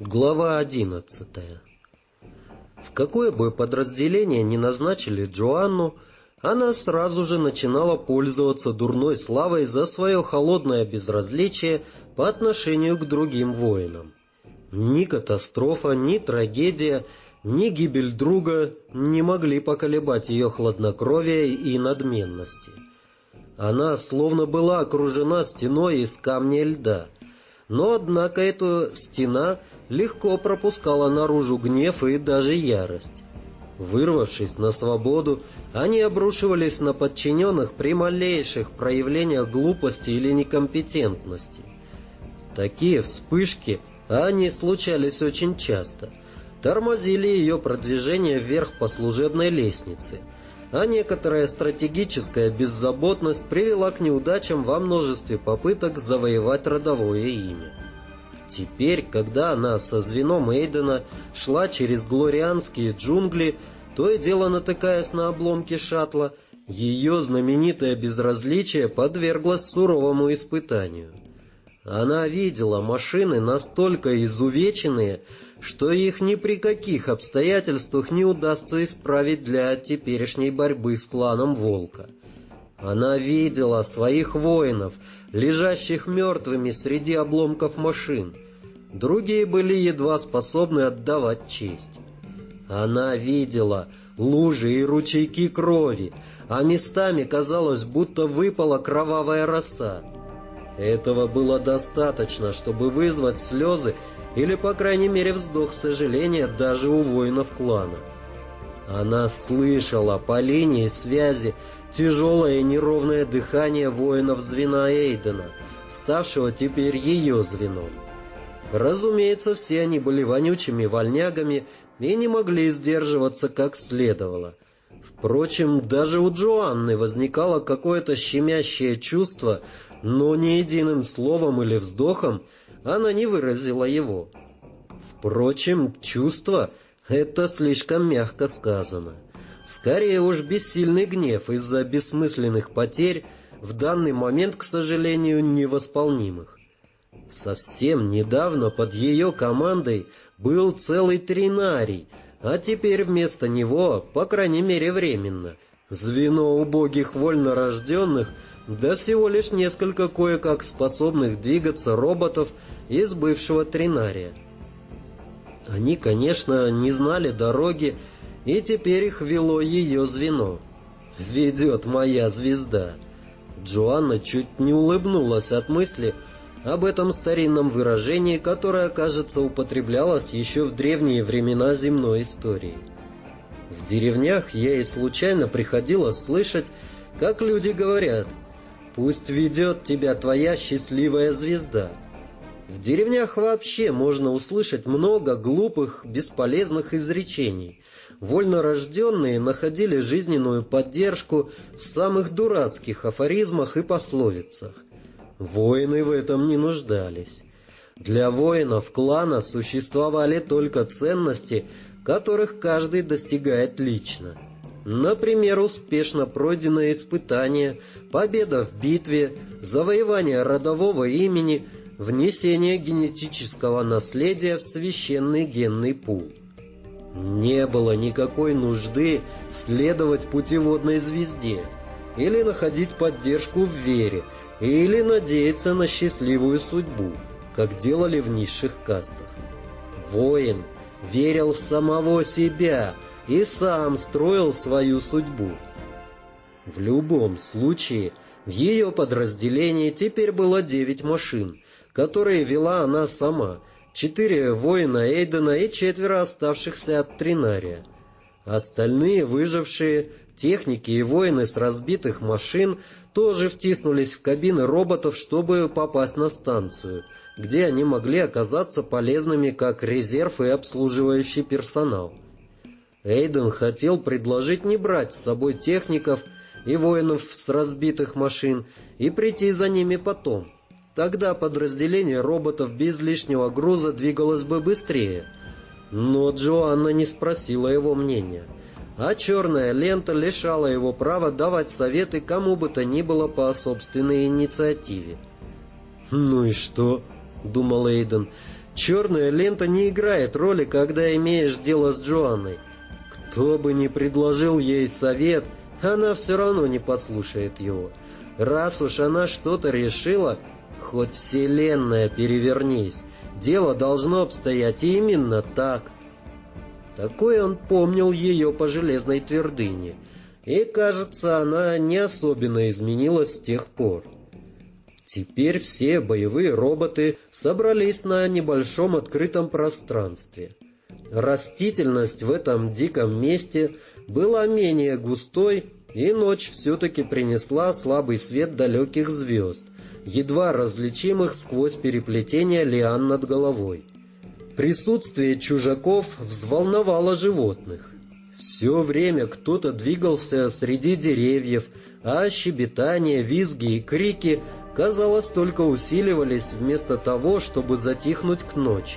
Глава 11. В какое бы подразделение ни назначили Джоанну, она сразу же начинала пользоваться дурной славой за свое холодное безразличие по отношению к другим воинам. Ни катастрофа, ни трагедия, ни гибель друга не могли поколебать ее хладнокровия и надменности. Она словно была окружена стеной из камня и льда, но, однако, эта стена легко пропускала наружу гнев и даже ярость. Вырвавшись на свободу, они обрушивались на подчиненных при малейших проявлениях глупости или некомпетентности. Такие вспышки, а они случались очень часто, тормозили ее продвижение вверх по служебной лестнице, а некоторая стратегическая беззаботность привела к неудачам во множестве попыток завоевать родовое имя. Теперь, когда она со звеном Эйдена шла через глорианские джунгли, то и дело натыкаясь на обломки шаттла, ее знаменитое безразличие подверглось суровому испытанию. Она видела машины настолько изувеченные, что их ни при каких обстоятельствах не удастся исправить для теперешней борьбы с кланом Волка. Она видела своих воинов, лежащих мертвыми среди обломков машин. Другие были едва способны отдавать честь. Она видела лужи и ручейки крови, а местами казалось, будто выпала кровавая роса. Этого было достаточно, чтобы вызвать слезы или, по крайней мере, вздох сожаления даже у воинов клана. Она слышала по линии связи тяжелое и неровное дыхание воинов звена Эйдена, ставшего теперь ее звеном. Разумеется, все они были вонючими вольнягами и не могли сдерживаться как следовало. Впрочем, даже у Джоанны возникало какое-то щемящее чувство, но ни единым словом или вздохом она не выразила его. Впрочем, чувство — это слишком мягко сказано. Скорее уж бессильный гнев из-за бессмысленных потерь, в данный момент, к сожалению, невосполнимых. Совсем недавно под ее командой был целый тринарий, а теперь вместо него, по крайней мере временно, звено убогих вольнорожденных, да всего лишь несколько кое-как способных двигаться роботов из бывшего тринария. Они, конечно, не знали дороги, и теперь их вело ее звено. «Ведет моя звезда». Джоанна чуть не улыбнулась от мысли об этом старинном выражении, которое, кажется, употреблялось еще в древние времена земной истории. В деревнях ей случайно приходилось слышать, как люди говорят: «Пусть ведет тебя твоя счастливая звезда». В деревнях вообще можно услышать много глупых, бесполезных изречений. Вольнорожденные находили жизненную поддержку в самых дурацких афоризмах и пословицах. Воины в этом не нуждались. Для воинов клана существовали только ценности, которых каждый достигает лично. Например, успешно пройденное испытание, победа в битве, завоевание родового имени, внесение генетического наследия в священный генный пул. Не было никакой нужды следовать путеводной звезде, или находить поддержку в вере, или надеяться на счастливую судьбу, как делали в низших кастах. Воин верил в самого себя и сам строил свою судьбу. В любом случае, в ее подразделении теперь было 9 машин, которые вела она сама, 4 воина Эйдена и 4 оставшихся от тринария. Остальные выжившие, техники и воины с разбитых машин, тоже втиснулись в кабины роботов, чтобы попасть на станцию, где они могли оказаться полезными как резерв и обслуживающий персонал. Эйден хотел предложить не брать с собой техников и воинов с разбитых машин и прийти за ними потом. Тогда подразделение роботов без лишнего груза двигалось бы быстрее. Но Джоанна не спросила его мнения, а черная лента лишала его права давать советы кому бы то ни было по собственной инициативе. «Ну и что?» — думал Эйден. «Черная лента не играет роли, когда имеешь дело с Джоанной. Кто бы ни предложил ей совет, она все равно не послушает его. Раз уж она что-то решила, хоть вселенная перевернись, дело должно обстоять именно так». Такой он помнил ее по железной твердыне, и, кажется, она не особенно изменилась с тех пор. Теперь все боевые роботы собрались на небольшом открытом пространстве. Растительность в этом диком месте была менее густой, и ночь все-таки принесла слабый свет далеких звезд, едва различимых сквозь переплетение лиан над головой. Присутствие чужаков взволновало животных. Все время кто-то двигался среди деревьев, а щебетание, визги и крики, казалось, только усиливались вместо того, чтобы затихнуть к ночи.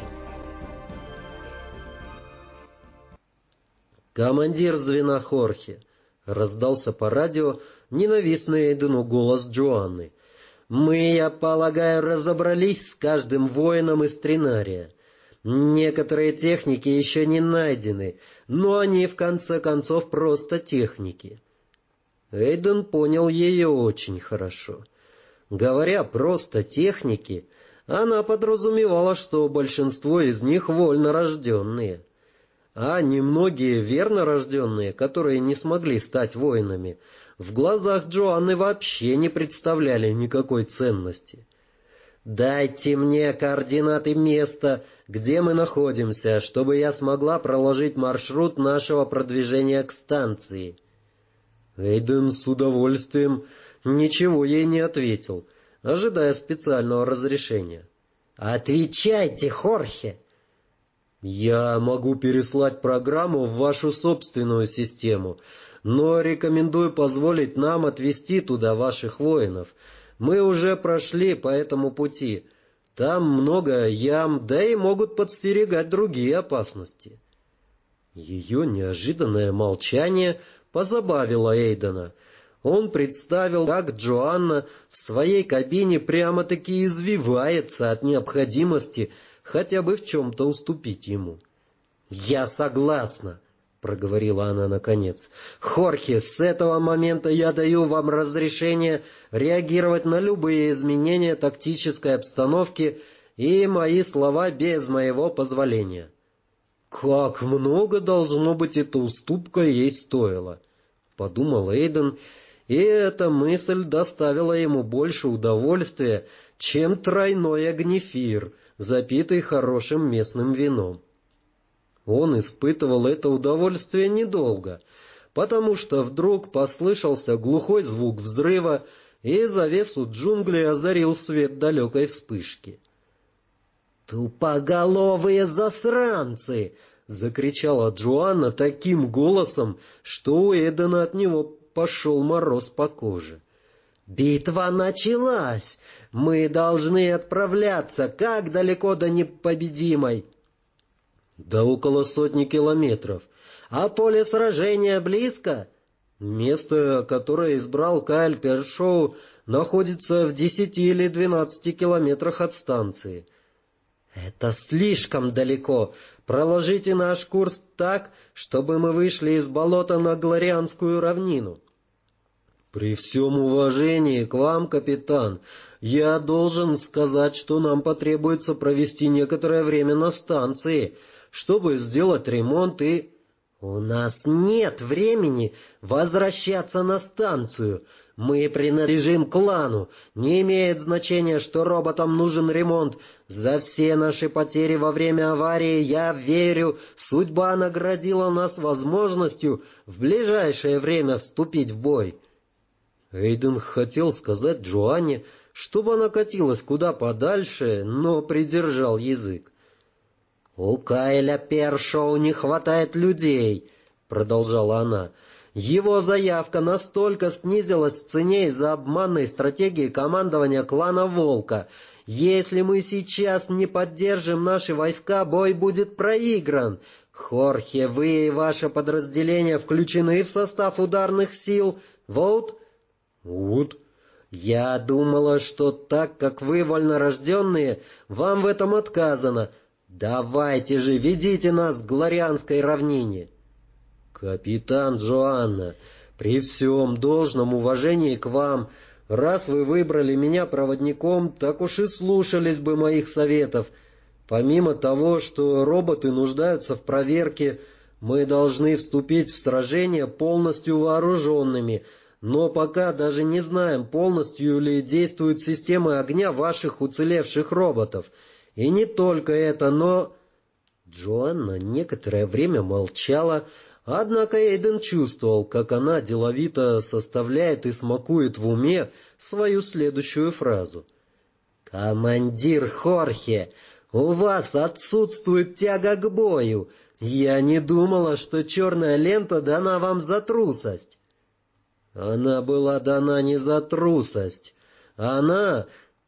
«Командир звена Хорхе!» — раздался по радио ненавистный Эйдену голос Джоанны. «Мы, я полагаю, разобрались с каждым воином из Тринария. Некоторые техники еще не найдены, но они, в конце концов, просто техники». Эйден понял ее очень хорошо. Говоря просто техники, она подразумевала, что большинство из них вольнорожденные. А немногие вернорожденные, которые не смогли стать воинами, в глазах Джоанны вообще не представляли никакой ценности. «Дайте мне координаты места, где мы находимся, чтобы я смогла проложить маршрут нашего продвижения к станции». Эйден с удовольствием ничего ей не ответил, ожидая специального разрешения. «Отвечайте, Хорхе!» «Я могу переслать программу в вашу собственную систему, но рекомендую позволить нам отвезти туда ваших воинов. Мы уже прошли по этому пути. Там много ям, да и могут подстерегать другие опасности». Ее неожиданное молчание позабавило Эйдена. Он представил, как Джоанна в своей кабине прямо-таки извивается от необходимости хотя бы в чем-то уступить ему. «Я согласна», — проговорила она наконец. «Хорхе, с этого момента я даю вам разрешение реагировать на любые изменения тактической обстановки и мои слова без моего позволения». «Как много, должно быть, эта уступка ей стоила», — подумал Эйден, и эта мысль доставила ему больше удовольствия, чем тройной огнефир, запитый хорошим местным вином. Он испытывал это удовольствие недолго, потому что вдруг послышался глухой звук взрыва, и завесу джунглей озарил свет далекой вспышки. «Тупоголовые засранцы!» — закричала Джоанна таким голосом, что у Эдена от него пошел мороз по коже. «Битва началась! Мы должны отправляться! Как далеко до непобедимой?» «Да около 100 километров. А поле сражения близко?» «Место, которое избрал Кайл Першоу, находится в 10 или 12 километрах от станции». «Это слишком далеко. Проложите наш курс так, чтобы мы вышли из болота на Глорианскую равнину». «При всем уважении к вам, капитан, я должен сказать, что нам потребуется провести некоторое время на станции, чтобы сделать ремонт и...» «У нас нет времени возвращаться на станцию. Мы принадлежим клану. Не имеет значения, что роботам нужен ремонт. За все наши потери во время аварии, я верю, судьба наградила нас возможностью в ближайшее время вступить в бой». Эйден хотел сказать Джоанне, чтобы она катилась куда подальше, но придержал язык. «У Кайля Першоу не хватает людей», — продолжала она. «Его заявка настолько снизилась в цене из-за обманной стратегии командования клана Волка. Если мы сейчас не поддержим наши войска, бой будет проигран. Хорхе, вы и ваше подразделение включены в состав ударных сил. Вот?» «Вот. «Я думала, что так как вы вольнорожденные, вам в этом отказано. Давайте же, ведите нас к Глорианской равнине». «Капитан Джоанна, при всем должном уважении к вам, раз вы выбрали меня проводником, так уж и слушались бы моих советов. Помимо того, что роботы нуждаются в проверке, мы должны вступить в сражение полностью вооруженными, но пока даже не знаем, полностью ли действуют системы огня ваших уцелевших роботов. И не только это, но...» Джоанна некоторое время молчала, однако Эйден чувствовал, как она деловито составляет и смакует в уме свою следующую фразу. «Командир Хорхе, у вас отсутствует тяга к бою. Я не думала, что черная лента дана вам за трусость». «Она была дана не за трусость. Она...»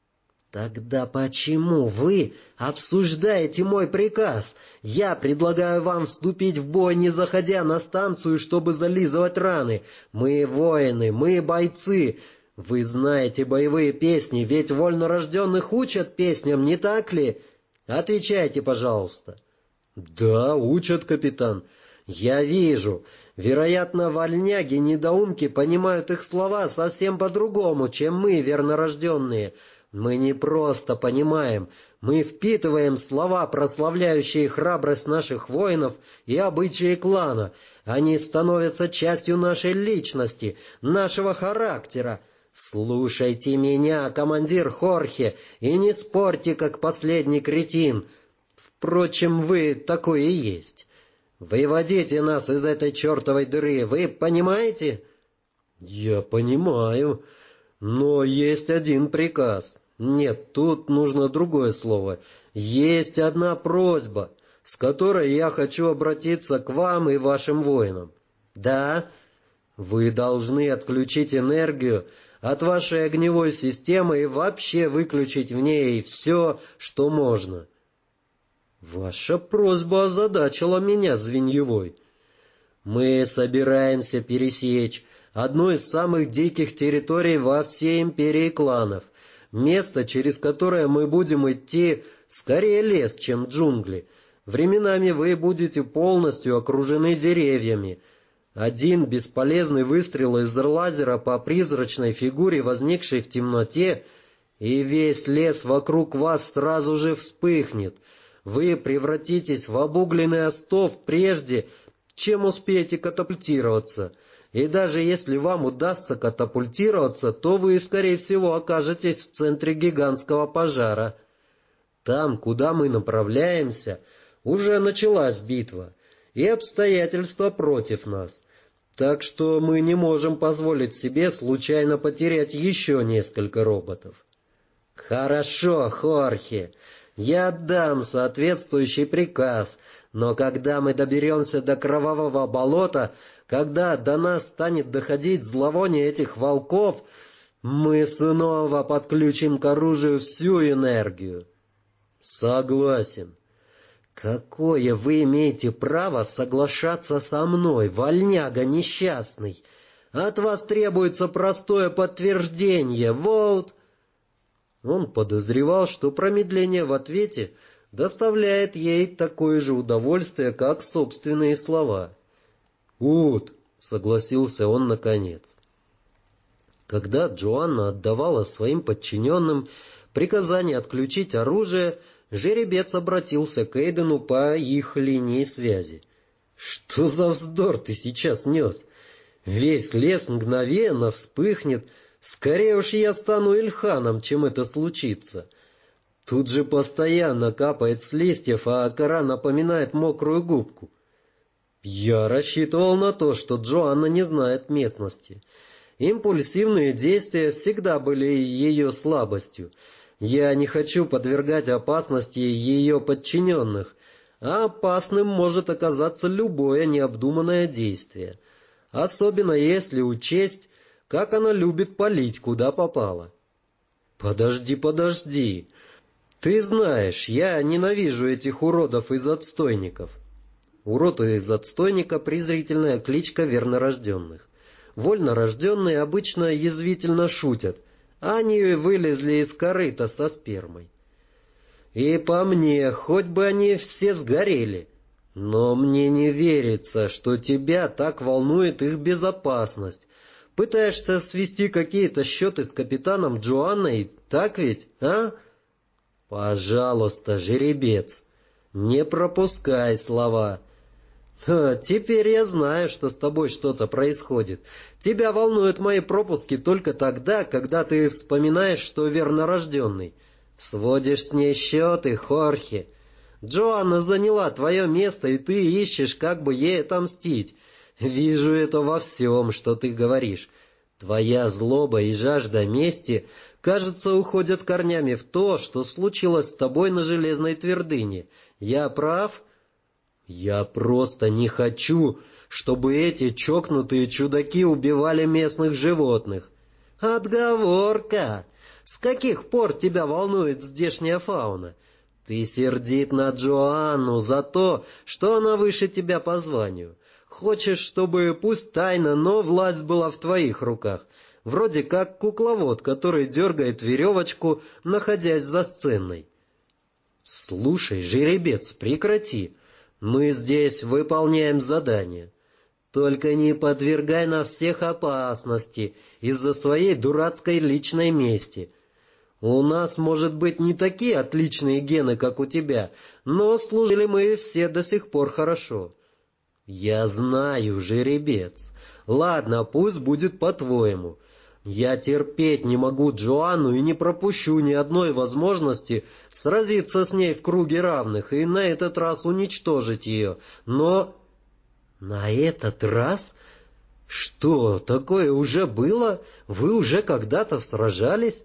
«Тогда почему вы обсуждаете мой приказ? Я предлагаю вам вступить в бой, не заходя на станцию, чтобы зализывать раны. Мы воины, мы бойцы. Вы знаете боевые песни, ведь вольнорожденных учат песням, не так ли? Отвечайте, пожалуйста». «Да, учат, капитан. Я вижу. Вероятно, вольняги-недоумки понимают их слова совсем по-другому, чем мы, вернорожденные. Мы не просто понимаем, мы впитываем слова, прославляющие храбрость наших воинов и обычаи клана. Они становятся частью нашей личности, нашего характера. Слушайте меня, командир Хорхе, и не спорьте, как последний кретин. Впрочем, вы такой и есть. Выводите нас из этой чертовой дыры, вы понимаете?» «Я понимаю, но есть один приказ. Нет, тут нужно другое слово. Есть одна просьба, с которой я хочу обратиться к вам и вашим воинам. Да, вы должны отключить энергию от вашей огневой системы и вообще выключить в ней все, что можно». «Ваша просьба озадачила меня, Звеньевой. Мы собираемся пересечь одну из самых диких территорий во всей империи кланов, место, через которое мы будем идти, скорее лес, чем джунгли. Временами вы будете полностью окружены деревьями. Один бесполезный выстрел из лазера по призрачной фигуре, возникшей в темноте, и весь лес вокруг вас сразу же вспыхнет. Вы превратитесь в обугленный остов прежде, чем успеете катапультироваться. И даже если вам удастся катапультироваться, то вы, скорее всего, окажетесь в центре гигантского пожара. Там, куда мы направляемся, уже началась битва, и обстоятельства против нас. Так что мы не можем позволить себе случайно потерять еще несколько роботов». «Хорошо, Хорхе. Я отдам соответствующий приказ, но когда мы доберемся до Кровавого болота, когда до нас станет доходить зловоние этих волков, мы снова подключим к оружию всю энергию». «Согласен». «Какое вы имеете право соглашаться со мной, вольняга несчастный? От вас требуется простое подтверждение, вот...» Он подозревал, что промедление в ответе доставляет ей такое же удовольствие, как собственные слова. «Ут», — согласился он наконец. Когда Джоанна отдавала своим подчиненным приказание отключить оружие, жеребец обратился к Эйдену по их линии связи. «Что за вздор ты сейчас нес? Весь лес мгновенно вспыхнет. Скорее уж я стану Ильханом, чем это случится. Тут же постоянно капает с листьев, а кора напоминает мокрую губку». Я рассчитывал на то, что Джоанна не знает местности. Импульсивные действия всегда были ее слабостью. Я не хочу подвергать опасности ее подчиненных, а опасным может оказаться любое необдуманное действие, особенно если учесть, как она любит палить, куда попало. «Подожди. Ты знаешь, я ненавижу этих уродов из отстойников». Урод из отстойника — презрительная кличка вернорожденных. Вольнорожденные обычно язвительно шутят. Они вылезли из корыта со спермой. И по мне, хоть бы они все сгорели. Но мне не верится, что тебя так волнует их безопасность. Пытаешься свести какие-то счеты с капитаном Джоанной, так ведь, а? Пожалуйста, жеребец, не пропускай слова. Теперь я знаю, что с тобой что-то происходит. Тебя волнуют мои пропуски только тогда, когда ты вспоминаешь, что вернорожденный. Сводишь с ней счеты, Хорхе. Джоанна заняла твое место, и ты ищешь, как бы ей отомстить. Вижу это во всем, что ты говоришь. Твоя злоба и жажда мести, кажется, уходят корнями в то, что случилось с тобой на Железной Твердыне. Я прав? Я просто не хочу, чтобы эти чокнутые чудаки убивали местных животных. Отговорка! С каких пор тебя волнует здешняя фауна? Ты сердит на Джоанну за то, что она выше тебя по званию. Хочешь, чтобы пусть тайно, но власть была в твоих руках. Вроде как кукловод, который дергает веревочку, находясь за сценой. Слушай, жеребец, прекрати. Мы здесь выполняем задание. Только не подвергай нас всех опасности из-за своей дурацкой личной мести. У нас, может быть, не такие отличные гены, как у тебя, но служили мы все до сих пор хорошо. Я знаю, жеребец. Ладно, пусть будет по-твоему. Я терпеть не могу Джоанну и не пропущу ни одной возможности сразиться с ней в круге равных и на этот раз уничтожить ее. Но... На этот раз? Что, такое уже было? Вы уже когда-то сражались?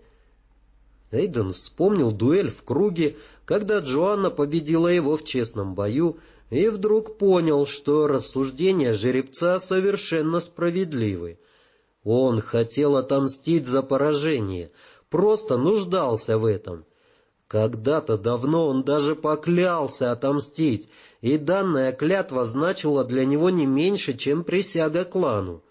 Эйден вспомнил дуэль в круге, когда Джоанна победила его в честном бою, и вдруг понял, что рассуждения жеребца совершенно справедливы. Он хотел отомстить за поражение, просто нуждался в этом. Когда-то давно он даже поклялся отомстить, и данная клятва значила для него не меньше, чем присяга клану.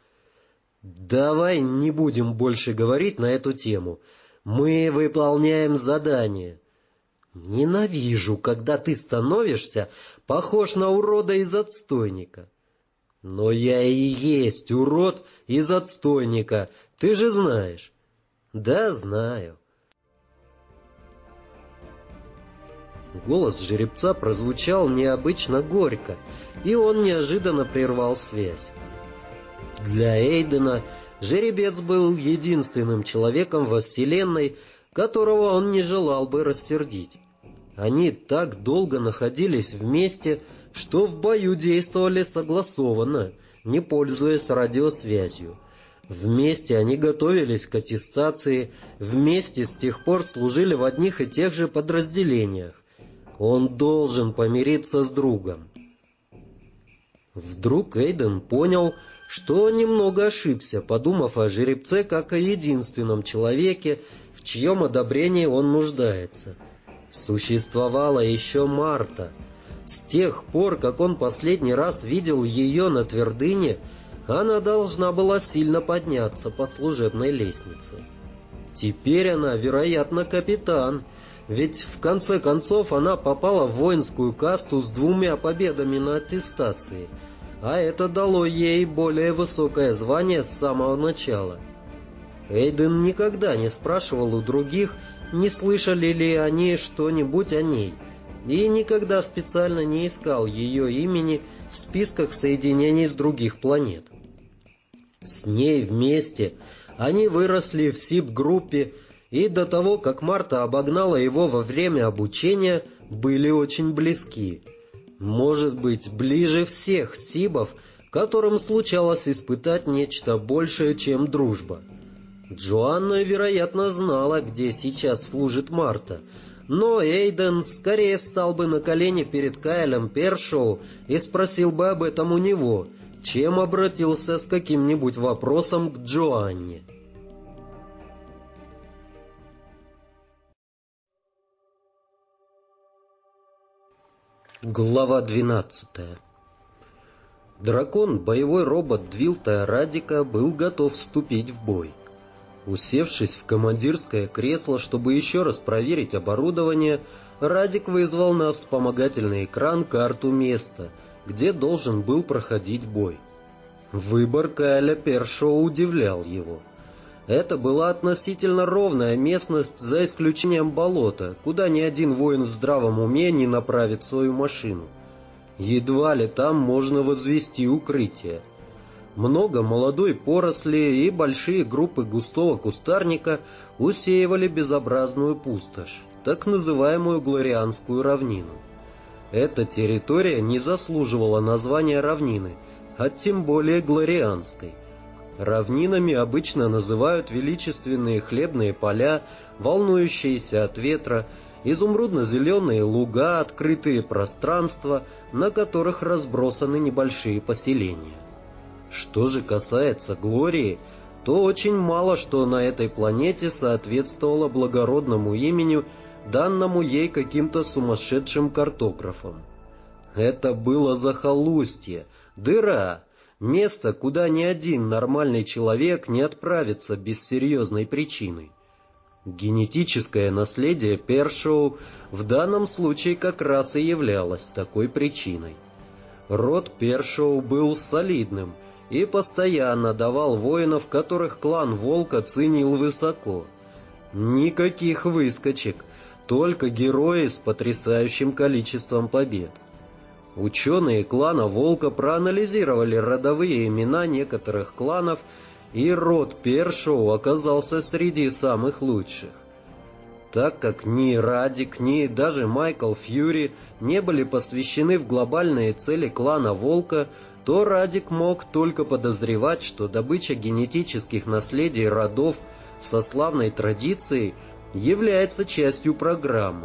«Давай не будем больше говорить на эту тему. Мы выполняем задание». «Ненавижу, когда ты становишься похож на урода из отстойника». «Но я и есть урод из отстойника, ты же знаешь». «Да, знаю». Голос жеребца прозвучал необычно горько, и он неожиданно прервал связь. Для Эйдена жеребец был единственным человеком во Вселенной, которого он не желал бы рассердить. Они так долго находились вместе, что в бою действовали согласованно, не пользуясь радиосвязью. Вместе они готовились к аттестации, вместе с тех пор служили в одних и тех же подразделениях. Он должен помириться с другом. Вдруг Эйден понял, что немного ошибся, подумав о жеребце как о единственном человеке, в чьем одобрении он нуждается. Существовала еще Марта. С тех пор, как он последний раз видел ее на твердыне, она должна была сильно подняться по служебной лестнице. Теперь она, вероятно, капитан, ведь в конце концов она попала в воинскую касту с 2 победами на аттестации, а это дало ей более высокое звание с самого начала. Эйден никогда не спрашивал у других, не слышали ли они что-нибудь о ней, и никогда специально не искал ее имени в списках соединений с других планет. С ней вместе они выросли в СИП-группе, и до того, как Марта обогнала его во время обучения, были очень близки. Может быть, ближе всех СИБов, которым случалось испытать нечто большее, чем дружба. Джоанна, вероятно, знала, где сейчас служит Марта, но Эйден скорее встал бы на колени перед Кайлем Першоу и спросил бы об этом у него, чем обратился с каким-нибудь вопросом к Джоанне. Глава 12. Дракон, боевой робот Двилта Радика, был готов вступить в бой. Усевшись в командирское кресло, чтобы еще раз проверить оборудование, Радик вызвал на вспомогательный экран карту места, где должен был проходить бой. Выбор Кайля Першоу удивлял его. Это была относительно ровная местность, за исключением болота, куда ни один воин в здравом уме не направит свою машину. Едва ли там можно возвести укрытие. Много молодой поросли и большие группы густого кустарника усеивали безобразную пустошь, так называемую Глорианскую равнину. Эта территория не заслуживала названия равнины, а тем более Глорианской. Равнинами обычно называют величественные хлебные поля, волнующиеся от ветра, изумрудно-зеленые луга, открытые пространства, на которых разбросаны небольшие поселения. Что же касается Глории, то очень мало что на этой планете соответствовало благородному имени, данному ей каким-то сумасшедшим картографом. Это было захолустье, дыра, место, куда ни один нормальный человек не отправится без серьезной причины. Генетическое наследие Першоу в данном случае как раз и являлось такой причиной. Род Першоу был солидным и постоянно давал воинов, которых клан Волка ценил высоко. Никаких выскочек, только герои с потрясающим количеством побед. Ученые клана Волка проанализировали родовые имена некоторых кланов, и род Першоу оказался среди самых лучших. Так как ни Радик, ни даже Майкл Фьюри не были посвящены в глобальные цели клана Волка, то Радик мог только подозревать, что добыча генетических наследий родов со славной традицией является частью программы.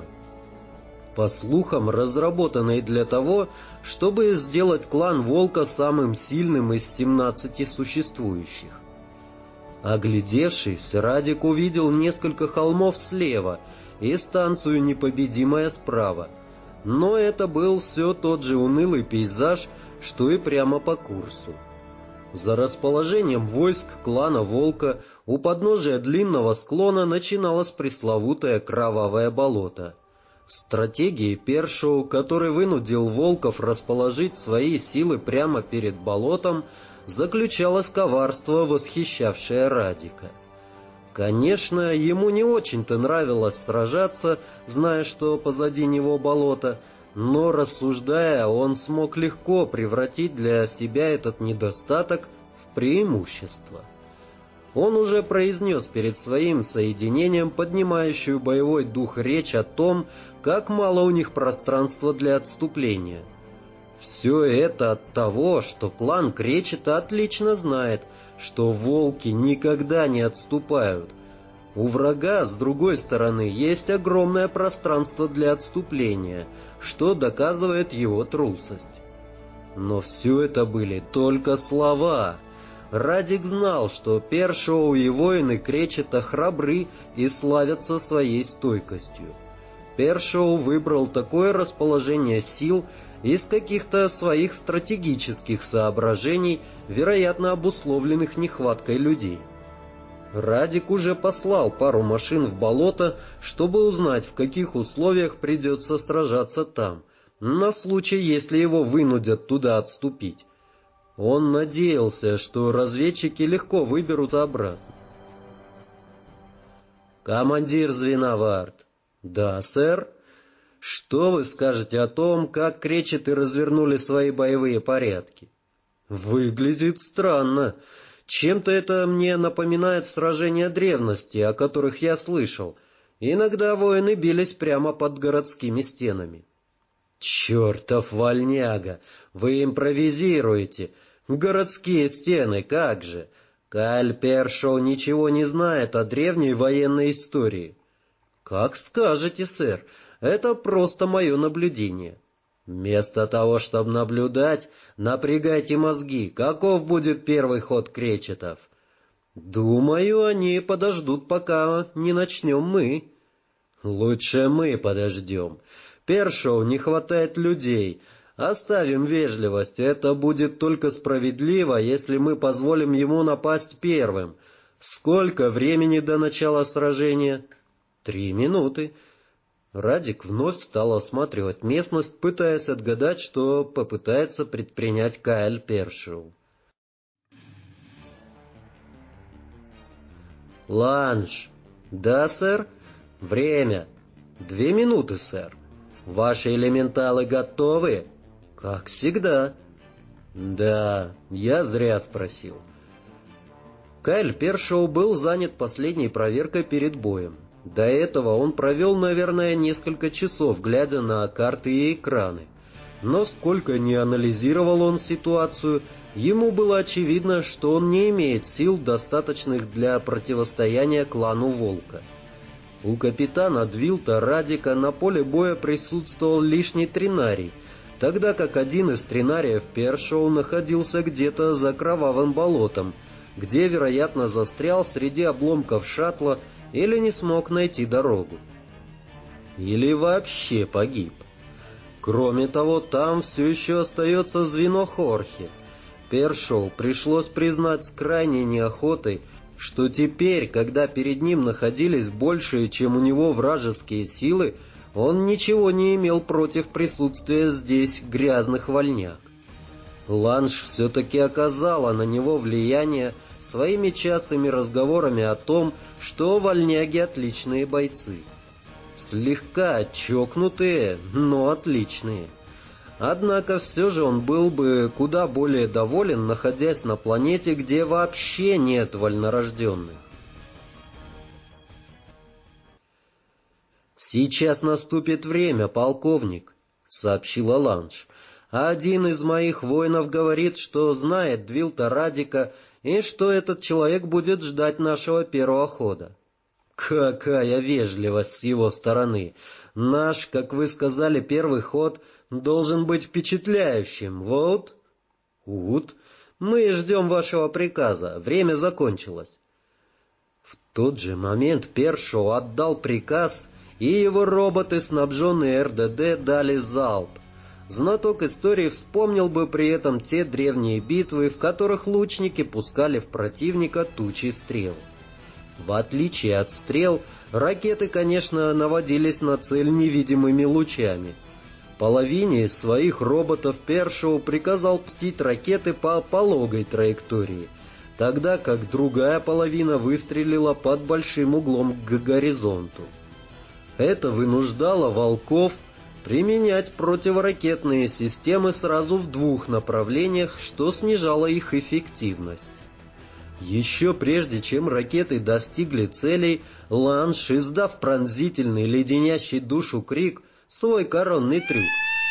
По слухам, разработанной для того, чтобы сделать клан Волка самым сильным из 17 существующих. Оглядевшись, Радик увидел несколько холмов слева и станцию «Непобедимая» справа, но это был все тот же унылый пейзаж, что и прямо по курсу. За расположением войск клана Волка у подножия длинного склона начиналось пресловутое кровавое болото. В стратегии Першоу, который вынудил волков расположить свои силы прямо перед болотом, заключалось коварство, восхищавшее Радика. Конечно, ему не очень-то нравилось сражаться, зная, что позади него болото, но, рассуждая, он смог легко превратить для себя этот недостаток в преимущество. Он уже произнес перед своим соединением поднимающую боевой дух речь о том, как мало у них пространства для отступления. Все это от того, что клан Кречета отлично знает, что волки никогда не отступают. У врага, с другой стороны, есть огромное пространство для отступления, что доказывает его трусость. Но все это были только слова. Радик знал, что Першоу и воины Кречета храбры и славятся своей стойкостью. Першоу выбрал такое расположение сил из каких-то своих стратегических соображений, вероятно обусловленных нехваткой людей. Радик уже послал пару машин в болото, чтобы узнать, в каких условиях придется сражаться там, на случай, если его вынудят туда отступить. Он надеялся, что разведчики легко выберутся обратно. «Командир звена Вард». «Да, сэр. Что вы скажете о том, как кречеты развернули свои боевые порядки?» «Выглядит странно. Чем-то это мне напоминает сражения древности, о которых я слышал. Иногда воины бились прямо под городскими стенами». «Чертов вольняга! Вы импровизируете! Городские стены, как же! Кайль Першоу ничего не знает о древней военной истории». «Как скажете, сэр. Это просто мое наблюдение». «Вместо того, чтобы наблюдать, напрягайте мозги. Каков будет первый ход кречетов?» «Думаю, они подождут, пока не начнем мы». «Лучше мы подождем. Першоу не хватает людей. Оставим вежливость. Это будет только справедливо, если мы позволим ему напасть первым. Сколько времени до начала сражения? 3 минуты. Радик вновь стал осматривать местность, пытаясь отгадать, что попытается предпринять Кайл Першоу. Ланж. Да, сэр? Время. 2 минуты, сэр. Ваши элементалы готовы? Как всегда. Да, я зря спросил. Кайл Першоу был занят последней проверкой перед боем. До этого он провел, наверное, несколько часов, глядя на карты и экраны. Но сколько ни анализировал он ситуацию, ему было очевидно, что он не имеет сил, достаточных для противостояния клану Волка. У капитана Двилта Радика на поле боя присутствовал лишний тринарий, тогда как один из тринариев Першоу находился где-то за кровавым болотом, где, вероятно, застрял среди обломков шаттла или не смог найти дорогу. Или вообще погиб. Кроме того, там все еще остается звено Хорхе. Першоу пришлось признать с крайней неохотой, что теперь, когда перед ним находились большие, чем у него вражеские силы, он ничего не имел против присутствия здесь грязных вольняк. Ланж все-таки оказала на него влияние своими частыми разговорами о том, что вольняги отличные бойцы. Слегка чокнутые, но отличные. Однако все же он был бы куда более доволен, находясь на планете, где вообще нет вольнорожденных. «Сейчас наступит время, полковник», — сообщила Ланж. «Один из моих воинов говорит, что знает Двилта Радика и что этот человек будет ждать нашего первого хода». «Какая вежливость с его стороны! Наш, как вы сказали, первый ход должен быть впечатляющим, вот?» «Вот. Мы ждем вашего приказа. Время закончилось». В тот же момент Першоу отдал приказ, и его роботы, снабженные РДД, дали залп. Знаток истории вспомнил бы при этом те древние битвы, в которых лучники пускали в противника тучи стрел. В отличие от стрел, ракеты, конечно, наводились на цель невидимыми лучами. Половине своих роботов Першоу приказал пустить ракеты по пологой траектории, тогда как другая половина выстрелила под большим углом к горизонту. Это вынуждало волков применять противоракетные системы сразу в 2 направлениях, что снижало их эффективность. Еще прежде, чем ракеты достигли целей, Ланж, издав пронзительный, леденящий душу крик, свой коронный трюк,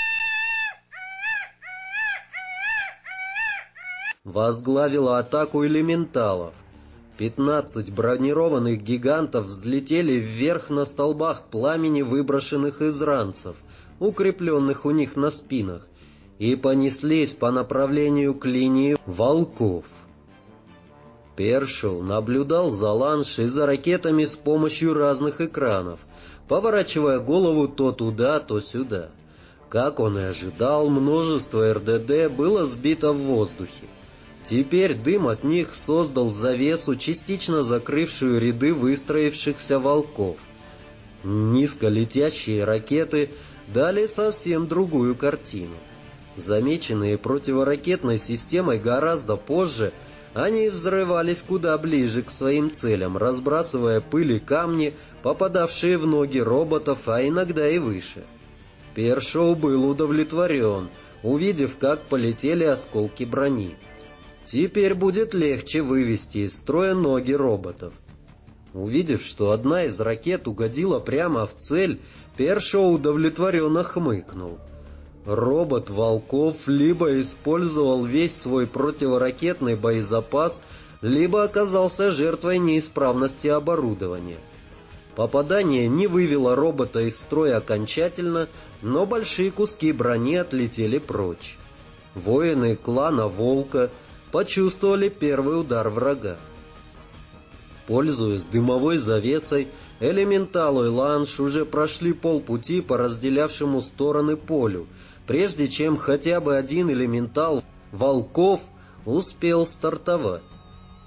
возглавила атаку элементалов. 15 бронированных гигантов взлетели вверх на столбах пламени, выброшенных из ранцев, укрепленных у них на спинах, и понеслись по направлению к линии волков. Першоу наблюдал за Ланж и за ракетами с помощью разных экранов, поворачивая голову то туда, то сюда. Как он и ожидал, множество РДД было сбито в воздухе. Теперь дым от них создал завесу, частично закрывшую ряды выстроившихся волков. Низколетящие ракеты дали совсем другую картину. Замеченные противоракетной системой гораздо позже, они взрывались куда ближе к своим целям, разбрасывая пыль и камни, попадавшие в ноги роботов, а иногда и выше. Першоу был удовлетворен, увидев, как полетели осколки брони. Теперь будет легче вывести из строя ноги роботов. Увидев, что одна из ракет угодила прямо в цель, Першоу удовлетворенно хмыкнул. Робот волков либо использовал весь свой противоракетный боезапас, либо оказался жертвой неисправности оборудования. Попадание не вывело робота из строя окончательно, но большие куски брони отлетели прочь. Воины клана Волка почувствовали первый удар врага. Пользуясь дымовой завесой, элементалы Ланж уже прошли полпути по разделявшему стороны полю, прежде чем хотя бы один элементал волков успел стартовать.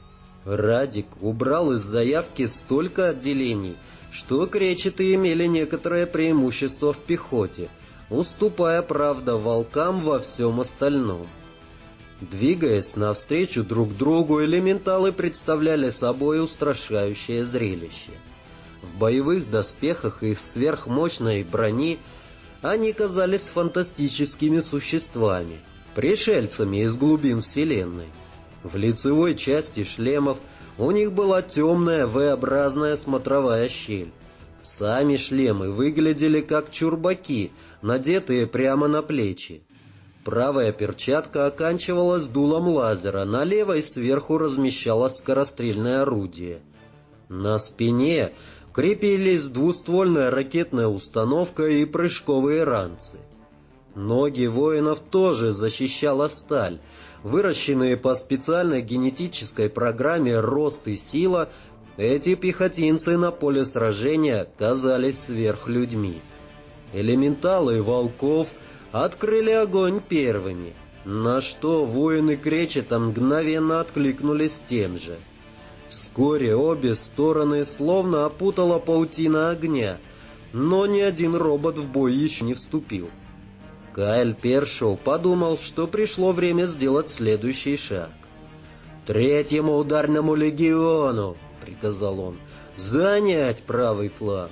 Радик убрал из заявки столько отделений, что кречеты имели некоторое преимущество в пехоте, уступая, правда, волкам во всем остальном. Двигаясь навстречу друг другу, элементалы представляли собой устрашающее зрелище. В боевых доспехах и сверхмощной брони они казались фантастическими существами, пришельцами из глубин Вселенной. В лицевой части шлемов у них была темная V-образная смотровая щель. Сами шлемы выглядели как чурбаки, надетые прямо на плечи. Правая перчатка оканчивалась дулом лазера, на левой сверху размещалось скорострельное орудие. На спине крепились двуствольная ракетная установка и прыжковые ранцы. Ноги воинов тоже защищала сталь. Выращенные по специальной генетической программе «Рост и сила», эти пехотинцы на поле сражения казались сверхлюдьми. Элементалы волков открыли огонь первыми, на что воины кречета мгновенно откликнулись тем же. Вскоре обе стороны словно опутала паутина огня, но ни один робот в бой еще не вступил. Кайл Першоу подумал, что пришло время сделать следующий шаг. «Третьему ударному легиону», — приказал он, — «занять правый фланг».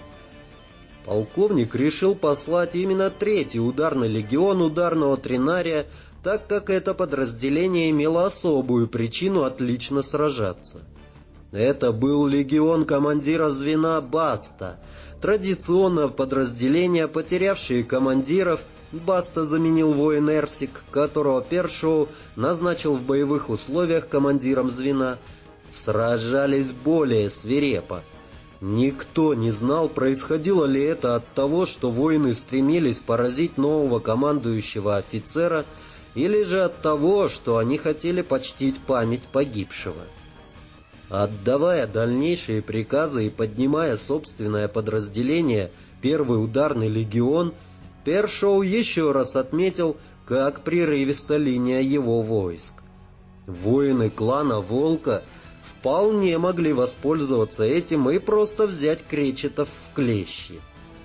Полковник решил послать именно третий ударный легион ударного тринария, так как это подразделение имело особую причину отлично сражаться. Это был легион командира звена Баста, традиционно подразделение, потерявшее командиров. Баста заменил воин Эрсик, которого Першоу назначил в боевых условиях командиром звена. Сражались более свирепо. Никто не знал, происходило ли это от того, что воины стремились поразить нового командующего офицера, или же от того, что они хотели почтить память погибшего. Отдавая дальнейшие приказы и поднимая собственное подразделение, первый ударный легион, Першоу еще раз отметил, как прерывиста линия его войск. Воины клана Волка вполне могли воспользоваться этим и просто взять кречетов в клещи.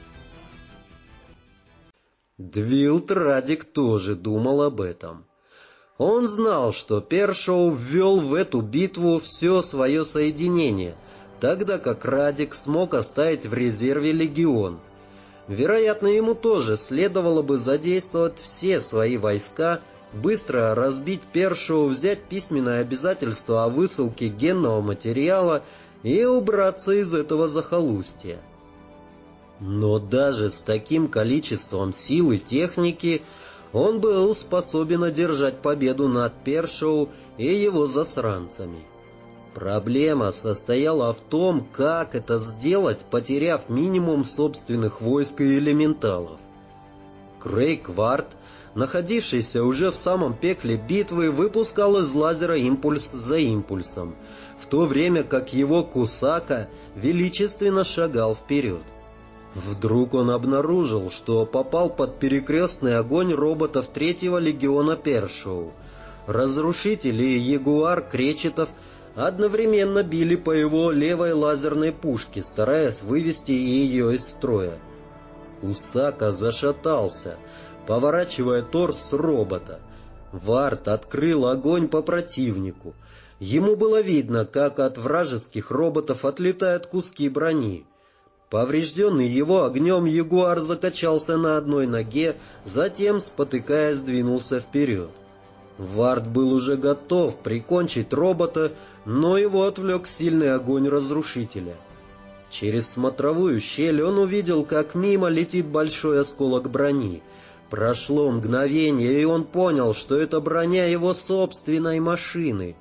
Двилд Радик тоже думал об этом. Он знал, что Першоу ввел в эту битву все свое соединение, тогда как Радик смог оставить в резерве легион. Вероятно, ему тоже следовало бы задействовать все свои войска, быстро разбить Першоу, взять письменное обязательство о высылке генного материала и убраться из этого захолустья. Но даже с таким количеством сил и техники он был способен одержать победу над Першоу и его засранцами. Проблема состояла в том, как это сделать, потеряв минимум собственных войск и элементалов. Крейг Вард, находившийся уже в самом пекле битвы, выпускал из лазера импульс за импульсом, в то время как его Кусака величественно шагал вперед. Вдруг он обнаружил, что попал под перекрестный огонь роботов третьего легиона Першоу. Разрушители Ягуар кречетов одновременно били по его левой лазерной пушке, стараясь вывести ее из строя. Кусака зашатался, поворачивая торс робота. Вард открыл огонь по противнику. Ему было видно, как от вражеских роботов отлетают куски брони. Поврежденный его огнем, Ягуар закачался на одной ноге, затем, спотыкаясь, двинулся вперед. Вард был уже готов прикончить робота, но его отвлек сильный огонь разрушителя. Через смотровую щель он увидел, как мимо летит большой осколок брони. Прошло мгновение, и он понял, что это броня его собственной машины.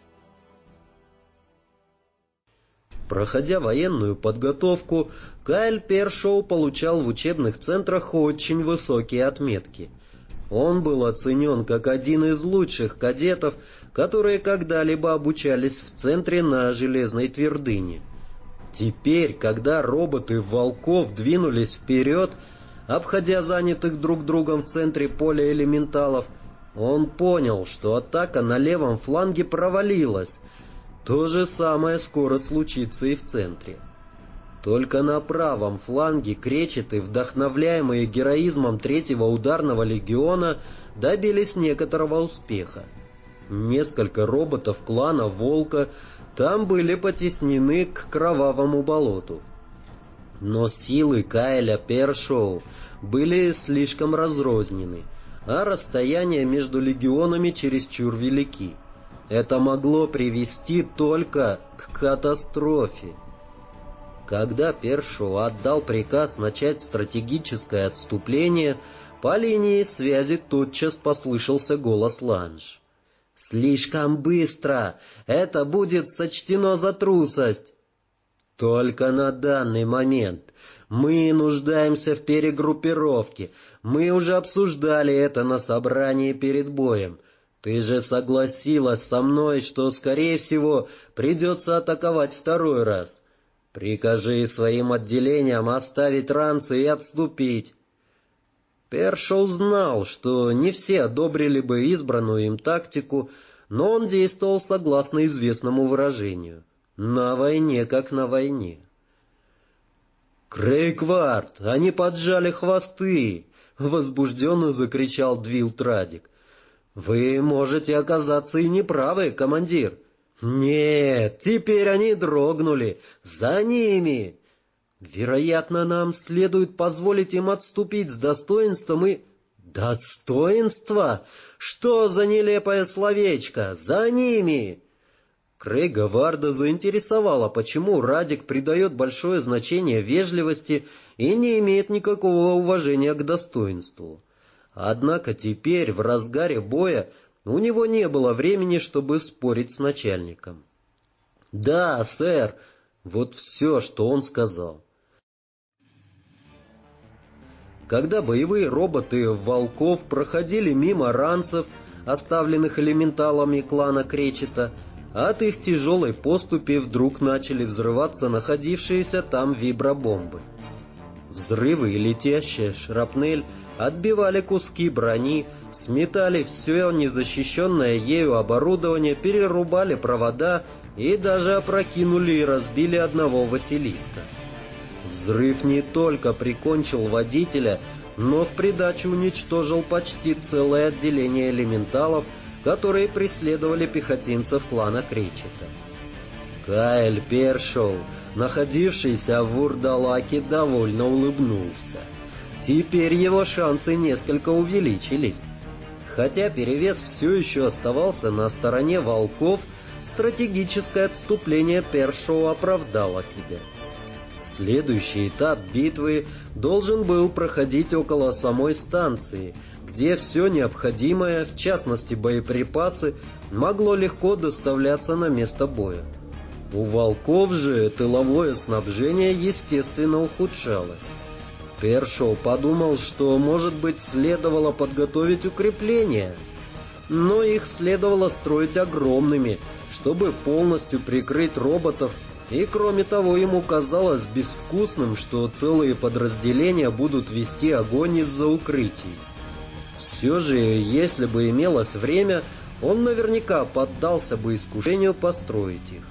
Проходя военную подготовку, Кайл Першоу получал в учебных центрах очень высокие отметки. Он был оценен как один из лучших кадетов, которые когда-либо обучались в центре на Железной Твердыне. Теперь, когда роботы волков двинулись вперед, обходя занятых друг другом в центре поля элементалов, он понял, что атака на левом фланге провалилась. То же самое скоро случится и в центре. Только на правом фланге кречеты, вдохновляемые героизмом третьего ударного легиона, добились некоторого успеха. Несколько роботов клана Волка там были потеснены к кровавому болоту. Но силы Каэля Першоу были слишком разрознены, а расстояния между легионами чересчур велики. Это могло привести только к катастрофе. Когда Першоу отдал приказ начать стратегическое отступление, по линии связи тотчас послышался голос Ланж. «Слишком быстро! Это будет сочтено за трусость!» «Только на данный момент. Мы нуждаемся в перегруппировке. Мы уже обсуждали это на собрании перед боем. Ты же согласилась со мной, что, скорее всего, придется атаковать второй раз. Прикажи своим отделениям оставить ранцы и отступить». Першоу знал, что не все одобрили бы избранную им тактику, но он действовал согласно известному выражению: «На войне, как на войне». «Крейгвард, они поджали хвосты!» — возбужденно закричал Двилтрадик. «Вы можете оказаться и неправы, командир». «Нет, теперь они дрогнули. За ними!» «Вероятно, нам следует позволить им отступить с достоинством и...» «Достоинство? Что за нелепое словечко? За ними!» Крейга Варда заинтересовало, почему Радик придает большое значение вежливости и не имеет никакого уважения к достоинству. Однако теперь, в разгаре боя, у него не было времени, чтобы спорить с начальником. «Да, сэр», — вот все, что он сказал. Когда боевые роботы волков проходили мимо ранцев, оставленных элементалами клана Кречета, от их тяжелой поступи вдруг начали взрываться находившиеся там вибробомбы. Взрывы и летящая шрапнель отбивали куски брони, сметали все незащищенное ею оборудование, перерубали провода и даже опрокинули и разбили одного Василиска. Взрыв не только прикончил водителя, но в придачу уничтожил почти целое отделение элементалов, которые преследовали пехотинцев клана Кречета. Каэль Першоу, находившийся в Вурдалаке, довольно улыбнулся. Теперь его шансы несколько увеличились. Хотя перевес все еще оставался на стороне волков, стратегическое отступление Першоу оправдало себя. Следующий этап битвы должен был проходить около самой станции, где все необходимое, в частности боеприпасы, могло легко доставляться на место боя. У волков же тыловое снабжение, естественно, ухудшалось. Першоу подумал, что, может быть, следовало подготовить укрепления, но их следовало строить огромными, чтобы полностью прикрыть роботов, и, кроме того, ему казалось безвкусным, что целые подразделения будут вести огонь из-за укрытий. Все же, если бы имелось время, он наверняка поддался бы искушению построить их.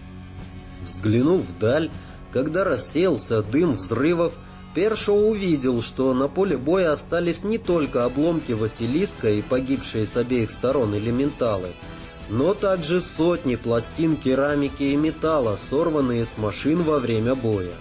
Взглянув вдаль, когда рассеялся дым взрывов, Першоу увидел, что на поле боя остались не только обломки Василиска и погибшие с обеих сторон элементалы, но также сотни пластин керамики и металла, сорванные с машин во время боя.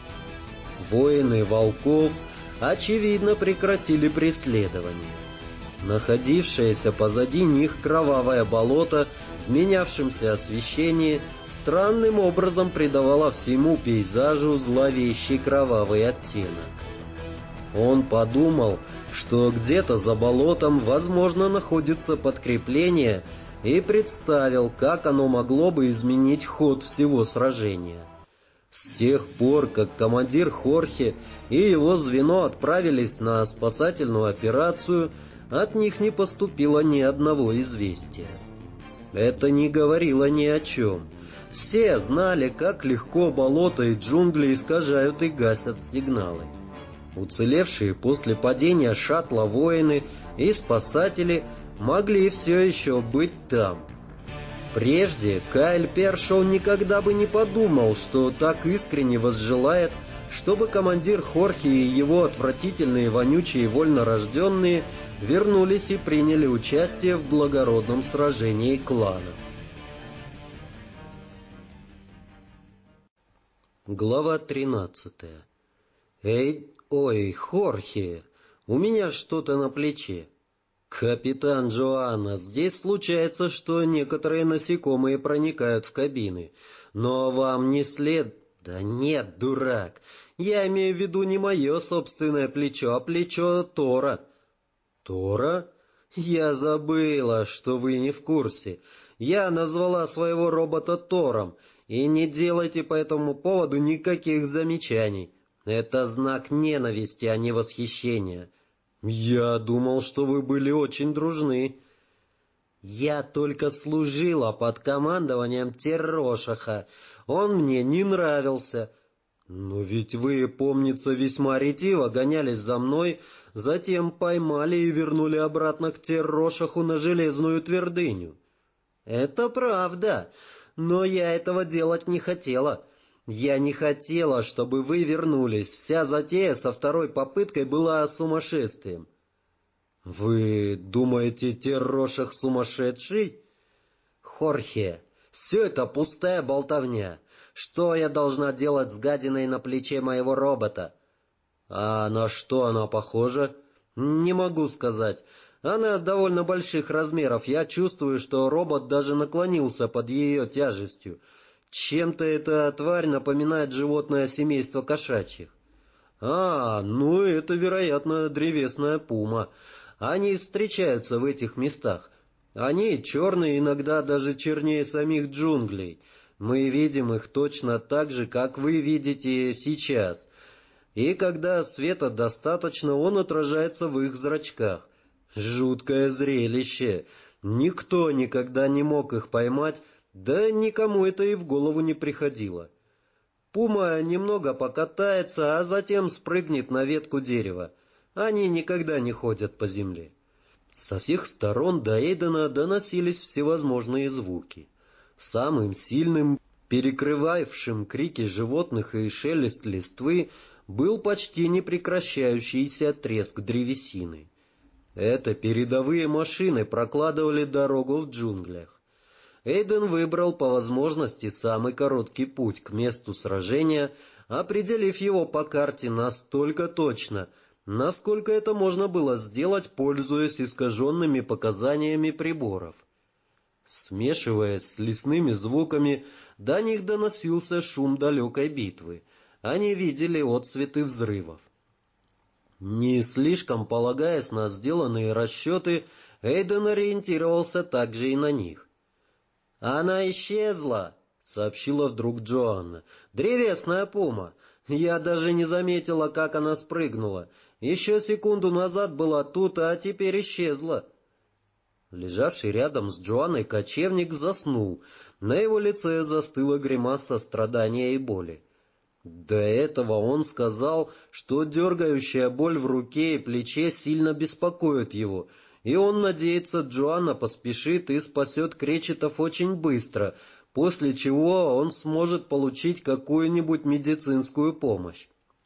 Воины волков, очевидно, прекратили преследование. Находившееся позади них кровавое болото в менявшемся освещении странным образом придавало всему пейзажу зловещий кровавый оттенок. Он подумал, что где-то за болотом, возможно, находится подкрепление, и представил, как оно могло бы изменить ход всего сражения. С тех пор, как командир Хорхе и его звено отправились на спасательную операцию, от них не поступило ни одного известия. Это не говорило ни о чем. Все знали, как легко болото и джунгли искажают и гасят сигналы. Уцелевшие после падения шаттла воины и спасатели могли все еще быть там. Прежде Кайл Першоу никогда бы не подумал, что так искренне возжелает, чтобы командир Хорхе и его отвратительные вонючие вольнорожденные вернулись и приняли участие в благородном сражении клана. Глава 13. Ой, Хорхе, у меня что-то на плече. «Капитан Джоанна, здесь случается, что некоторые насекомые проникают в кабины, но вам не след...» «Да нет, дурак, я имею в виду не мое собственное плечо, а плечо Тора». «Тора? Я забыла, что вы не в курсе. Я назвала своего робота Тором, и не делайте по этому поводу никаких замечаний. Это знак ненависти, а не восхищения». «Я думал, что вы были очень дружны». «Я только служила под командованием Терошаха. Он мне не нравился». «Но ведь вы, помнится, весьма ретиво гонялись за мной, затем поймали и вернули обратно к Терошаху на Железную твердыню». «Это правда, но я этого делать не хотела». «Я не хотела, чтобы вы вернулись. Вся затея со второй попыткой была сумасшествием». «Вы думаете, Терошах сумасшедший?» «Хорхе, все это пустая болтовня. Что я должна делать с гадиной на плече моего робота?» «А на что она похожа?» «Не могу сказать. Она довольно больших размеров. Я чувствую, что робот даже наклонился под ее тяжестью. Чем-то эта тварь напоминает животное семейства кошачьих». Ну это, вероятно, древесная пума. Они встречаются в этих местах. Они черные, иногда даже чернее самих джунглей. Мы видим их точно так же, как вы видите сейчас. И когда света достаточно, он отражается в их зрачках. Жуткое зрелище. Никто никогда не мог их поймать, да никому это и в голову не приходило. Пума немного покатается, а затем спрыгнет на ветку дерева. Они никогда не ходят по земле. Со всех сторон до Эйдена доносились всевозможные звуки. Самым сильным, перекрывавшим крики животных и шелест листвы, был почти непрекращающийся треск древесины. Это передовые машины прокладывали дорогу в джунглях. Эйден выбрал по возможности самый короткий путь к месту сражения, определив его по карте настолько точно, насколько это можно было сделать, пользуясь искаженными показаниями приборов. Смешиваясь с лесными звуками, до них доносился шум далекой битвы. Они видели отсветы взрывов. Не слишком полагаясь на сделанные расчеты, Эйден ориентировался также и на них. «Она исчезла», — сообщила вдруг Джоанна. «Древесная пума. Я даже не заметила, как она спрыгнула. Еще секунду назад была тут, а теперь исчезла». Лежавший рядом с Джоанной кочевник заснул. На его лице застыла гримаса страдания и боли. До этого он сказал, что дергающая боль в руке и плече сильно беспокоит его, и он надеется, Джоанна поспешит и спасет кречетов очень быстро, после чего он сможет получить какую-нибудь медицинскую помощь.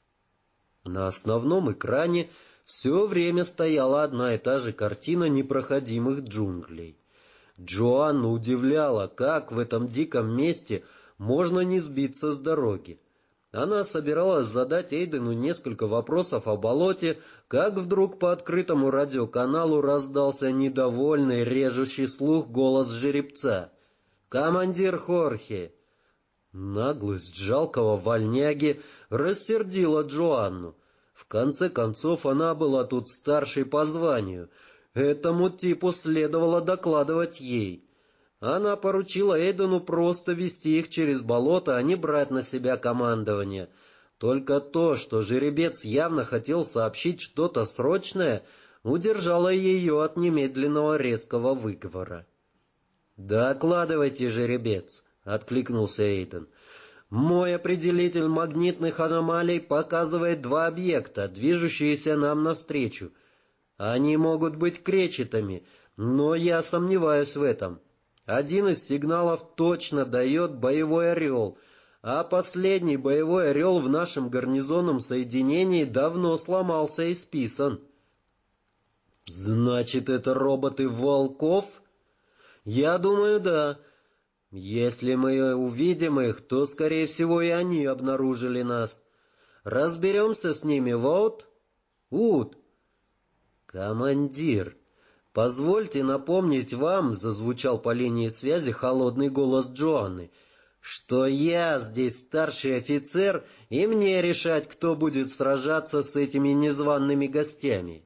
На основном экране все время стояла одна и та же картина непроходимых джунглей. Джоанну удивляло, как в этом диком месте можно не сбиться с дороги. Она собиралась задать Эйдену несколько вопросов о болоте, как вдруг по открытому радиоканалу раздался недовольный, режущий слух голос жеребца. «Командир Хорхе!» Наглость жалкого вольняги рассердила Джоанну. В конце концов, она была тут старшей по званию. Этому типу следовало докладывать ей. Она поручила Эйдену просто вести их через болото, а не брать на себя командование. Только то, что жеребец явно хотел сообщить что-то срочное, удержало ее от немедленного резкого выговора. «Докладывайте, жеребец», — откликнулся Эйден. «Мой определитель магнитных аномалий показывает 2 объекта, движущиеся нам навстречу. Они могут быть кречетами, но я сомневаюсь в этом». Один из сигналов точно дает боевой орел, а последний боевой орел в нашем гарнизонном соединении давно сломался и списан. Значит, это роботы волков? Я думаю, да. Если мы увидим их, то, скорее всего, и они обнаружили нас. Разберемся с ними, вот? Ут. Командир, позвольте напомнить вам, зазвучал по линии связи холодный голос Джоанны, что я здесь старший офицер, и мне решать, кто будет сражаться с этими незваными гостями.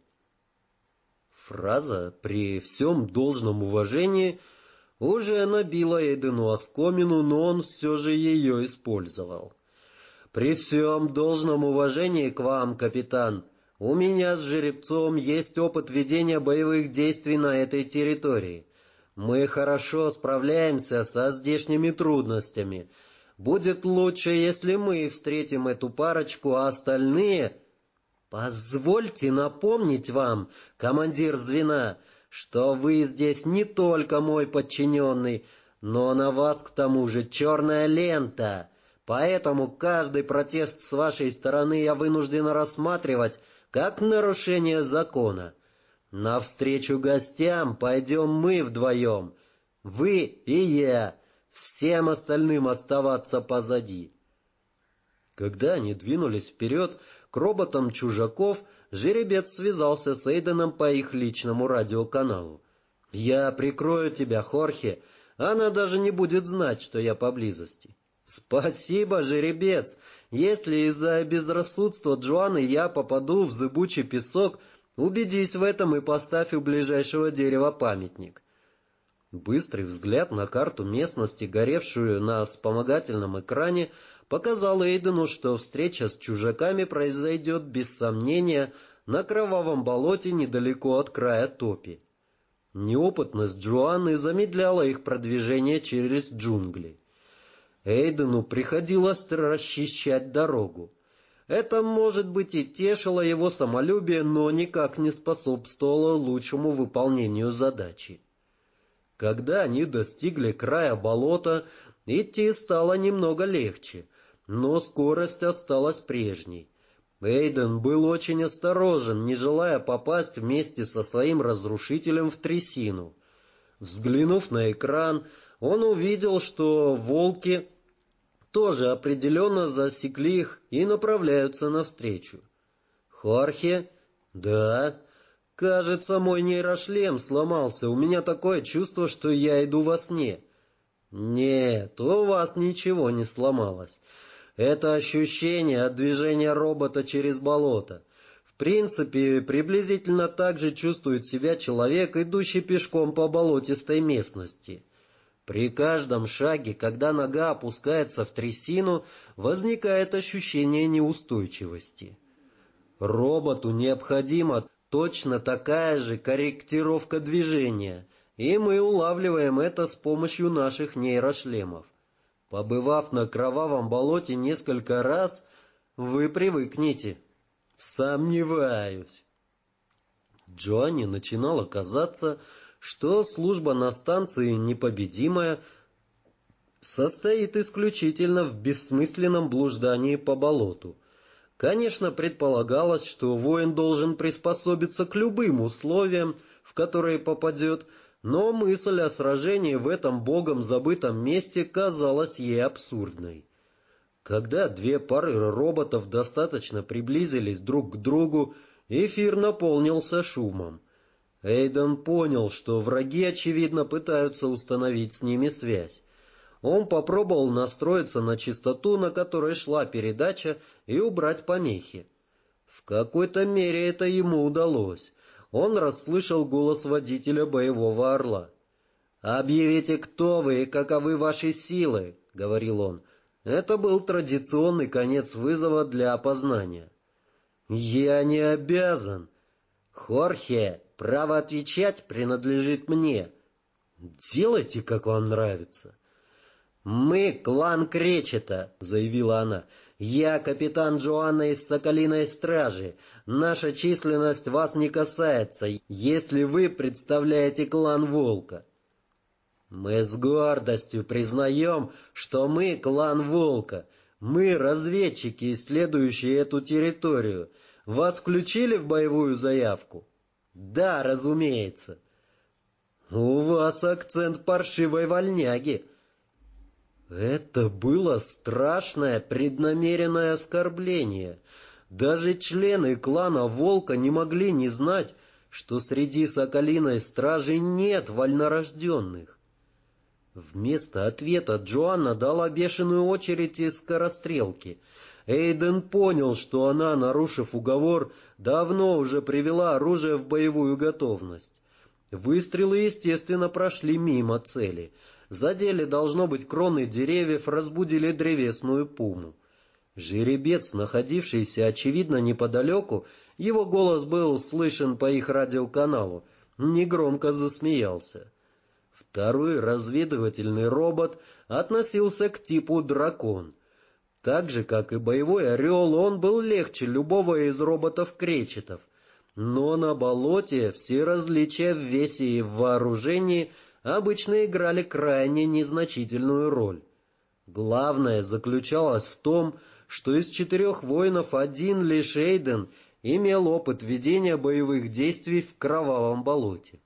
Фраза «при всем должном уважении» уже набила Эйдену оскомину, но он все же ее использовал. «При всем должном уважении к вам, капитан, у меня с жеребцом есть опыт ведения боевых действий на этой территории. Мы хорошо справляемся со здешними трудностями. Будет лучше, если мы встретим эту парочку, а остальные...» «Позвольте напомнить вам, командир звена, что вы здесь не только мой подчиненный, но на вас к тому же черная лента. Поэтому каждый протест с вашей стороны я вынужден рассматривать как нарушение закона. Навстречу гостям пойдем мы вдвоем, вы и я, всем остальным оставаться позади». Когда они двинулись вперед к роботам чужаков, жеребец связался с Эйденом по их личному радиоканалу. «Я прикрою тебя, Хорхе, она даже не будет знать, что я поблизости». «Спасибо, жеребец. Если из-за безрассудства Джоанны я попаду в зыбучий песок, убедись в этом и поставь у ближайшего дерева памятник». Быстрый взгляд на карту местности, горевшую на вспомогательном экране, показал Эйдену, что встреча с чужаками произойдет, без сомнения, на кровавом болоте недалеко от края топи. Неопытность Джоанны замедляла их продвижение через джунгли. Эйдену приходилось расчищать дорогу. Это, может быть, и тешило его самолюбие, но никак не способствовало лучшему выполнению задачи. Когда они достигли края болота, идти стало немного легче, но скорость осталась прежней. Эйден был очень осторожен, не желая попасть вместе со своим разрушителем в трясину. Взглянув на экран, он увидел, что волки тоже определенно засекли их и направляются навстречу. «Хорхе?» «Да?» «Кажется, мой нейрошлем сломался. У меня такое чувство, что я иду во сне». «Нет, у вас ничего не сломалось. Это ощущение от движения робота через болото. В принципе, приблизительно так же чувствует себя человек, идущий пешком по болотистой местности. При каждом шаге, когда нога опускается в трясину, возникает ощущение неустойчивости. Роботу необходимо точно такая же корректировка движения, и мы улавливаем это с помощью наших нейрошлемов. Побывав на кровавом болоте несколько раз, вы привыкнете». «Сомневаюсь». Джоанне начинало казаться, что служба на станции «Непобедимая» состоит исключительно в бессмысленном блуждании по болоту. Конечно, предполагалось, что воин должен приспособиться к любым условиям, в которые попадет, но мысль о сражении в этом богом забытом месте казалась ей абсурдной. Когда две пары роботов достаточно приблизились друг к другу, эфир наполнился шумом. Эйден понял, что враги, очевидно, пытаются установить с ними связь. Он попробовал настроиться на частоту, на которой шла передача, и убрать помехи. В какой-то мере это ему удалось. Он расслышал голос водителя боевого орла. «Объявите, кто вы и каковы ваши силы», — говорил он. Это был традиционный конец вызова для опознания. «Я не обязан. Хорхе, право отвечать принадлежит мне. Делайте, как вам нравится». «Мы клан Кречета», — заявила она. «Я капитан Джоанна из Соколиной Стражи. Наша численность вас не касается, если вы представляете клан Волка». Мы с гордостью признаем, что мы клан Волка. Мы разведчики, исследующие эту территорию. Вас включили в боевую заявку? Да, разумеется. У вас акцент паршивой вольняги. Это было страшное преднамеренное оскорбление. Даже члены клана Волка не могли не знать, что среди Соколиной Стражи нет вольнорожденных. Вместо ответа Джоанна дала бешеную очередь из скорострелки. Эйден понял, что она, нарушив уговор, давно уже привела оружие в боевую готовность. Выстрелы, естественно, прошли мимо цели. Задели, должно быть, кроны деревьев, разбудили древесную пуму. Жеребец, находившийся, очевидно, неподалеку, его голос был слышен по их радиоканалу, негромко засмеялся. Второй разведывательный робот относился к типу «Дракон». Так же, как и боевой «Орел», он был легче любого из роботов-кречетов. Но на болоте все различия в весе и в вооружении обычно играли крайне незначительную роль. Главное заключалось в том, что из 4 воинов один лишь Эйден имел опыт ведения боевых действий в кровавом болоте.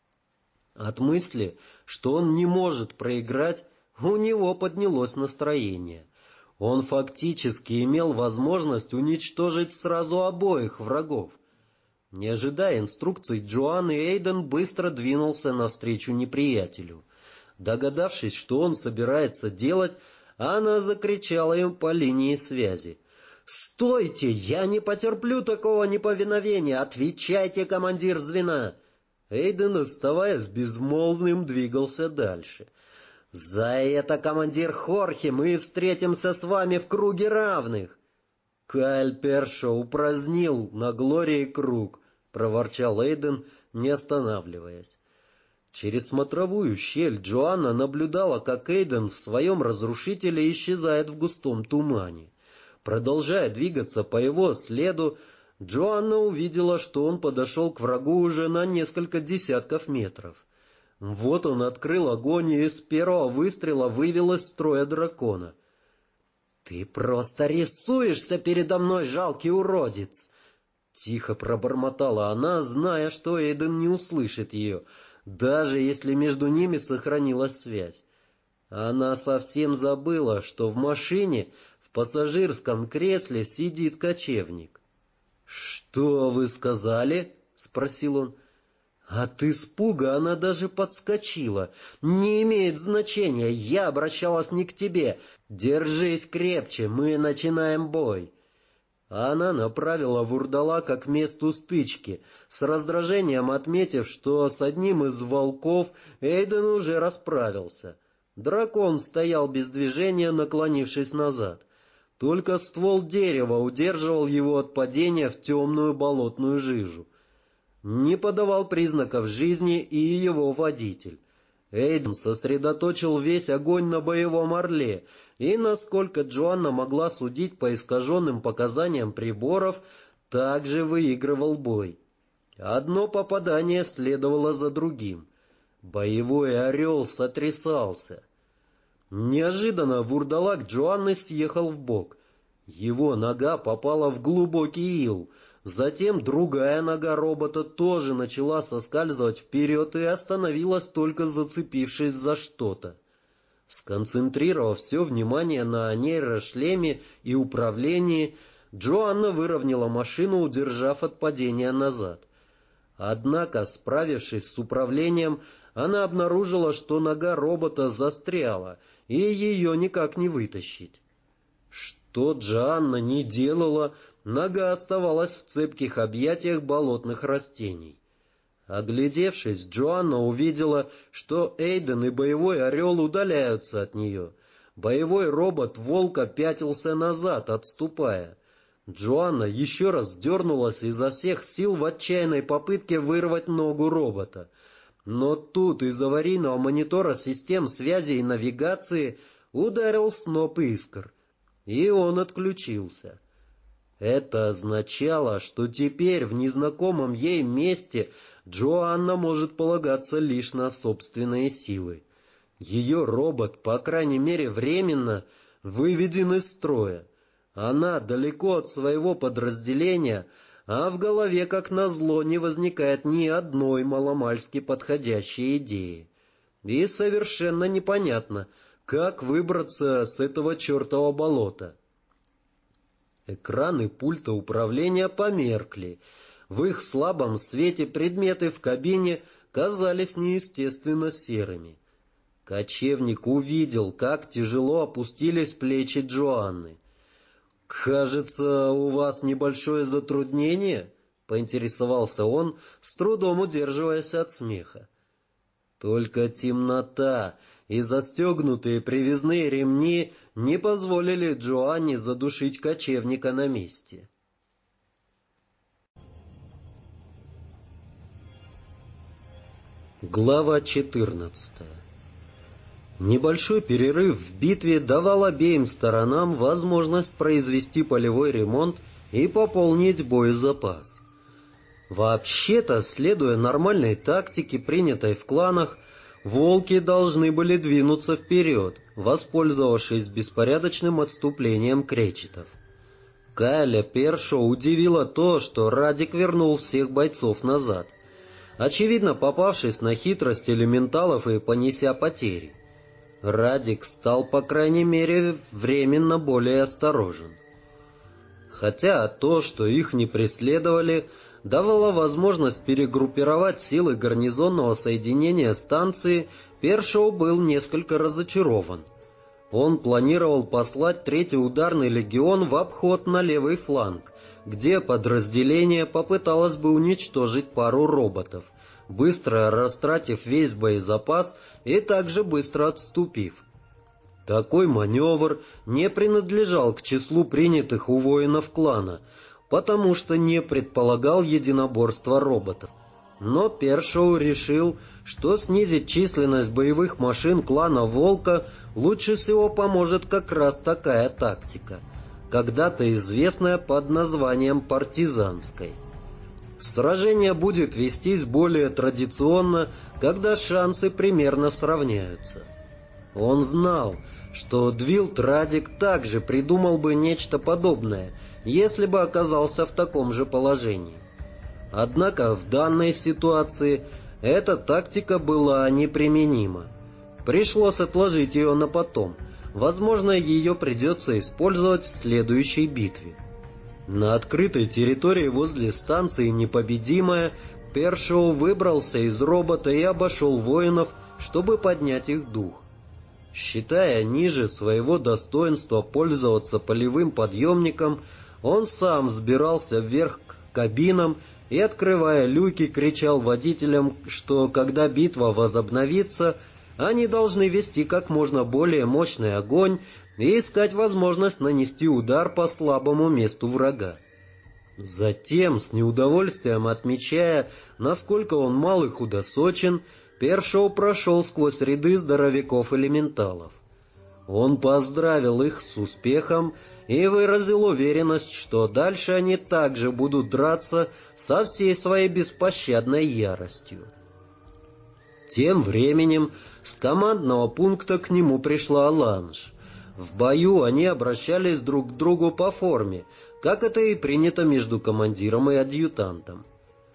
От мысли, что он не может проиграть, у него поднялось настроение. Он фактически имел возможность уничтожить сразу обоих врагов. Не ожидая инструкций Джоанны, Эйден быстро двинулся навстречу неприятелю. Догадавшись, что он собирается делать, она закричала им по линии связи. «Стойте! Я не потерплю такого неповиновения! Отвечайте, командир звена!» Эйден, оставаясь безмолвным, двигался дальше. «За это, командир Хорхе, мы встретимся с вами в круге равных!» «Кайль Перша упразднил на Глории круг», — проворчал Эйден, не останавливаясь. Через смотровую щель Джоанна наблюдала, как Эйден в своем разрушителе исчезает в густом тумане. Продолжая двигаться по его следу, Джоанна увидела, что он подошел к врагу уже на несколько десятков метров. Вот он открыл огонь и с первого выстрела вывел из строя дракона. «Ты просто рисуешься передо мной, жалкий уродец!» Тихо пробормотала она, зная, что Эйден не услышит ее, даже если между ними сохранилась связь. Она совсем забыла, что в машине в пассажирском кресле сидит кочевник. «Что вы сказали?» — спросил он. От испуга она даже подскочила. «Не имеет значения, я обращалась не к тебе. Держись крепче, мы начинаем бой». Она направила вурдалака к месту стычки, с раздражением отметив, что с одним из волков Эйден уже расправился. Дракон стоял без движения, наклонившись назад. Только ствол дерева удерживал его от падения в темную болотную жижу. Не подавал признаков жизни и его водитель. Эйден сосредоточил весь огонь на боевом орле, и, насколько Джоанна могла судить по искаженным показаниям приборов, также выигрывал бой. Одно попадание следовало за другим. Боевой орел сотрясался. Неожиданно вурдалак Джоанны съехал вбок. Его нога попала в глубокий ил. Затем другая нога робота тоже начала соскальзывать вперед и остановилась, только зацепившись за что-то. Сконцентрировав все внимание на нейрошлеме и управлении, Джоанна выровняла машину, удержав от падения назад. Однако, справившись с управлением, она обнаружила, что нога робота застряла, и ее никак не вытащить. Что Джоанна не делала, нога оставалась в цепких объятиях болотных растений. Оглядевшись, Джоанна увидела, что Эйден и боевой орел удаляются от нее. Боевой робот волка пятился назад, отступая. Джоанна еще раз дернулась изо всех сил в отчаянной попытке вырвать ногу робота. Но тут из аварийного монитора систем связи и навигации ударил сноп искр, и он отключился. Это означало, что теперь в незнакомом ей месте Джоанна может полагаться лишь на собственные силы. Ее робот, по крайней мере временно, выведен из строя. Она далеко от своего подразделения, а в голове, как назло, не возникает ни одной маломальски подходящей идеи. И совершенно непонятно, как выбраться с этого чертова болота. Экраны пульта управления померкли. В их слабом свете предметы в кабине казались неестественно серыми. Кочевник увидел, как тяжело опустились плечи Джоанны. «Кажется, у вас небольшое затруднение?» — поинтересовался он, с трудом удерживаясь от смеха. Только темнота и застегнутые привязные ремни не позволили Джоанне задушить кочевника на месте. Глава 14. Небольшой перерыв в битве давал обеим сторонам возможность произвести полевой ремонт и пополнить боезапас. Вообще-то, следуя нормальной тактике, принятой в кланах, волки должны были двинуться вперед, воспользовавшись беспорядочным отступлением кречетов. Кайля Першоу удивило то, что Радик вернул всех бойцов назад, очевидно попавшись на хитрость элементалов и понеся потери. Радик стал, по крайней мере, временно более осторожен. Хотя то, что их не преследовали, давало возможность перегруппировать силы гарнизонного соединения станции, Першоу был несколько разочарован. Он планировал послать третий ударный легион в обход на левый фланг, где подразделение попыталось бы уничтожить пару роботов, быстро растратив весь боезапас и также быстро отступив. Такой маневр не принадлежал к числу принятых у воинов клана, потому что не предполагал единоборства роботов. Но Першоу решил, что снизить численность боевых машин клана Волка лучше всего поможет как раз такая тактика, когда-то известная под названием партизанской. Сражение будет вестись более традиционно, когда шансы примерно сравняются. Он знал, что Двилд Радик также придумал бы нечто подобное, если бы оказался в таком же положении. Однако в данной ситуации эта тактика была неприменима. Пришлось отложить ее на потом. Возможно, ее придется использовать в следующей битве. На открытой территории возле станции «Непобедимая» Першоу выбрался из робота и обошел воинов, чтобы поднять их дух. Считая ниже своего достоинства пользоваться полевым подъемником, он сам взбирался вверх к кабинам и, открывая люки, кричал водителям, что когда битва возобновится, они должны вести как можно более мощный огонь и искать возможность нанести удар по слабому месту врага. Затем, с неудовольствием отмечая, насколько он мал и худосочен, Першоу прошел сквозь ряды здоровяков-элементалов. Он поздравил их с успехом и выразил уверенность, что дальше они также будут драться со всей своей беспощадной яростью. Тем временем с командного пункта к нему пришла Ланж. В бою они обращались друг к другу по форме, как это и принято между командиром и адъютантом.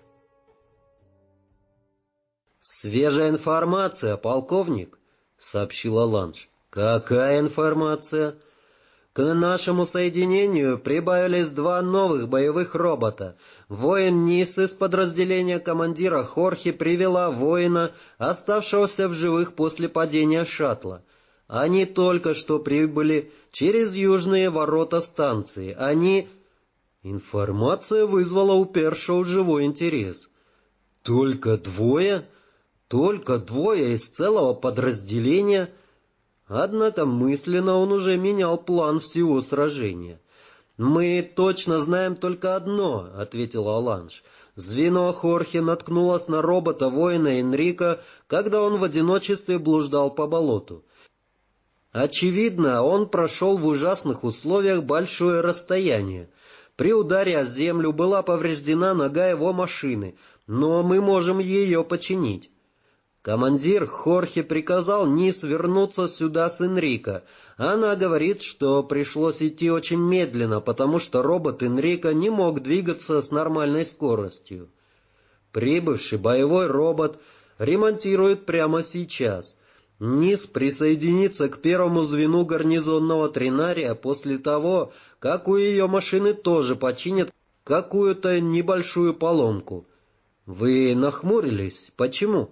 «Свежая информация, полковник», — сообщила Ланж. «Какая информация?» «К нашему соединению прибавились 2 новых боевых робота. Воин Нис из подразделения командира Хорхи привела воина, оставшегося в живых после падения шаттла. Они только что прибыли через южные ворота станции. Они...» Информация вызвала у Першоу живой интерес. «Только 2? Только 2 из целого подразделения?» Однако мысленно он уже менял план всего сражения. «Мы точно знаем только одно», — ответила Ланж. «Звено Хорхе наткнулось на робота воина Энрика, когда он в одиночестве блуждал по болоту. Очевидно, он прошел в ужасных условиях большое расстояние. При ударе о землю была повреждена нога его машины, но мы можем ее починить. Командир Хорхе приказал Нис вернуться сюда с Энрико. Она говорит, что пришлось идти очень медленно, потому что робот Энрико не мог двигаться с нормальной скоростью. Прибывший боевой робот ремонтирует прямо сейчас. Нис присоединится к первому звену гарнизонного тринария после того, как у ее машины тоже починят какую-то небольшую поломку. Вы нахмурились? Почему?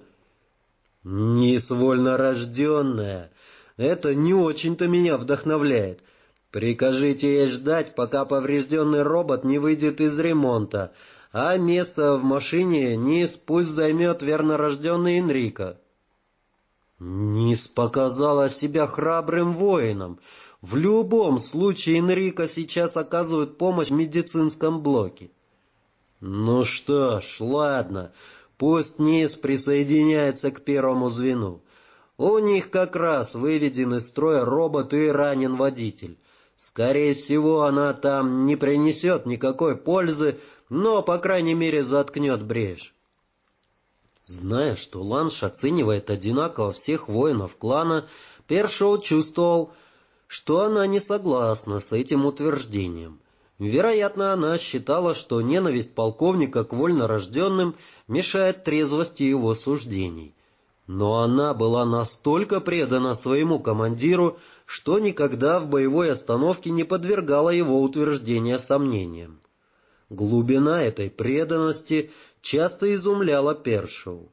Нис вольнорожденная. Это не очень-то меня вдохновляет. Прикажите ей ждать, пока поврежденный робот не выйдет из ремонта, а место в машине Нис пусть займет вернорожденный Энрико. Нис показала себя храбрым воином. В любом случае Энрико сейчас оказывает помощь в медицинском блоке. Ну что ж, ладно, пусть Нис присоединяется к первому звену. У них как раз выведен из строя робот и ранен водитель. Скорее всего, она там не принесет никакой пользы, но, по крайней мере, заткнет брешь. Зная, что Ланш оценивает одинаково всех воинов клана, Першоу чувствовал, что она не согласна с этим утверждением. Вероятно, она считала, что ненависть полковника к вольнорожденным мешает трезвости его суждений. Но она была настолько предана своему командиру, что никогда в боевой остановке не подвергала его утверждения сомнениям. Глубина этой преданности часто изумляла Першоу.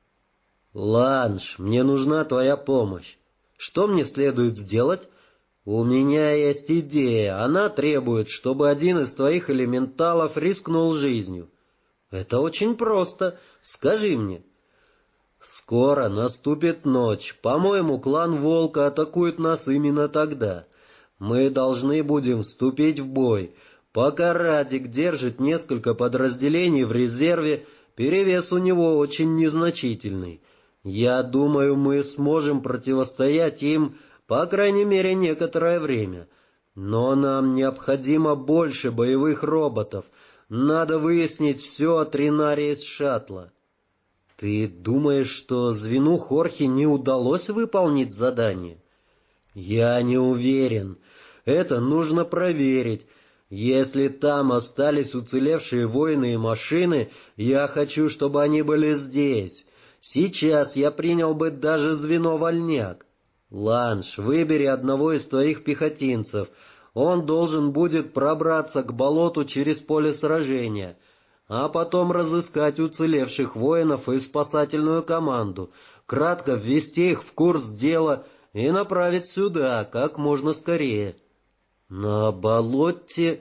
«Ланш, мне нужна твоя помощь. Что мне следует сделать?» «У меня есть идея. Она требует, чтобы один из твоих элементалов рискнул жизнью». «Это очень просто. Скажи мне». «Скоро наступит ночь. По-моему, клан Волка атакует нас именно тогда. Мы должны будем вступить в бой. Пока Радик держит несколько подразделений в резерве, перевес у него очень незначительный. Я думаю, мы сможем противостоять им, по крайней мере, некоторое время. Но нам необходимо больше боевых роботов. Надо выяснить все о Тринарии с шаттла». «Ты думаешь, что звену Хорхе не удалось выполнить задание?» «Я не уверен. Это нужно проверить. Если там остались уцелевшие воины и машины, я хочу, чтобы они были здесь. Сейчас я принял бы даже звено Вольняк. Ланш, выбери одного из твоих пехотинцев. Он должен будет пробраться к болоту через поле сражения, а потом разыскать уцелевших воинов и спасательную команду, кратко ввести их в курс дела и направить сюда как можно скорее. На болоте...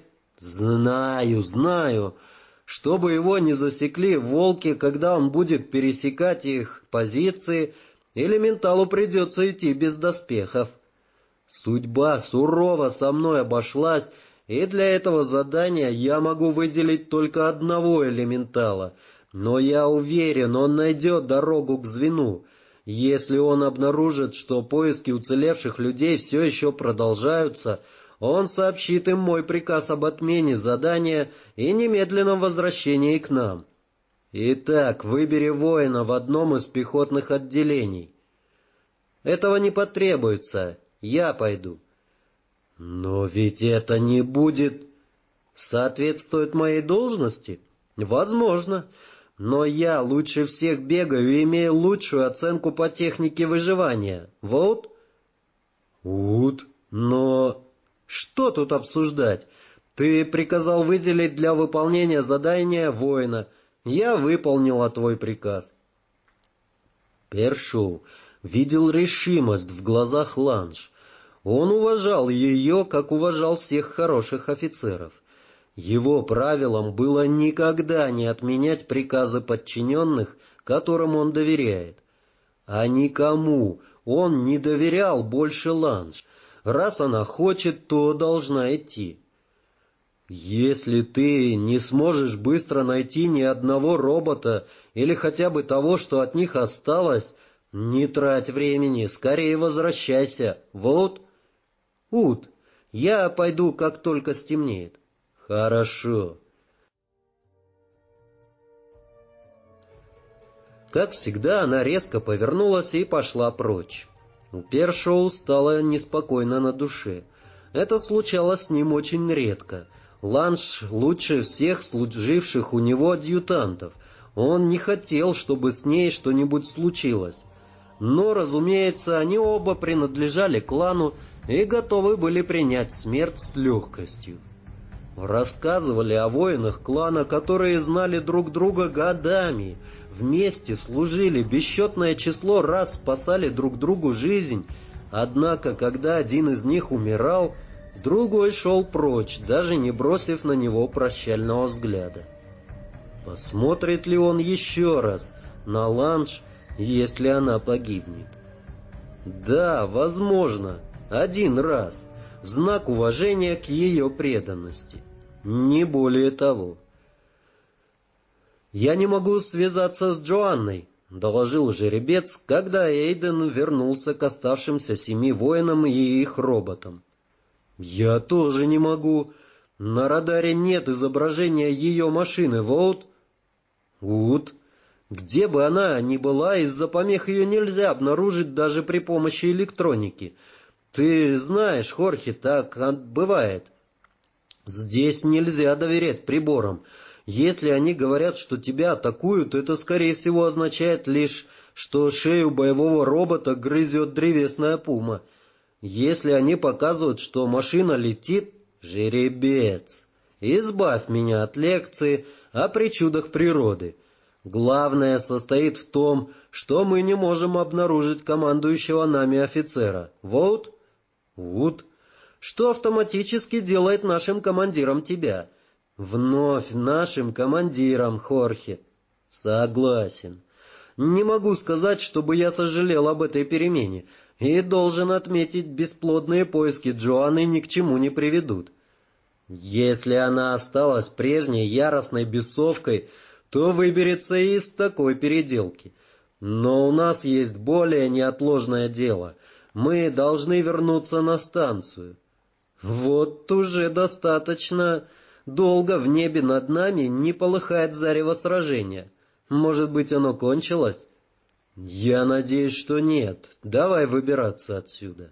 Знаю. Чтобы его не засекли волки, когда он будет пересекать их позиции, элементалу придется идти без доспехов. Судьба сурово со мной обошлась, и для этого задания я могу выделить только одного элементала, но я уверен, он найдет дорогу к звену. Если он обнаружит, что поиски уцелевших людей все еще продолжаются, он сообщит им мой приказ об отмене задания и немедленном возвращении к нам. Итак, выбери воина в одном из пехотных отделений. Этого не потребуется, я пойду. Но ведь это не будет соответствовать моей должности? Возможно, но я лучше всех бегаю и имею лучшую оценку по технике выживания. Вот? Но... Что тут обсуждать? Ты приказал выделить для выполнения задания воина. Я выполнила твой приказ. Першоу видел решимость в глазах Ланш. Он уважал ее, как уважал всех хороших офицеров. Его правилом было никогда не отменять приказы подчиненных, которым он доверяет. А никому он не доверял больше Ланш. Раз она хочет, то должна идти. Если ты не сможешь быстро найти ни одного робота или хотя бы того, что от них осталось, не трать времени, скорее возвращайся. Вот. Я пойду, как только стемнеет. Хорошо. Как всегда, она резко повернулась и пошла прочь. У Першоу стало неспокойно на душе. Это случалось с ним очень редко. Ланж лучше всех служивших у него адъютантов. Он не хотел, чтобы с ней что-нибудь случилось. Но, разумеется, они оба принадлежали клану и готовы были принять смерть с легкостью. Рассказывали о воинах клана, которые знали друг друга годами, вместе служили, бесчетное число раз спасали друг другу жизнь, однако, когда один из них умирал, другой шел прочь, даже не бросив на него прощального взгляда. Посмотрит ли он еще раз на Ланж, если она погибнет? Да, возможно, один раз, в знак уважения к ее преданности. Не более того. «Я не могу связаться с Джоанной», — доложил жеребец, когда Эйден вернулся к оставшимся 7 воинам и их роботам. «Я тоже не могу. На радаре нет изображения ее машины, вот». «Вуд. Где бы она ни была, из-за помех ее нельзя обнаружить даже при помощи электроники. Ты знаешь, Хорхе, так бывает. Здесь нельзя доверять приборам. Если они говорят, что тебя атакуют, это, скорее всего, означает лишь, что шею боевого робота грызет древесная пума. Если они показывают, что машина летит, жеребец, избавь меня от лекции о причудах природы. Главное состоит в том, что мы не можем обнаружить командующего нами офицера. Вот? Вот. Что автоматически делает нашим командиром тебя. Вновь нашим командиром, Хорхе. Согласен. Не могу сказать, чтобы я сожалел об этой перемене, и должен отметить, бесплодные поиски Джоанны ни к чему не приведут. Если она осталась прежней яростной бесовкой, то выберется из такой переделки. Но у нас есть более неотложное дело. Мы должны вернуться на станцию. Вот уже достаточно долго в небе над нами не полыхает зарево сражения. Может быть, оно кончилось? Я надеюсь, что нет. Давай выбираться отсюда.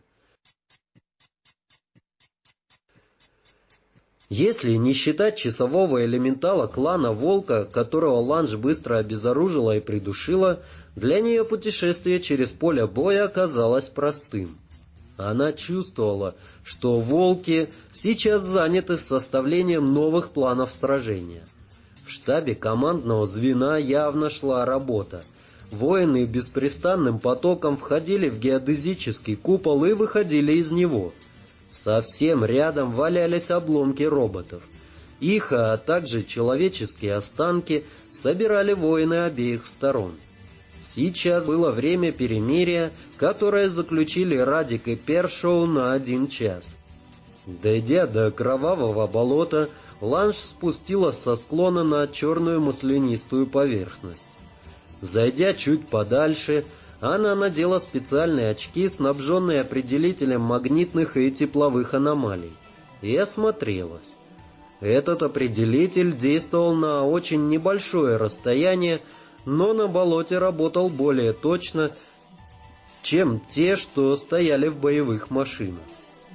Если не считать часового элементала клана Волка, которого Ланж быстро обезоружила и придушила, для нее путешествие через поле боя оказалось простым. Она чувствовала, что волки сейчас заняты составлением новых планов сражения. В штабе командного звена явно шла работа. Воины беспрестанным потоком входили в геодезический купол и выходили из него. Совсем рядом валялись обломки роботов. Их, а также человеческие останки собирали воины обеих сторон. Сейчас было время перемирия, которое заключили Радик и Першоу на 1 час. Дойдя до кровавого болота, Ланж спустилась со склона на черную маслянистую поверхность. Зайдя чуть подальше, она надела специальные очки, снабженные определителем магнитных и тепловых аномалий, и осмотрелась. Этот определитель действовал на очень небольшое расстояние, но на болоте работал более точно, чем те, что стояли в боевых машинах.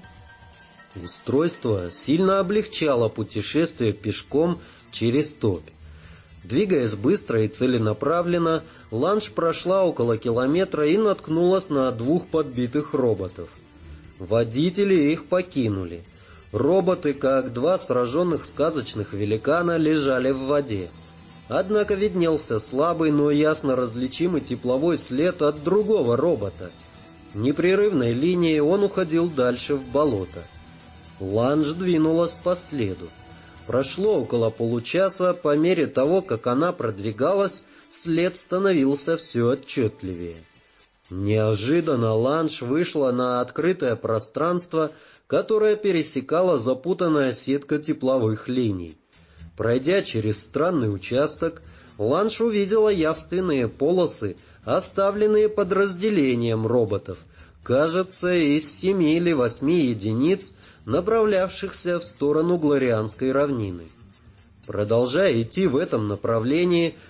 Устройство сильно облегчало путешествие пешком через топь. Двигаясь быстро и целенаправленно, Ланж прошла около километра и наткнулась на 2 подбитых роботов. Водители их покинули. Роботы, как 2 сраженных сказочных великана, лежали в воде. Однако виднелся слабый, но ясно различимый тепловой след от другого робота. Непрерывной линией он уходил дальше в болото. Ланж двинулась по следу. Прошло около получаса, по мере того, как она продвигалась, след становился все отчетливее. Неожиданно Ланж вышла на открытое пространство, которое пересекала запутанная сетка тепловых линий. Пройдя через странный участок, Ланж увидела явственные полосы, оставленные подразделением роботов, кажется, из 7 или 8 единиц, направлявшихся в сторону Глорианской равнины. Продолжая идти в этом направлении,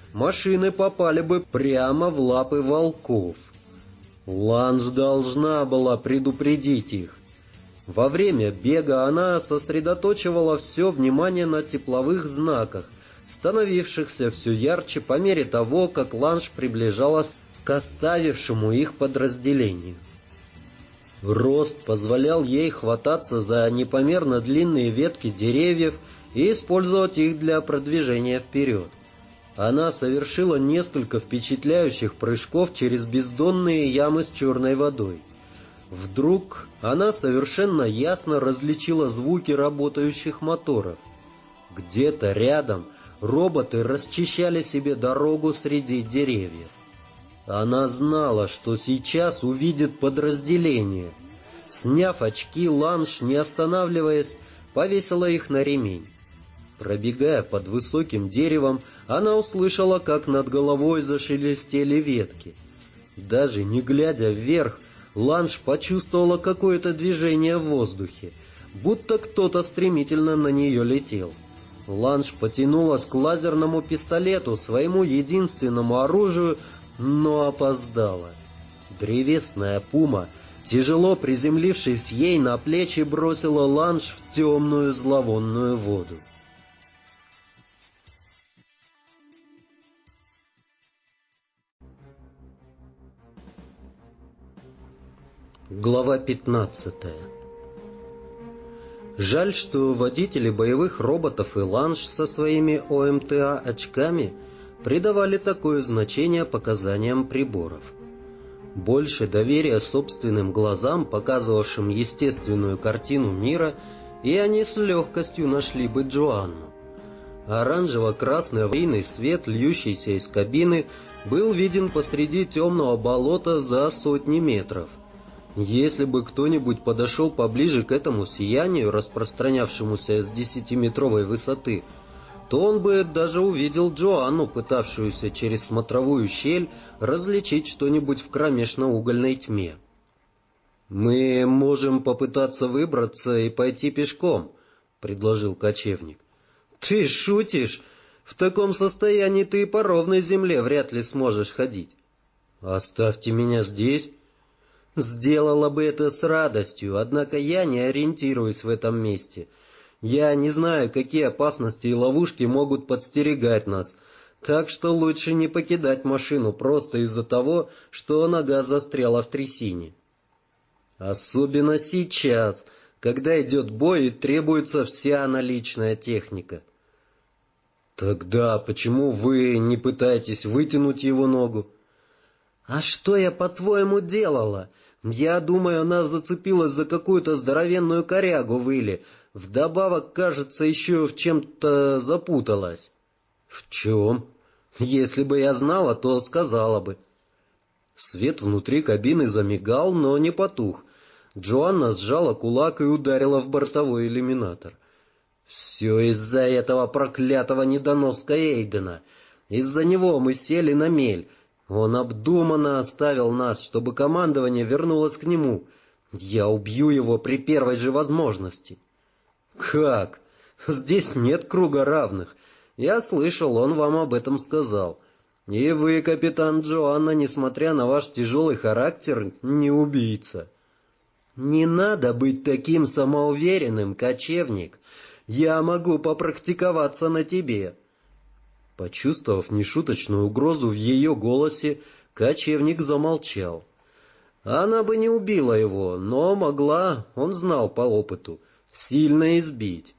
машины попали бы прямо в лапы волков. Ланж должна была предупредить их. Во время бега она сосредоточивала все внимание на тепловых знаках, становившихся все ярче по мере того, как Ланж приближалась к оставившему их подразделению. Рост позволял ей хвататься за непомерно длинные ветки деревьев и использовать их для продвижения вперед. Она совершила несколько впечатляющих прыжков через бездонные ямы с черной водой. Вдруг она совершенно ясно различила звуки работающих моторов. Где-то рядом роботы расчищали себе дорогу среди деревьев. Она знала, что сейчас увидит подразделение. Сняв очки, Ланж, не останавливаясь, повесила их на ремень. Пробегая под высоким деревом, она услышала, как над головой зашелестели ветки. Даже не глядя вверх, Ланж почувствовала какое-то движение в воздухе, будто кто-то стремительно на нее летел. Ланж потянулась к лазерному пистолету, своему единственному оружию, но опоздала. Древесная пума, тяжело приземлившись ей на плечи, бросила Ланж в темную зловонную воду. Глава 15. Жаль, что водители боевых роботов и Ланж со своими ОМТА-очками придавали такое значение показаниям приборов. Больше доверия собственным глазам, показывавшим естественную картину мира, и они с легкостью нашли бы Джоанну. Оранжево-красный аварийный свет, льющийся из кабины, был виден посреди темного болота за сотни метров. Если бы кто-нибудь подошел поближе к этому сиянию, распространявшемуся с 10-метровой высоты, то он бы даже увидел Джоанну, пытавшуюся через смотровую щель различить что-нибудь в кромешно-угольной тьме. «Мы можем попытаться выбраться и пойти пешком», — предложил кочевник. «Ты шутишь? В таком состоянии ты и по ровной земле вряд ли сможешь ходить». «Оставьте меня здесь». «Сделала бы это с радостью, однако я не ориентируюсь в этом месте. Я не знаю, какие опасности и ловушки могут подстерегать нас, так что лучше не покидать машину просто из-за того, что нога застряла в трясине. Особенно сейчас, когда идет бой и требуется вся наличная техника». «Тогда почему вы не пытаетесь вытянуть его ногу?» «А что я, по-твоему, делала? Я думаю, она зацепилась за какую-то здоровенную корягу в иле. Вдобавок, кажется, еще в чем-то запуталась». «В чем?» «Если бы я знала, то сказала бы». Свет внутри кабины замигал, но не потух. Джоанна сжала кулак и ударила в бортовой иллюминатор. «Все из-за этого проклятого недоноска Эйдена. Из-за него мы сели на мель. Он обдуманно оставил нас, чтобы командование вернулось к нему. Я убью его при первой же возможности». «Как? Здесь нет круга равных. Я слышал, он вам об этом сказал. И вы, капитан Джоанна, несмотря на ваш тяжелый характер, не убийца». «Не надо быть таким самоуверенным, кочевник. Я могу попрактиковаться на тебе». Почувствовав нешуточную угрозу в ее голосе, кочевник замолчал. Она бы не убила его, но могла, он знал по опыту, сильно избить.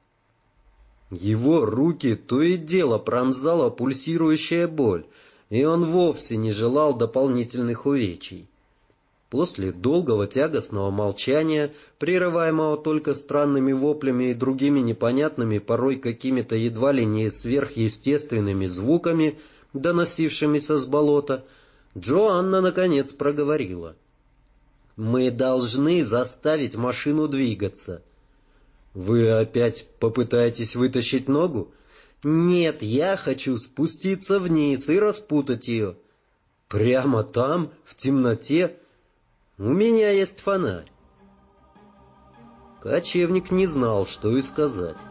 Его руки то и дело пронзала пульсирующая боль, и он вовсе не желал дополнительных увечий. После долгого тягостного молчания, прерываемого только странными воплями и другими непонятными, порой какими-то едва ли не сверхъестественными звуками, доносившимися с болота, Джоанна наконец проговорила: «Мы должны заставить машину двигаться». «Вы опять попытаетесь вытащить ногу?» «Нет, я хочу спуститься вниз и распутать ее». «Прямо там, в темноте?» «У меня есть фонарь». Кочевник не знал, что и сказать.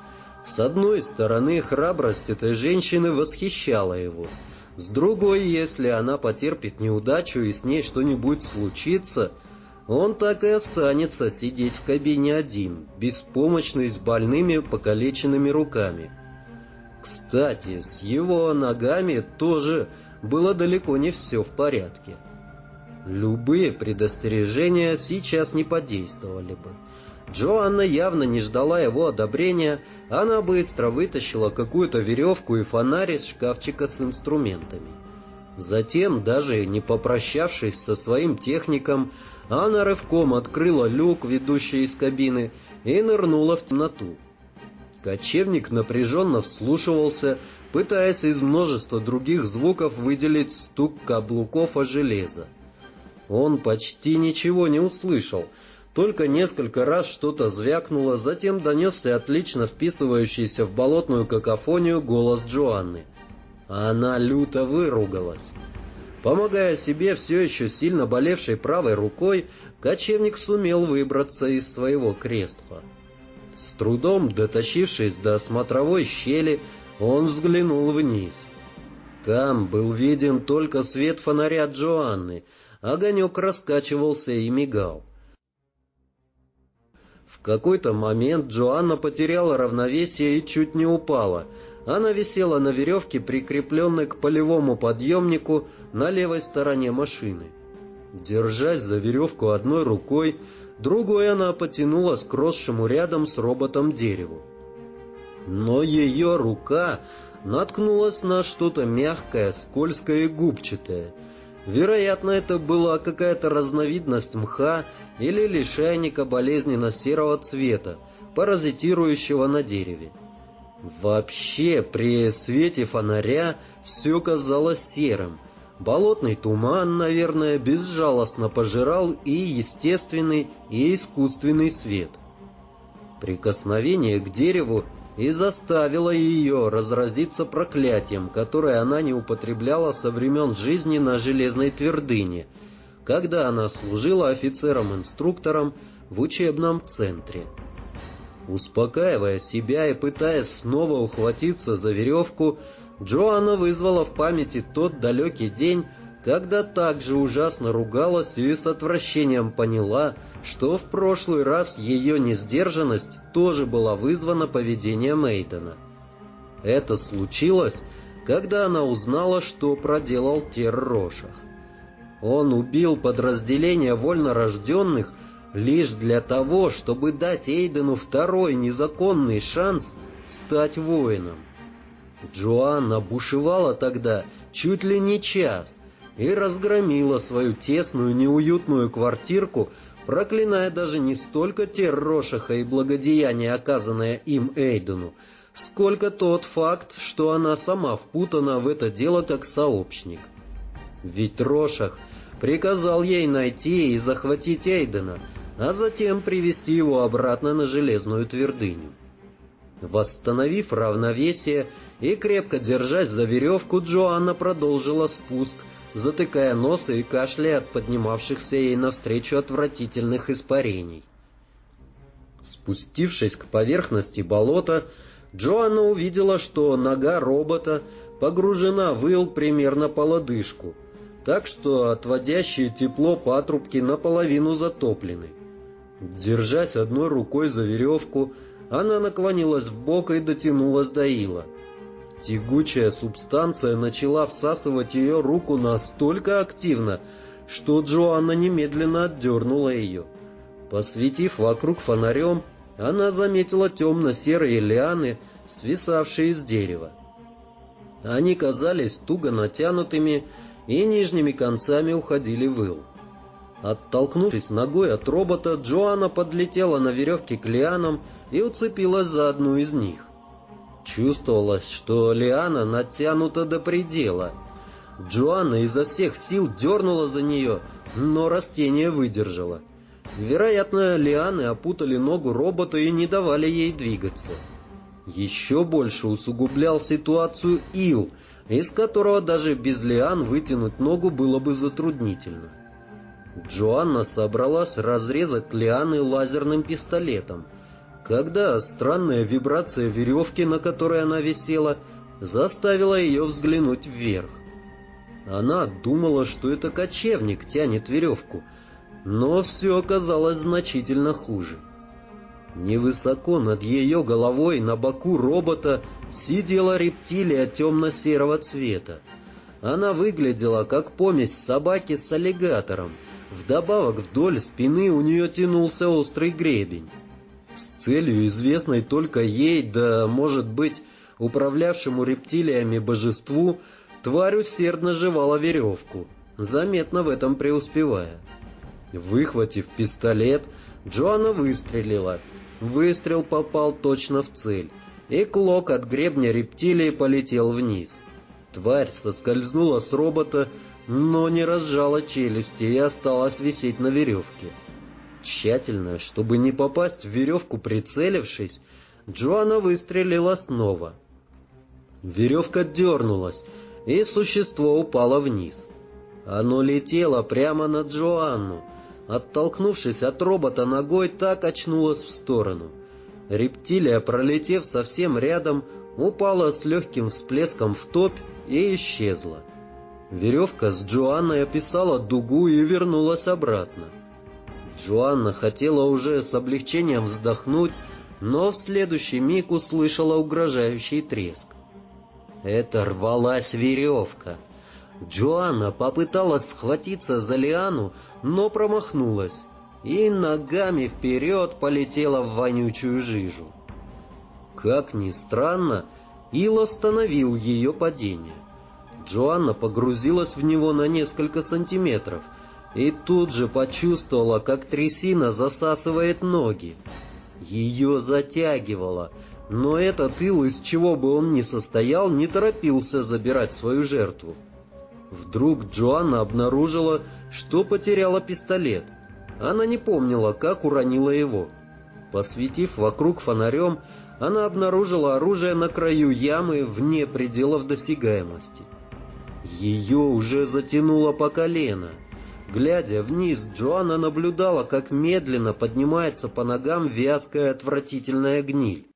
С одной стороны, храбрость этой женщины восхищала его. С другой, если она потерпит неудачу и с ней что-нибудь случится, он так и останется сидеть в кабине один, беспомощный, с больными покалеченными руками. Кстати, с его ногами тоже было далеко не все в порядке. Любые предостережения сейчас не подействовали бы. Джоанна явно не ждала его одобрения, она быстро вытащила какую-то веревку и фонарь из шкафчика с инструментами. Затем, даже не попрощавшись со своим техником, она рывком открыла люк, ведущий из кабины, и нырнула в темноту. Кочевник напряженно вслушивался, пытаясь из множества других звуков выделить стук каблуков о железо. Он почти ничего не услышал, только несколько раз что-то звякнуло, затем донесся отлично вписывающийся в болотную какофонию голос Джоанны. Она люто выругалась. Помогая себе все еще сильно болевшей правой рукой, кочевник сумел выбраться из своего кресла. С трудом дотащившись до смотровой щели, он взглянул вниз. Там был виден только свет фонаря Джоанны, огонек раскачивался и мигал. В какой-то момент Джоанна потеряла равновесие и чуть не упала. Она висела на веревке, прикрепленной к полевому подъемнику на левой стороне машины. Держась за веревку одной рукой, другой она потянулась к росшему рядом с роботом дереву. Но ее рука наткнулась на что-то мягкое, скользкое и губчатое. Вероятно, это была какая-то разновидность мха или лишайника болезненно-серого цвета, паразитирующего на дереве. Вообще, при свете фонаря все казалось серым. Болотный туман, наверное, безжалостно пожирал и естественный, и искусственный свет. Прикосновение к дереву и заставило ее разразиться проклятием, которое она не употребляла со времен жизни на железной твердыне, когда она служила офицером-инструктором в учебном центре. Успокаивая себя и пытаясь снова ухватиться за веревку, Джоанна вызвала в памяти тот далекий день, когда так же ужасно ругалась и с отвращением поняла, что в прошлый раз ее несдержанность тоже была вызвана поведением Эйдена. Это случилось, когда она узнала, что проделал Тер-Рошах. Он убил подразделение вольнорожденных лишь для того, чтобы дать Эйдену второй незаконный шанс стать воином. Джоанна бушевала тогда чуть ли не час и разгромила свою тесную неуютную квартирку, проклиная даже не столько Тер-Рошаха и благодеяние, оказанное им Эйдену, сколько тот факт, что она сама впутана в это дело как сообщник. Ведь Рошах приказал ей найти и захватить Эйдена, а затем привести его обратно на железную твердыню. Восстановив равновесие и крепко держась за веревку, Джоанна продолжила спуск, затыкая нос и кашляя от поднимавшихся ей навстречу отвратительных испарений. Спустившись к поверхности болота, Джоанна увидела, что нога робота погружена в ил примерно по лодыжку, так что отводящие тепло патрубки наполовину затоплены. Держась одной рукой за веревку, она наклонилась вбок и дотянулась до ила. Тягучая субстанция начала всасывать ее руку настолько активно, что Джоанна немедленно отдернула ее. Посветив вокруг фонарем, она заметила темно-серые лианы, свисавшие с дерева. Они казались туго натянутыми и нижними концами уходили в ил. Оттолкнувшись ногой от робота, Джоанна подлетела на веревке к лианам и уцепилась за одну из них. Чувствовалось, что лиана натянута до предела. Джоанна изо всех сил дернула за нее, но растение выдержало. Вероятно, лианы опутали ногу робота и не давали ей двигаться. Еще больше усугублял ситуацию ил, из которого даже без лиан вытянуть ногу было бы затруднительно. Джоанна собралась разрезать лианы лазерным пистолетом. когда странная вибрация веревки, на которой она висела, заставила ее взглянуть вверх. Она думала, что это кочевник тянет веревку, но все оказалось значительно хуже. Невысоко над ее головой на боку робота сидела рептилия темно-серого цвета. Она выглядела как помесь собаки с аллигатором. Вдобавок вдоль спины у нее тянулся острый гребень. С целью, известной только ей, да, может быть, управлявшему рептилиями божеству, тварь усердно жевала веревку, заметно в этом преуспевая. Выхватив пистолет, Джоанна выстрелила. Выстрел попал точно в цель, и клок от гребня рептилии полетел вниз. Тварь соскользнула с робота, но не разжала челюсти и осталась висеть на веревке. Тщательно, чтобы не попасть в веревку прицелившись, Джоанна выстрелила снова. Веревка дернулась, и существо упало вниз. Оно летело прямо на Джоанну. Оттолкнувшись от робота ногой, так очнулась в сторону. Рептилия, пролетев совсем рядом, упала с легким всплеском в топь и исчезла. Веревка с Джоанной описала дугу и вернулась обратно. Джоанна хотела уже с облегчением вздохнуть, но в следующий миг услышала угрожающий треск. Это рвалась веревка. Джоанна попыталась схватиться за лиану, но промахнулась, и ногами вперед полетела в вонючую жижу. Как ни странно, ил остановил ее падение. Джоанна погрузилась в него на несколько сантиметров и тут же почувствовала, как трясина засасывает ноги. Ее затягивало, но этот ил, из чего бы он ни состоял, не торопился забирать свою жертву. Вдруг Джоанна обнаружила, что потеряла пистолет. Она не помнила, как уронила его. Посветив вокруг фонарем, она обнаружила оружие на краю ямы вне пределов досягаемости. Ее уже затянуло по колено. Глядя вниз, Джоанна наблюдала, как медленно поднимается по ногам вязкая отвратительная гниль.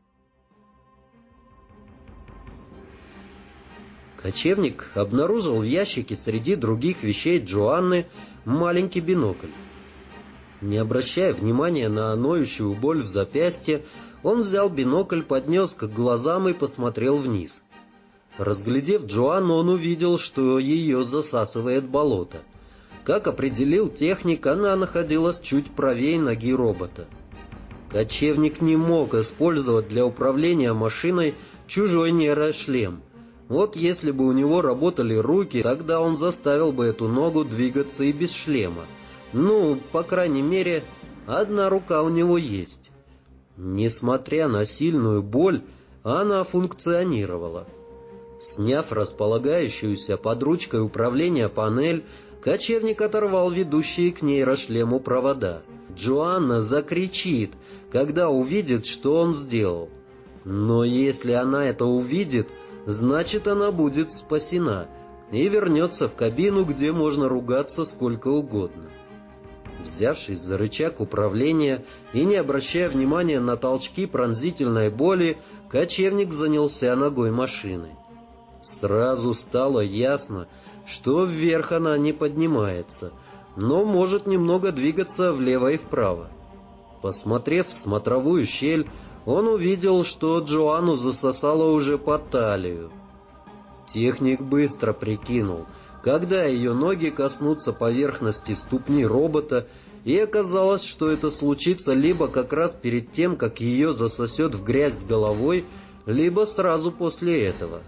Кочевник обнаружил в ящике среди других вещей Джоанны маленький бинокль. Не обращая внимания на ноющую боль в запястье, он взял бинокль, поднес к глазам и посмотрел вниз. Разглядев Джоанну, он увидел, что ее засасывает болото. Как определил техник, она находилась чуть правее ноги робота. Кочевник не мог использовать для управления машиной чужой нейрошлем. Вот если бы у него работали руки, тогда он заставил бы эту ногу двигаться и без шлема. Ну, по крайней мере, одна рука у него есть. Несмотря на сильную боль, она функционировала. Сняв располагающуюся под ручкой управления панель, кочевник оторвал ведущие к нейрошлему провода. Джоанна закричит, когда увидит, что он сделал. Но если она это увидит, значит, она будет спасена и вернется в кабину, где можно ругаться сколько угодно. Взявшись за рычаг управления и не обращая внимания на толчки пронзительной боли, кочевник занялся ногой машины. Сразу стало ясно, что вверх она не поднимается, но может немного двигаться влево и вправо. Посмотрев в смотровую щель, он увидел, что Джоанну засосало уже по талию. Техник быстро прикинул, когда ее ноги коснутся поверхности ступни робота, и оказалось, что это случится либо как раз перед тем, как ее засосет в грязь с головой, либо сразу после этого.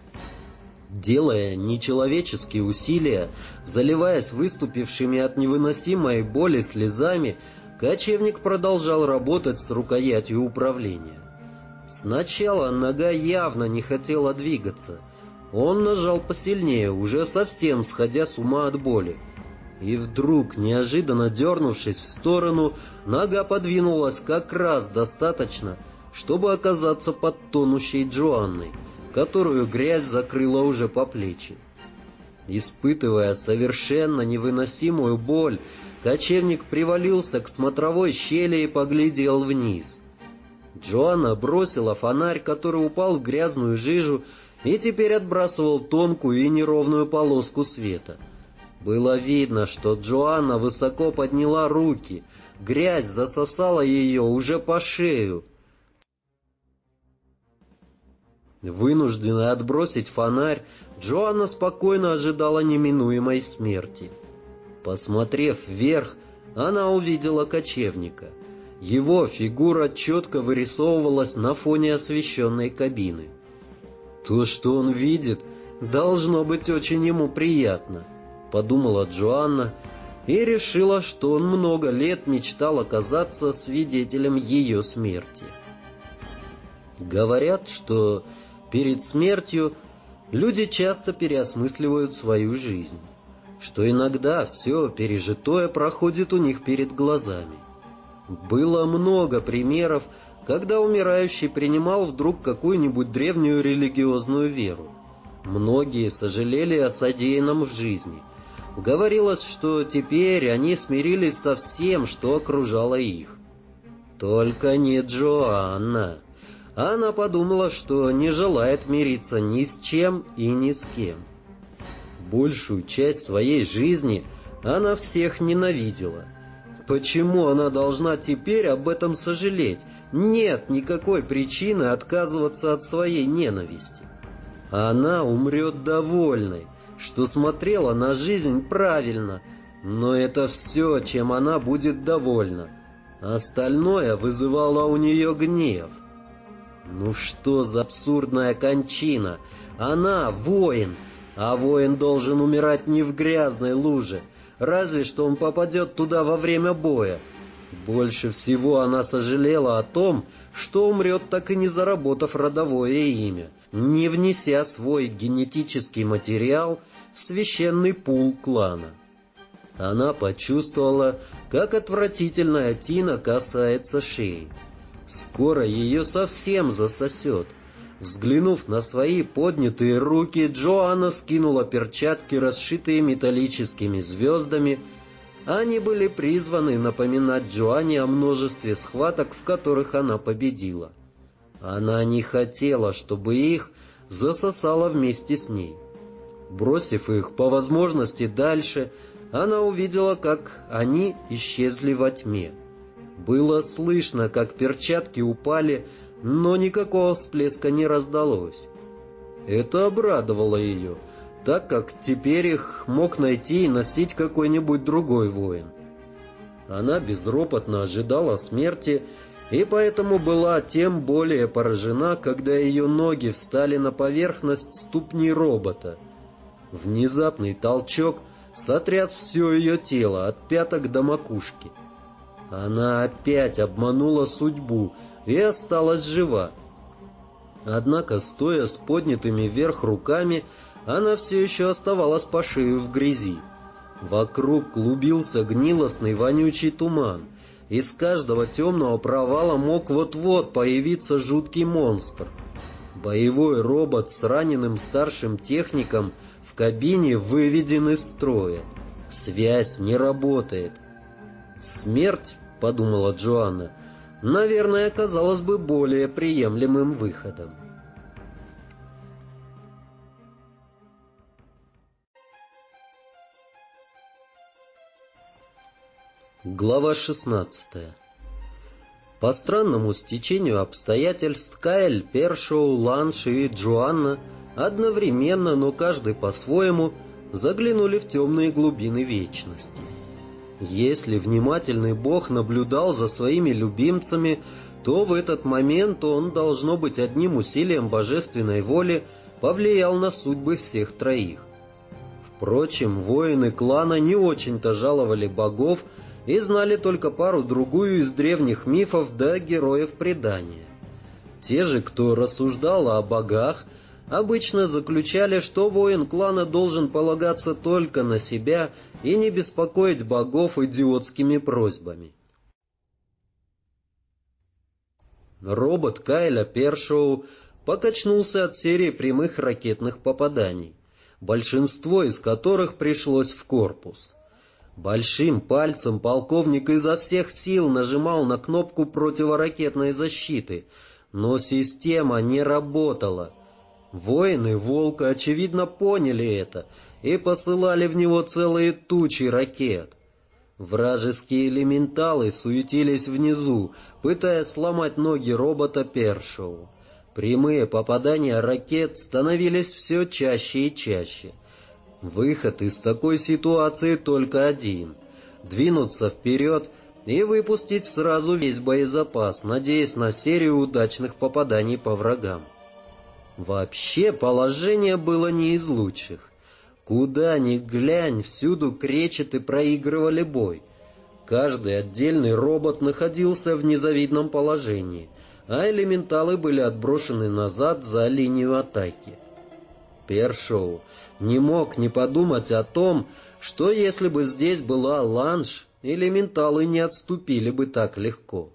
Делая нечеловеческие усилия, заливаясь выступившими от невыносимой боли слезами, кочевник продолжал работать с рукоятью управления. Сначала нога явно не хотела двигаться. Он нажал посильнее, уже совсем сходя с ума от боли. И вдруг, неожиданно дернувшись в сторону, нога подвинулась как раз достаточно, чтобы оказаться под тонущей Джоанной, которую грязь закрыла уже по плечи. Испытывая совершенно невыносимую боль, кочевник привалился к смотровой щели и поглядел вниз. Джоанна бросила фонарь, который упал в грязную жижу, и теперь отбрасывал тонкую и неровную полоску света. Было видно, что Джоанна высоко подняла руки, грязь засосала ее уже по шею. Вынужденная отбросить фонарь, Джоанна спокойно ожидала неминуемой смерти. Посмотрев вверх, она увидела кочевника. Его фигура четко вырисовывалась на фоне освещенной кабины. То, что он видит, должно быть очень ему приятно, подумала Джоанна и решила, что он много лет мечтал оказаться свидетелем ее смерти. Говорят, что перед смертью люди часто переосмысливают свою жизнь, что иногда все пережитое проходит у них перед глазами. Было много примеров, когда умирающий принимал вдруг какую-нибудь древнюю религиозную веру. Многие сожалели о содеянном в жизни. Говорилось, что теперь они смирились со всем, что окружало их. Только не Джоанна. Она подумала, что не желает мириться ни с чем и ни с кем. Большую часть своей жизни она всех ненавидела. Почему она должна теперь об этом сожалеть? Нет никакой причины отказываться от своей ненависти. Она умрет довольной, что смотрела на жизнь правильно, но это все, чем она будет довольна. Остальное вызывало у нее гнев. Ну что за абсурдная кончина? Она воин, а воин должен умирать не в грязной луже, разве что он попадет туда во время боя. Больше всего она сожалела о том, что умрет, так и не заработав родовое имя, не внеся свой генетический материал в священный пул клана. Она почувствовала, как отвратительная тина касается шеи. Скоро ее совсем засосет. Взглянув на свои поднятые руки, Джоанна скинула перчатки, расшитые металлическими звездами. Они были призваны напоминать Джоанне о множестве схваток, в которых она победила. Она не хотела, чтобы их засосало вместе с ней. Бросив их по возможности дальше, она увидела, как они исчезли во тьме. Было слышно, как перчатки упали, но никакого всплеска не раздалось. Это обрадовало ее, так как теперь их мог найти и носить какой-нибудь другой воин. Она безропотно ожидала смерти, и поэтому была тем более поражена, когда ее ноги встали на поверхность ступни робота. Внезапный толчок сотряс все ее тело, от пяток до макушки. Она опять обманула судьбу и осталась жива. Однако, стоя с поднятыми вверх руками, она все еще оставалась по шею в грязи. Вокруг клубился гнилостный вонючий туман. Из каждого темного провала мог вот-вот появиться жуткий монстр. Боевой робот с раненым старшим техником в кабине выведен из строя. Связь не работает. «Смерть», — подумала Джоанна, — «наверное, казалось бы более приемлемым выходом». Глава 16. По странному стечению обстоятельств Каэль, Першоу, Ланш и Джоанна одновременно, но каждый по-своему, заглянули в темные глубины вечности. Если внимательный Бог наблюдал за своими любимцами, то в этот момент он, должно быть, одним усилием божественной воли повлиял на судьбы всех троих. Впрочем, воины клана не очень-то жаловали богов и знали только пару-другую из древних мифов да героев предания. Те же, кто рассуждал о богах, обычно заключали, что воин клана должен полагаться только на себя и не беспокоить богов идиотскими просьбами. Робот Кайля Першоу покачнулся от серии прямых ракетных попаданий, большинство из которых пришлось в корпус. Большим пальцем полковник изо всех сил нажимал на кнопку противоракетной защиты, но система не работала. Воины «Волка» очевидно поняли это и посылали в него целые тучи ракет. Вражеские элементалы суетились внизу, пытаясь сломать ноги робота Першоу. Прямые попадания ракет становились все чаще и чаще. Выход из такой ситуации только один — двинуться вперед и выпустить сразу весь боезапас, надеясь на серию удачных попаданий по врагам. Вообще положение было не из лучших. Куда ни глянь, всюду кречеты проигрывали бой. Каждый отдельный робот находился в незавидном положении, а элементалы были отброшены назад за линию атаки. Першоу не мог не подумать о том, что если бы здесь была Ланж, элементалы не отступили бы так легко.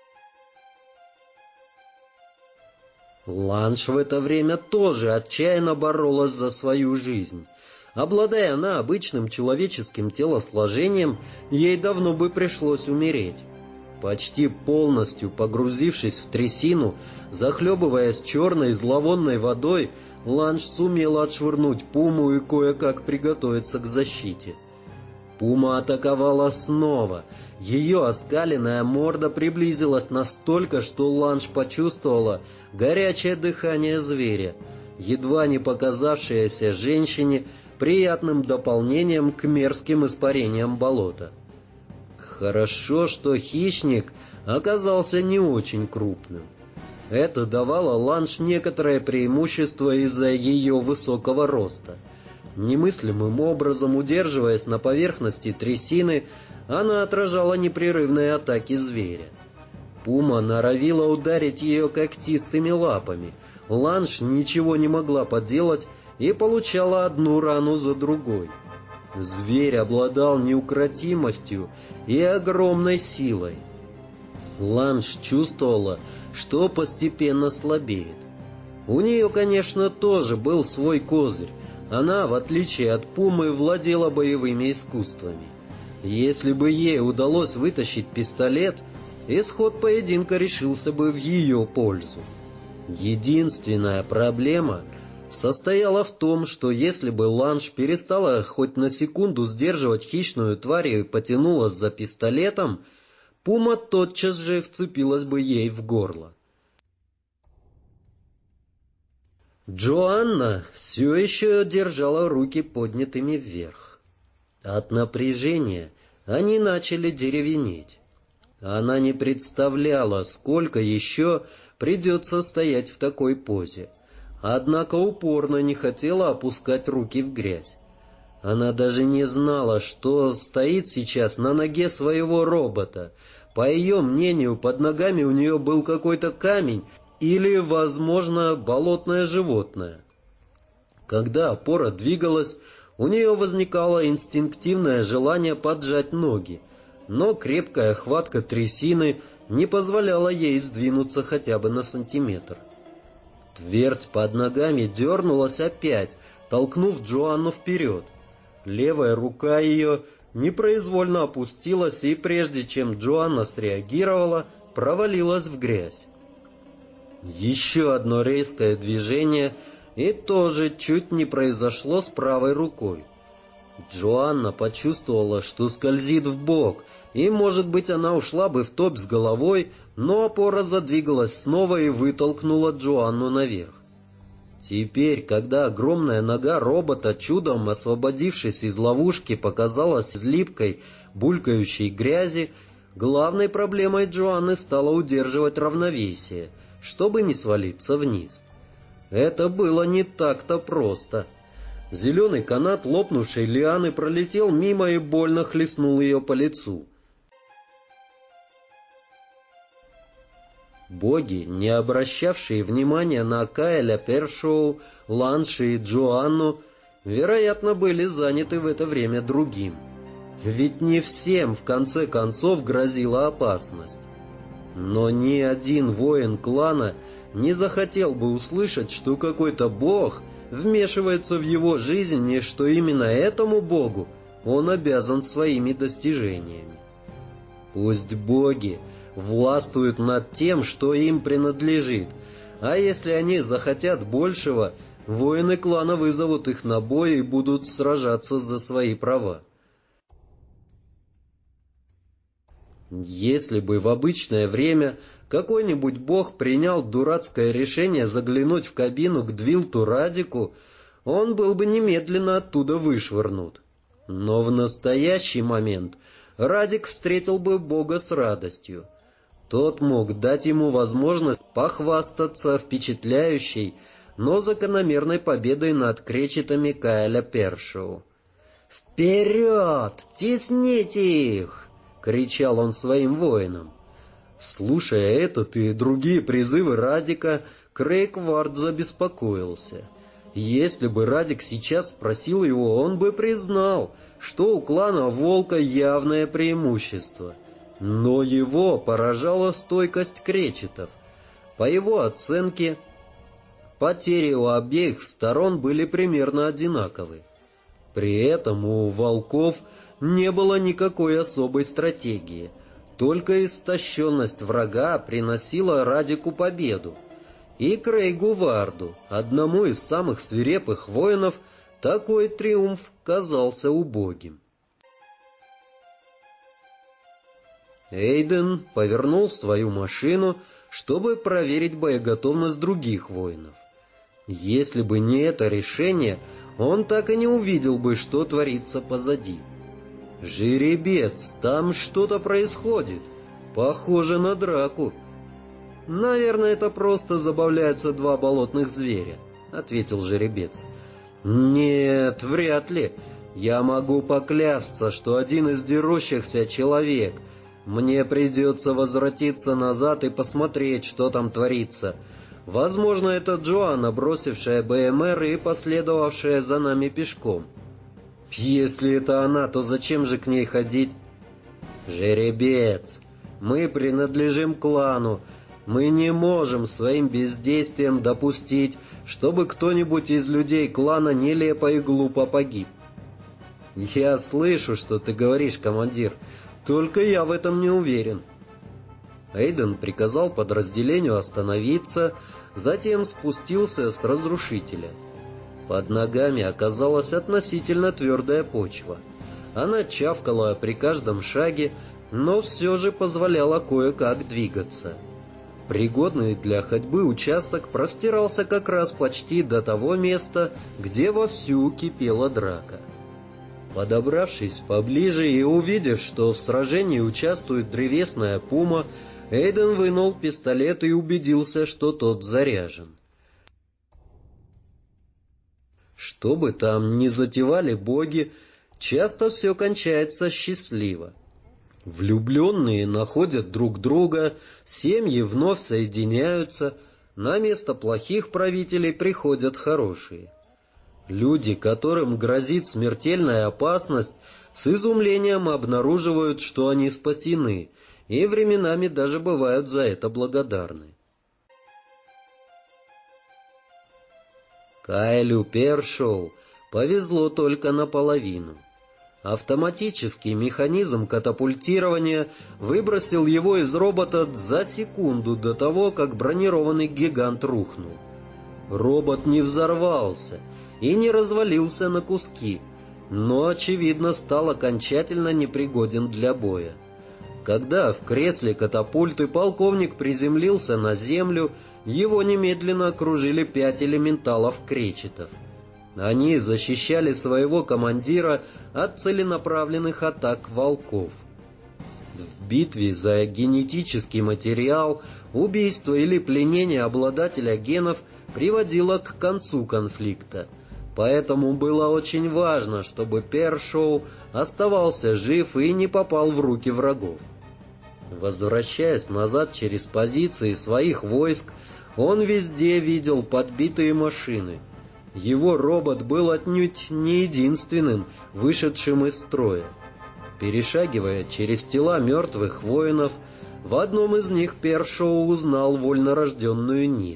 Ланж в это время тоже отчаянно боролась за свою жизнь. Обладая она обычным человеческим телосложением, ей давно бы пришлось умереть. Почти полностью погрузившись в трясину, захлебываясь черной зловонной водой, Ланж сумела отшвырнуть Пуму и кое-как приготовиться к защите. Пума атаковала снова. Ее оскаленная морда приблизилась настолько, что Ланж почувствовала горячее дыхание зверя, едва не показавшееся женщине приятным дополнением к мерзким испарениям болота. Хорошо, что хищник оказался не очень крупным. Это давало Ланж некоторое преимущество из-за ее высокого роста. Немыслимым образом удерживаясь на поверхности трясины, она отражала непрерывные атаки зверя. Пума норовила ударить ее когтистыми лапами. Ланж ничего не могла поделать и получала одну рану за другой. Зверь обладал неукротимостью и огромной силой. Ланж чувствовала, что постепенно слабеет. У нее, конечно, тоже был свой козырь. Она, в отличие от Пумы, владела боевыми искусствами. Если бы ей удалось вытащить пистолет, исход поединка решился бы в ее пользу. Единственная проблема состояла в том, что если бы Ланж перестала хоть на секунду сдерживать хищную тварь и потянулась за пистолетом, Пума тотчас же вцепилась бы ей в горло. Джоанна все еще держала руки поднятыми вверх. От напряжения они начали деревенеть. Она не представляла, сколько еще придется стоять в такой позе, однако упорно не хотела опускать руки в грязь. Она даже не знала, что стоит сейчас на ноге своего робота. По ее мнению, под ногами у нее был какой-то камень или, возможно, болотное животное. Когда опора двигалась, у нее возникало инстинктивное желание поджать ноги, но крепкая хватка трясины не позволяла ей сдвинуться хотя бы на сантиметр. Твердь под ногами дернулась опять, толкнув Джоанну вперед. Левая рука ее непроизвольно опустилась, и прежде чем Джоанна среагировала, провалилась в грязь. Еще одно резкое движение, и тоже чуть не произошло с правой рукой. Джоанна почувствовала, что скользит вбок, и, может быть, она ушла бы в топь с головой, но опора задвигалась снова и вытолкнула Джоанну наверх. Теперь, когда огромная нога робота, чудом освободившись из ловушки, показалась из липкой, булькающей грязи, главной проблемой Джоанны стало удерживать равновесие, чтобы не свалиться вниз. Это было не так-то просто. Зеленый канат лопнувшей лианы пролетел мимо и больно хлестнул ее по лицу. Боги, не обращавшие внимания на Кайля Першоу, Ланши и Джоанну, вероятно, были заняты в это время другим. Ведь не всем, в конце концов, грозила опасность. Но ни один воин клана не захотел бы услышать, что какой-то бог вмешивается в его жизнь, и что именно этому богу он обязан своими достижениями. Пусть боги властвуют над тем, что им принадлежит, а если они захотят большего, воины клана вызовут их на бой и будут сражаться за свои права. Если бы в обычное время какой-нибудь бог принял дурацкое решение заглянуть в кабину к Двилту Радику, он был бы немедленно оттуда вышвырнут. Но в настоящий момент Радик встретил бы бога с радостью. Тот мог дать ему возможность похвастаться впечатляющей, но закономерной победой над кречетами Каэля Першоу. «Вперед! Тесните их!» — кричал он своим воинам. Слушая этот и другие призывы Радика, Крейгвард забеспокоился. Если бы Радик сейчас спросил его, он бы признал, что у клана Волка явное преимущество. Но его поражала стойкость кречетов. По его оценке, потери у обеих сторон были примерно одинаковы. При этом у волков не было никакой особой стратегии, только истощенность врага приносила Радику победу. И Крейгу Варду, одному из самых свирепых воинов, такой триумф казался убогим. Эйден повернул свою машину, чтобы проверить боеготовность других воинов. Если бы не это решение, он так и не увидел бы, что творится позади. «Жеребец, там что-то происходит. Похоже на драку». «Наверное, это просто забавляются два болотных зверя», — ответил жеребец. «Нет, вряд ли. Я могу поклясться, что один из дерущихся человек. Мне придется возвратиться назад и посмотреть, что там творится. Возможно, это Джоанна, бросившая БМР и последовавшая за нами пешком. Если это она, то зачем же к ней ходить?» «Жеребец, мы принадлежим клану. Мы не можем своим бездействием допустить, чтобы кто-нибудь из людей клана нелепо и глупо погиб». «Я слышу, что ты говоришь, командир, только я в этом не уверен». Эйден приказал подразделению остановиться, затем спустился с разрушителя. Под ногами оказалась относительно твердая почва. Она чавкала при каждом шаге, но все же позволяла кое-как двигаться. Пригодный для ходьбы участок простирался как раз почти до того места, где вовсю кипела драка. Подобравшись поближе и увидев, что в сражении участвует древесная пума, Эйден вынул пистолет и убедился, что тот заряжен. Что бы там ни затевали боги, часто все кончается счастливо. Влюбленные находят друг друга, семьи вновь соединяются, на место плохих правителей приходят хорошие. Люди, которым грозит смертельная опасность, с изумлением обнаруживают, что они спасены, и временами даже бывают за это благодарны. Каэлю Першоу повезло только наполовину. Автоматический механизм катапультирования выбросил его из робота за секунду до того, как бронированный гигант рухнул. Робот не взорвался и не развалился на куски, но, очевидно, стал окончательно непригоден для боя. Когда в кресле катапульты полковник приземлился на землю, его немедленно окружили 5 элементалов-кречетов. Они защищали своего командира от целенаправленных атак волков. В битве за генетический материал убийство или пленение обладателя генов приводило к концу конфликта. Поэтому было очень важно, чтобы Першоу оставался жив и не попал в руки врагов. Возвращаясь назад через позиции своих войск, он везде видел подбитые машины. Его робот был отнюдь не единственным, вышедшим из строя. Перешагивая через тела мертвых воинов, в одном из них Першоу узнал вольнорожденную Нис.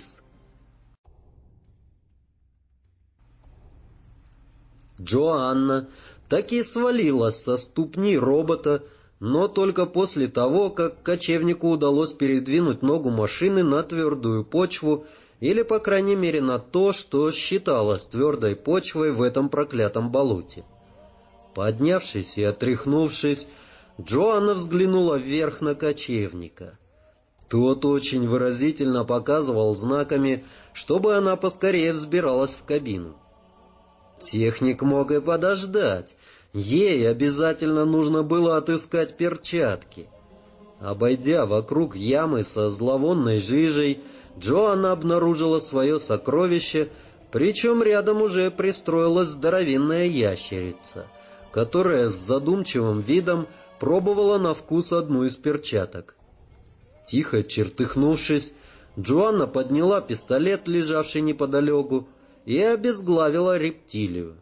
Джоанна таки свалилась со ступни робота, но только после того, как кочевнику удалось передвинуть ногу машины на твердую почву, или, по крайней мере, на то, что считалось твердой почвой в этом проклятом болоте. Поднявшись и отряхнувшись, Джоанна взглянула вверх на кочевника. Тот очень выразительно показывал знаками, чтобы она поскорее взбиралась в кабину. Техник мог и подождать. Ей обязательно нужно было отыскать перчатки. Обойдя вокруг ямы со зловонной жижей, Джоанна обнаружила свое сокровище, причем рядом уже пристроилась здоровенная ящерица, которая с задумчивым видом пробовала на вкус одну из перчаток. Тихо чертыхнувшись, Джоанна подняла пистолет, лежавший неподалеку, и обезглавила рептилию.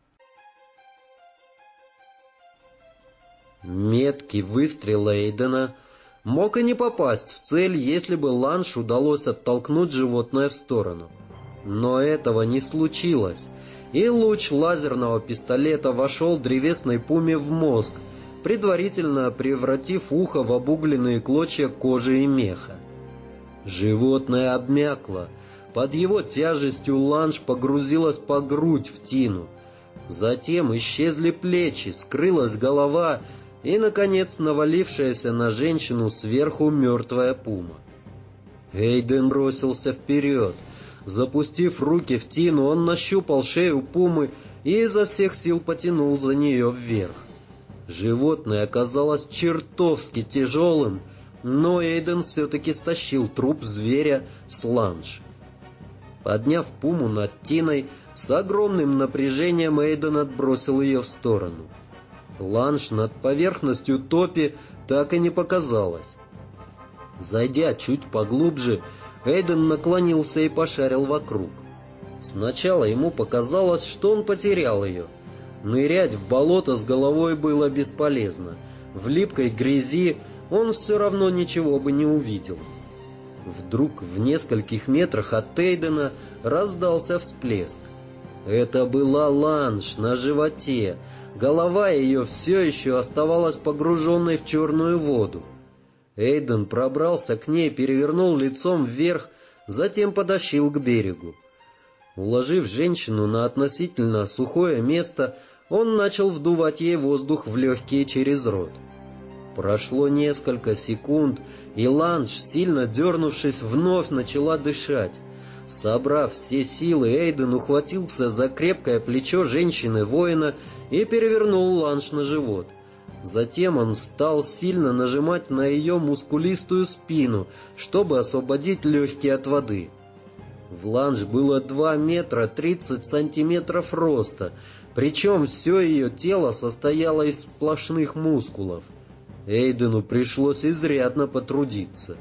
Меткий выстрел Эйдена мог и не попасть в цель, если бы Ланш удалось оттолкнуть животное в сторону. Но этого не случилось, и луч лазерного пистолета вошел древесной пуме в мозг, предварительно превратив ухо в обугленные клочья кожи и меха. Животное обмякло. Под его тяжестью Ланш погрузилась по грудь в тину. Затем исчезли плечи, скрылась голова и, наконец, навалившаяся на женщину сверху мертвая пума. Эйден бросился вперед. Запустив руки в тину, он нащупал шею пумы и изо всех сил потянул за нее вверх. Животное оказалось чертовски тяжелым, но Эйден все-таки стащил труп зверя с Ланш. Подняв пуму над тиной, с огромным напряжением Эйден отбросил ее в сторону. Ланш над поверхностью топи так и не показалось. Зайдя чуть поглубже, Эйден наклонился и пошарил вокруг. Сначала ему показалось, что он потерял ее. Нырять в болото с головой было бесполезно. В липкой грязи он все равно ничего бы не увидел. Вдруг в нескольких метрах от Эйдена раздался всплеск. Это была Ланш на животе. Голова ее все еще оставалась погруженной в черную воду. Эйден пробрался к ней, перевернул лицом вверх, затем подошел к берегу. Уложив женщину на относительно сухое место, он начал вдувать ей воздух в легкие через рот. Прошло несколько секунд, и Ланш, сильно дернувшись, вновь начала дышать. Собрав все силы, Эйден ухватился за крепкое плечо женщины-воина и перевернул Ланш на живот. Затем он стал сильно нажимать на ее мускулистую спину, чтобы освободить легкие от воды. В Ланш было 2 метра 30 сантиметров роста, причем все ее тело состояло из сплошных мускулов. Эйдену пришлось изрядно потрудиться.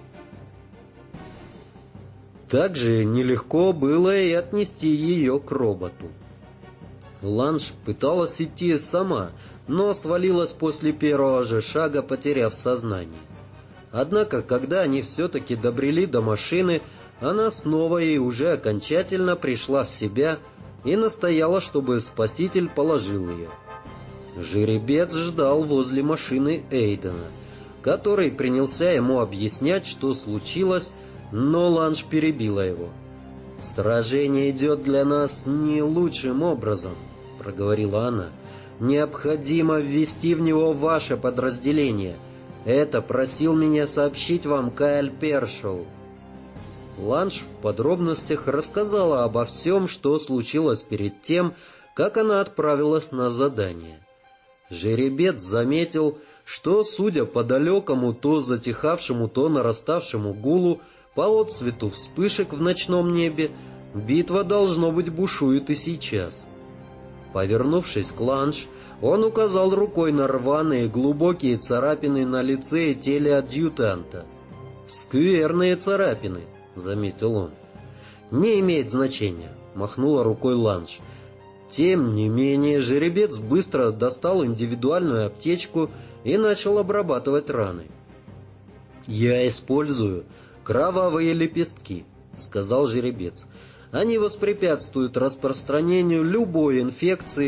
Также нелегко было и отнести ее к роботу. Ланш пыталась идти сама, но свалилась после первого же шага, потеряв сознание. Однако, когда они все-таки добрели до машины, она снова и уже окончательно пришла в себя и настояла, чтобы спаситель положил ее. Жеребец ждал возле машины Эйдена, который принялся ему объяснять, что случилось, но Ланш перебила его. «Сражение идет для нас не лучшим образом», — проговорила она. «Необходимо ввести в него ваше подразделение. Это просил меня сообщить вам Кайл Першоу». Ланш в подробностях рассказала обо всем, что случилось перед тем, как она отправилась на задание. Жеребец заметил, что, судя по далекому то затихавшему, то нараставшему гулу, по отсвету вспышек в ночном небе, битва, должно быть, бушует и сейчас. Повернувшись к Ланш, он указал рукой на рваные глубокие царапины на лице и теле адъютанта. «Скверные царапины», — заметил он. «Не имеет значения», — махнула рукой Ланш. Тем не менее, жеребец быстро достал индивидуальную аптечку и начал обрабатывать раны. «Я использую кровавые лепестки», — сказал жеребец. «Они воспрепятствуют распространению любой инфекции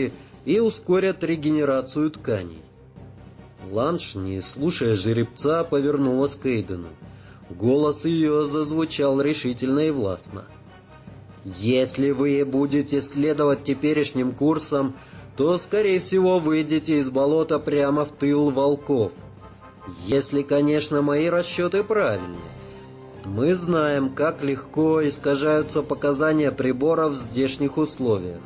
и ускорят регенерацию тканей. Ланш, не слушая жеребца, повернулась к Эйдену. Голос ее зазвучал решительно и властно. «Если вы будете следовать теперешним курсам, то, скорее всего, выйдете из болота прямо в тыл волков. Если, конечно, мои расчеты правильны. Мы знаем, как легко искажаются показания приборов в здешних условиях.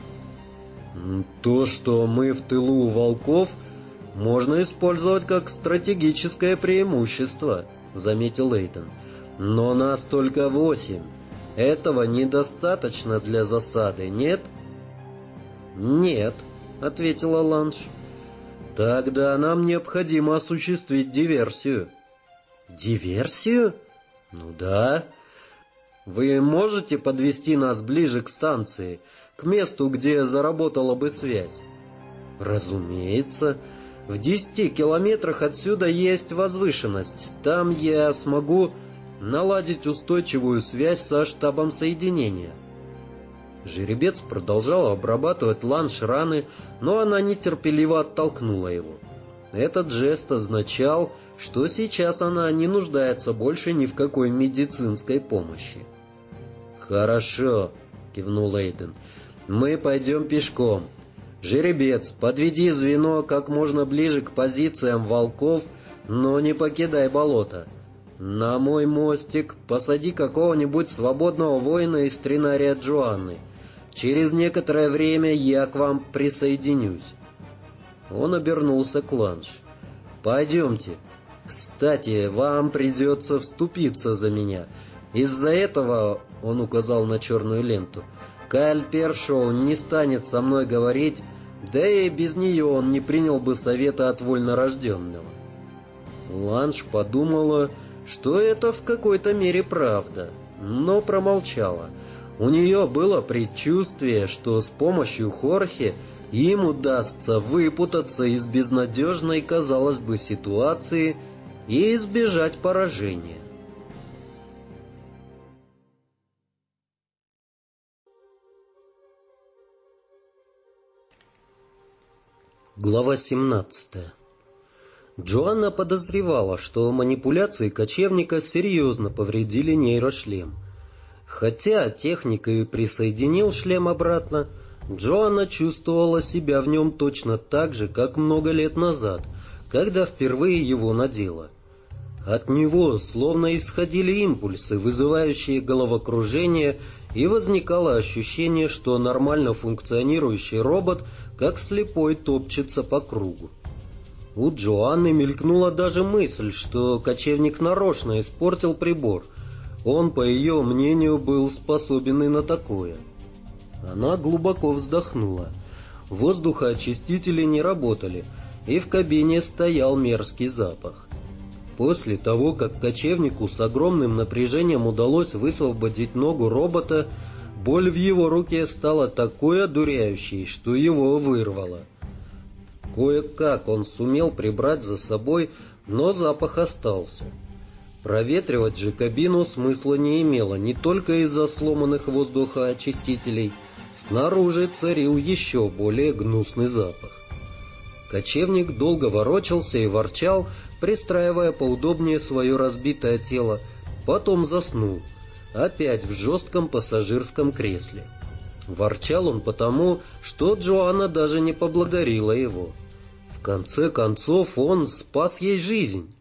То, что мы в тылу у волков, можно использовать как стратегическое преимущество, заметил Эйтон. Но нас только 8. Этого недостаточно для засады, нет? Нет, ответила Ланш. Тогда нам необходимо осуществить диверсию. Диверсию? Ну да. Вы можете подвести нас ближе к станции, к месту, где заработала бы связь? Разумеется. В 10 километрах отсюда есть возвышенность. Там я смогу наладить устойчивую связь со штабом соединения. Жеребец продолжал обрабатывать Ланш раны, но она нетерпеливо оттолкнула его. Этот жест означал, что сейчас она не нуждается больше ни в какой медицинской помощи. «Хорошо», — кивнул Эйден, — «мы пойдем пешком. Жеребец, подведи звено как можно ближе к позициям волков, но не покидай болото. На мой мостик посади какого-нибудь свободного воина из тринария Джоанны. Через некоторое время я к вам присоединюсь». Он обернулся к Ланш. «Пойдемте. Кстати, вам придется вступиться за меня. Из-за этого, — он указал на черную ленту, — Кайл Першоу не станет со мной говорить, да и без нее он не принял бы совета от вольнорожденного». Ланш подумала, что это в какой-то мере правда, но промолчала. У нее было предчувствие, что с помощью Хорхе им удастся выпутаться из безнадежной, казалось бы, ситуации и избежать поражения. Глава 17. Джоанна подозревала, что манипуляции кочевника серьезно повредили нейрошлем. Хотя техник и присоединил шлем обратно, Джоанна чувствовала себя в нем точно так же, как много лет назад, когда впервые его надела. От него словно исходили импульсы, вызывающие головокружение, и возникало ощущение, что нормально функционирующий робот, как слепой, топчется по кругу. У Джоанны мелькнула даже мысль, что кочевник нарочно испортил прибор. Он, по ее мнению, был способен и на такое. Она глубоко вздохнула. Воздухоочистители не работали, и в кабине стоял мерзкий запах. После того, как кочевнику с огромным напряжением удалось высвободить ногу робота, боль в его руке стала такой одуряющей, что его вырвало. Кое-как он сумел прибрать за собой, но запах остался. Проветривать же кабину смысла не имело, не только из-за сломанных воздухоочистителей. Снаружи царил еще более гнусный запах. Кочевник долго ворочался и ворчал, пристраивая поудобнее свое разбитое тело, потом заснул, опять в жестком пассажирском кресле. Ворчал он потому, что Джоанна даже не поблагодарила его. В конце концов, он спас ей жизнь.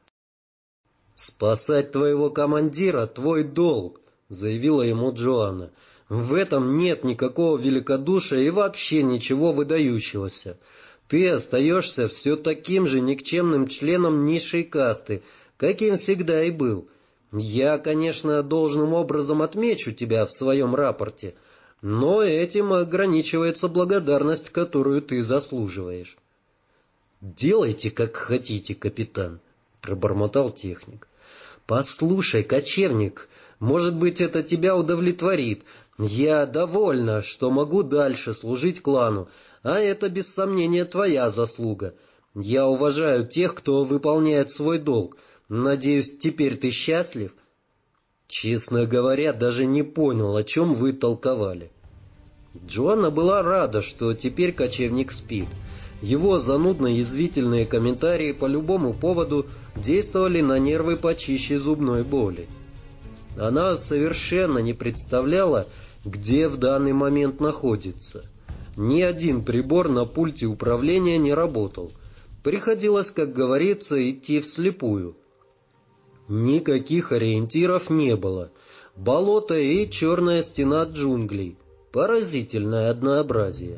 «Спасать твоего командира — твой долг», — заявила ему Джоанна. «В этом нет никакого великодушия и вообще ничего выдающегося. Ты остаешься все таким же никчемным членом низшей касты, каким всегда и был. Я, конечно, должным образом отмечу тебя в своем рапорте, но этим ограничивается благодарность, которую ты заслуживаешь». «Делайте, как хотите, капитан», — пробормотал техник. «Послушай, кочевник, может быть, это тебя удовлетворит. Я довольна, что могу дальше служить клану, а это, без сомнения, твоя заслуга. Я уважаю тех, кто выполняет свой долг. Надеюсь, теперь ты счастлив?» «Честно говоря, даже не понял, о чем вы толковали». Джоанна была рада, что теперь кочевник спит. Его занудно-язвительные комментарии по любому поводу действовали на нервы почище зубной боли. Она совершенно не представляла, где в данный момент находится. Ни один прибор на пульте управления не работал. Приходилось, как говорится, идти вслепую. Никаких ориентиров не было. Болото и черная стена джунглей. Поразительное однообразие.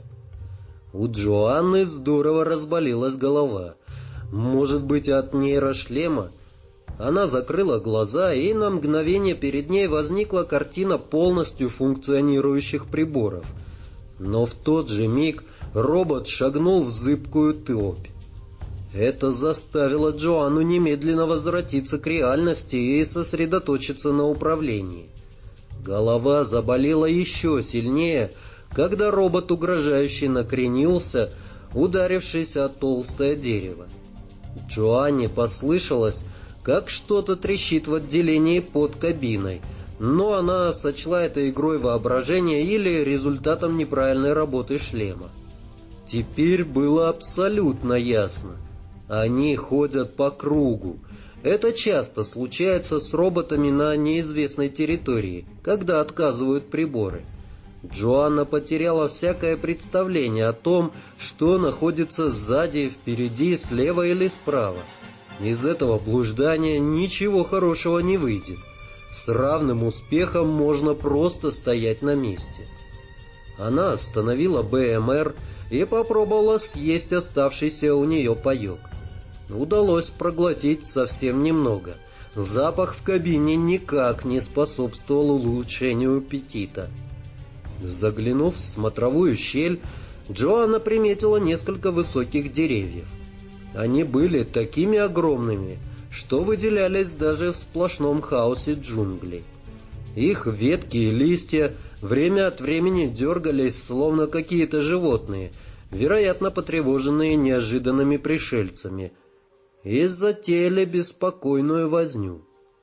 У Джоанны здорово разболелась голова. Может быть, от нейрошлема? Она закрыла глаза, и на мгновение перед ней возникла картина полностью функционирующих приборов. Но в тот же миг робот шагнул в зыбкую топь. Это заставило Джоанну немедленно возвратиться к реальности и сосредоточиться на управлении. Голова заболела еще сильнее, когда робот угрожающе накренился, ударившись о толстое дерево. Джоанне послышалось, как что-то трещит в отделении под кабиной, но она сочла это игрой воображения или результатом неправильной работы шлема. Теперь было абсолютно ясно. Они ходят по кругу. Это часто случается с роботами на неизвестной территории, когда отказывают приборы. Джоанна потеряла всякое представление о том, что находится сзади, впереди, слева или справа. Из этого блуждания ничего хорошего не выйдет. С равным успехом можно просто стоять на месте. Она остановила БМР и попробовала съесть оставшийся у нее паек. Удалось проглотить совсем немного. Запах в кабине никак не способствовал улучшению аппетита. Заглянув в смотровую щель, Джоанна приметила несколько высоких деревьев. Они были такими огромными, что выделялись даже в сплошном хаосе джунглей. Их ветки и листья время от времени дергались, словно какие-то животные, вероятно, потревоженные неожиданными пришельцами, и затеяли беспокойную возню.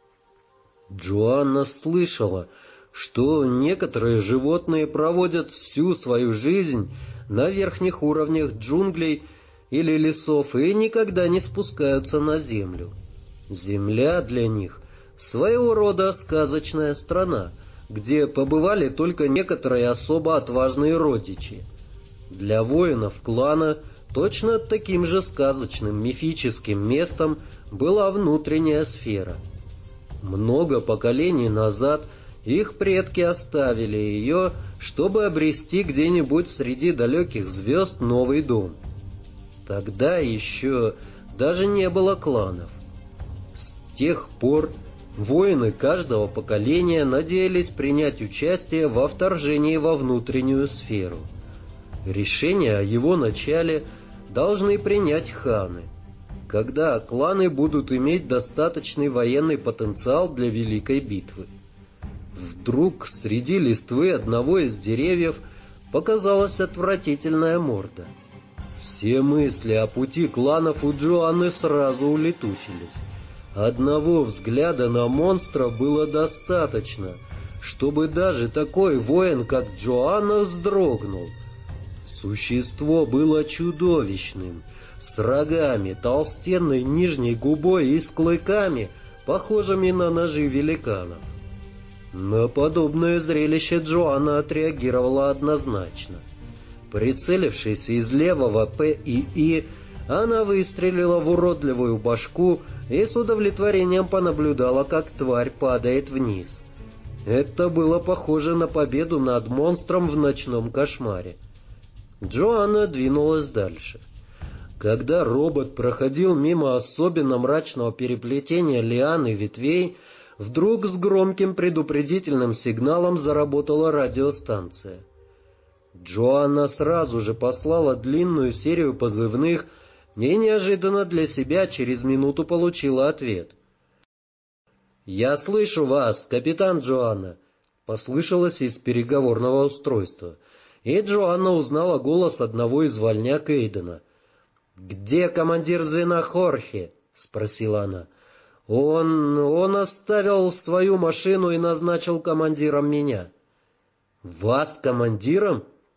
Джоанна слышала, что некоторые животные проводят всю свою жизнь на верхних уровнях джунглей или лесов и никогда не спускаются на землю. Земля для них — своего рода сказочная страна, где побывали только некоторые особо отважные родичи. Для воинов клана точно таким же сказочным мифическим местом была внутренняя сфера. Много поколений назад их предки оставили ее, чтобы обрести где-нибудь среди далеких звезд новый дом. Тогда еще даже не было кланов. С тех пор воины каждого поколения надеялись принять участие во вторжении во внутреннюю сферу. Решение о его начале должны принять ханы, когда кланы будут иметь достаточный военный потенциал для великой битвы. Вдруг среди листвы одного из деревьев показалась отвратительная морда. Все мысли о пути кланов у Джоанны сразу улетучились. Одного взгляда на монстра было достаточно, чтобы даже такой воин, как Джоанна, вздрогнул. Существо было чудовищным, с рогами, толстенной нижней губой и с клыками, похожими на ножи великанов. На подобное зрелище Джоанна отреагировала однозначно. Прицелившись из левого ПИИ, она выстрелила в уродливую башку и с удовлетворением понаблюдала, как тварь падает вниз. Это было похоже на победу над монстром в ночном кошмаре. Джоанна двинулась дальше. Когда робот проходил мимо особенно мрачного переплетения лиан и ветвей, вдруг с громким предупредительным сигналом заработала радиостанция. Джоанна сразу же послала длинную серию позывных и неожиданно для себя через минуту получила ответ. «Я слышу вас, капитан Джоанна», — послышалось из переговорного устройства, и Джоанна узнала голос одного из вольняк Эйдена. «Где командир звена Хорхе?» — спросила она. Он оставил свою машину и назначил командиром меня». «Вас командиром?»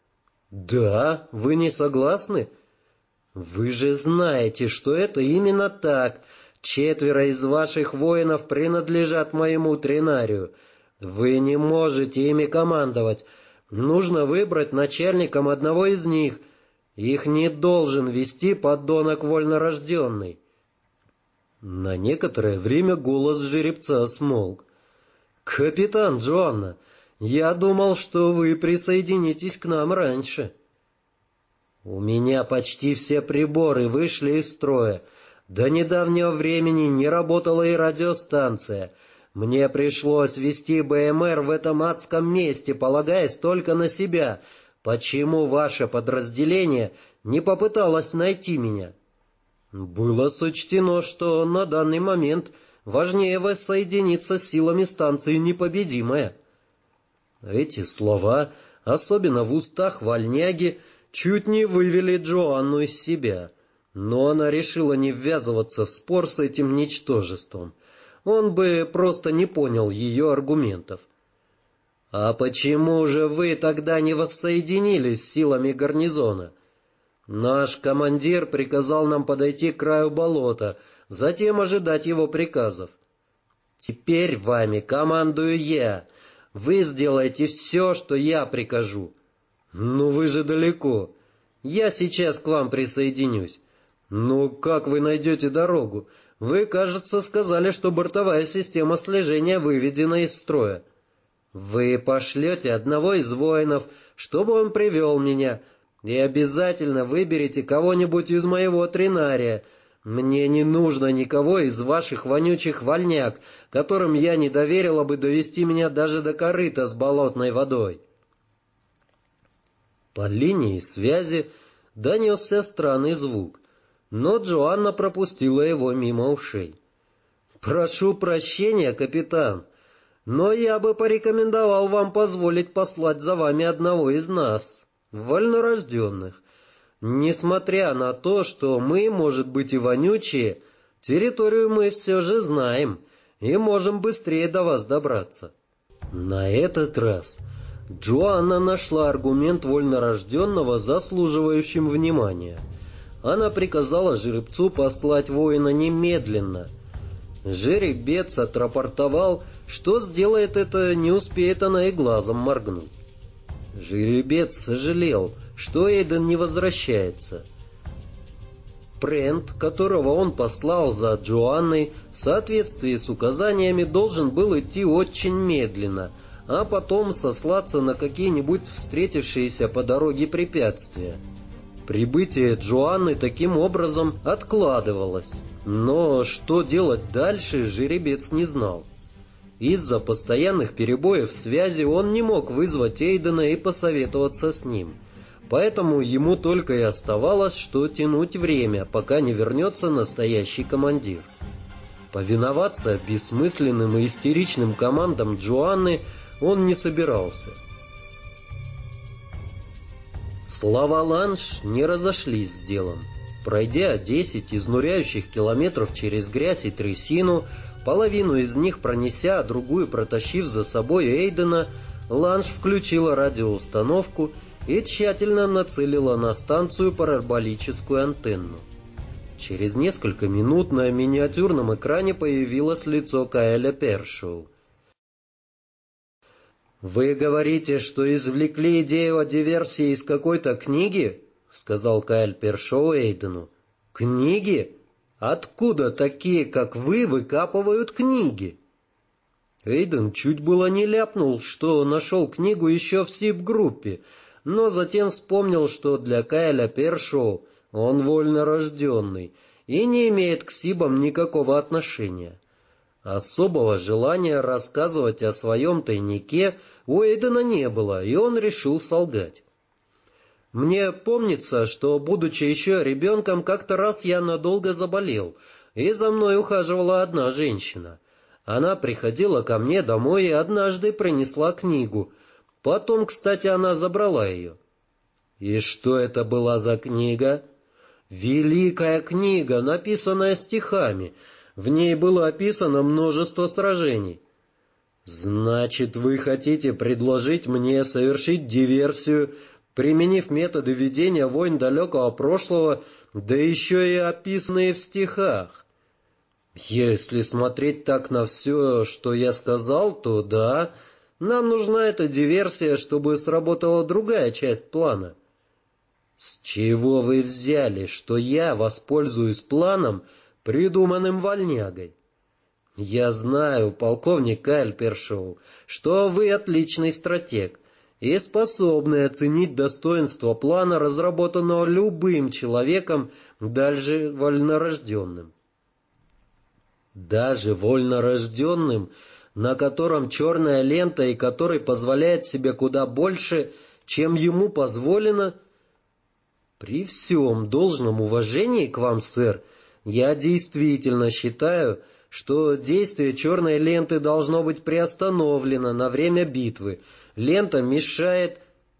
«Да, вы не согласны? Вы же знаете, что это именно так. 4 из ваших воинов принадлежат моему тринарию. Вы не можете ими командовать. Нужно выбрать начальником одного из них. Их не должен вести подонок вольнорожденный». На некоторое время голос жеребца смолк. «Капитан Джоанна, я думал, что вы присоединитесь к нам раньше». «У меня почти все приборы вышли из строя. До недавнего времени не работала и радиостанция. Мне пришлось вести БМР в этом адском месте, полагаясь только на себя. Почему ваше подразделение не попыталось найти меня?» «Было сочтено, что на данный момент важнее воссоединиться с силами станции «Непобедимая». Эти слова, особенно в устах вольняги, чуть не вывели Джоанну из себя, но она решила не ввязываться в спор с этим ничтожеством. Он бы просто не понял ее аргументов. «А почему же вы тогда не воссоединились с силами гарнизона? Наш командир приказал нам подойти к краю болота, затем ожидать его приказов. Теперь вами командую я. Вы сделаете все, что я прикажу». «Ну вы же далеко. Я сейчас к вам присоединюсь». «Ну как вы найдете дорогу? Вы, кажется, сказали, что бортовая система слежения выведена из строя». «Вы пошлете одного из воинов, чтобы он привел меня, и обязательно выберите кого-нибудь из моего тринария. Мне не нужно никого из ваших вонючих вольняк, которым я не доверила бы довести меня даже до корыта с болотной водой». По линии связи донесся странный звук, но Джоанна пропустила его мимо ушей. «Прошу прощения, капитан, но я бы порекомендовал вам позволить послать за вами одного из нас, вольнорожденных. Несмотря на то, что мы, может быть, и вонючие, территорию мы все же знаем и можем быстрее до вас добраться». На этот раз Джоанна нашла аргумент вольнорожденного, заслуживающим внимания. Она приказала жеребцу послать воина немедленно. Жеребец отрапортовал, что сделает это, не успеет она и глазом моргнуть. Жеребец сожалел, что Эйден не возвращается. Прент, которого он послал за Джоанной, в соответствии с указаниями должен был идти очень медленно, а потом сослаться на какие-нибудь встретившиеся по дороге препятствия. Прибытие Джоанны таким образом откладывалось, но что делать дальше, жеребец не знал. Из-за постоянных перебоев связи он не мог вызвать Эйдена и посоветоваться с ним, поэтому ему только и оставалось, что тянуть время, пока не вернется настоящий командир. Повиноваться бессмысленным и истеричным командам Джоанны он не собирался. Слова Ланж не разошлись с делом. Пройдя 10 изнуряющих километров через грязь и трясину, половину из них пронеся, а другую протащив за собой Эйдена, Ланж включила радиоустановку и тщательно нацелила на станцию параболическую антенну. Через несколько минут на миниатюрном экране появилось лицо Каэля Першоу. «Вы говорите, что извлекли идею о диверсии из какой-то книги?» — сказал Каэль Першоу Эйдену. «Книги? Откуда такие, как вы, выкапывают книги?» Эйден чуть было не ляпнул, что нашел книгу еще в СИП-группе, но затем вспомнил, что для Каэля Першоу он вольнорожденный и не имеет к СИБам никакого отношения. Особого желания рассказывать о своем тайнике у Эйдена не было, и он решил солгать. «Мне помнится, что, будучи еще ребенком, как-то раз я надолго заболел, и за мной ухаживала одна женщина. Она приходила ко мне домой и однажды принесла книгу. Потом, кстати, она забрала ее». «И что это была за книга?» «Великая книга, написанная стихами. В ней было описано множество сражений». «Значит, вы хотите предложить мне совершить диверсию применив методы ведения войн далекого прошлого, да еще и описанные в стихах. Если смотреть так на все, что я сказал, то да, нам нужна эта диверсия, чтобы сработала другая часть плана. С чего вы взяли, что я воспользуюсь планом, придуманным Вольнягой? Я знаю, полковник Кайл Першоу, что вы отличный стратег и способны оценить достоинство плана, разработанного любым человеком, даже вольнорожденным. Даже вольнорожденным, на котором черная лента и который позволяет себе куда больше, чем ему позволено? При всем должном уважении к вам, сэр, я действительно считаю, что действие черной ленты должно быть приостановлено на время битвы. Лента мешает...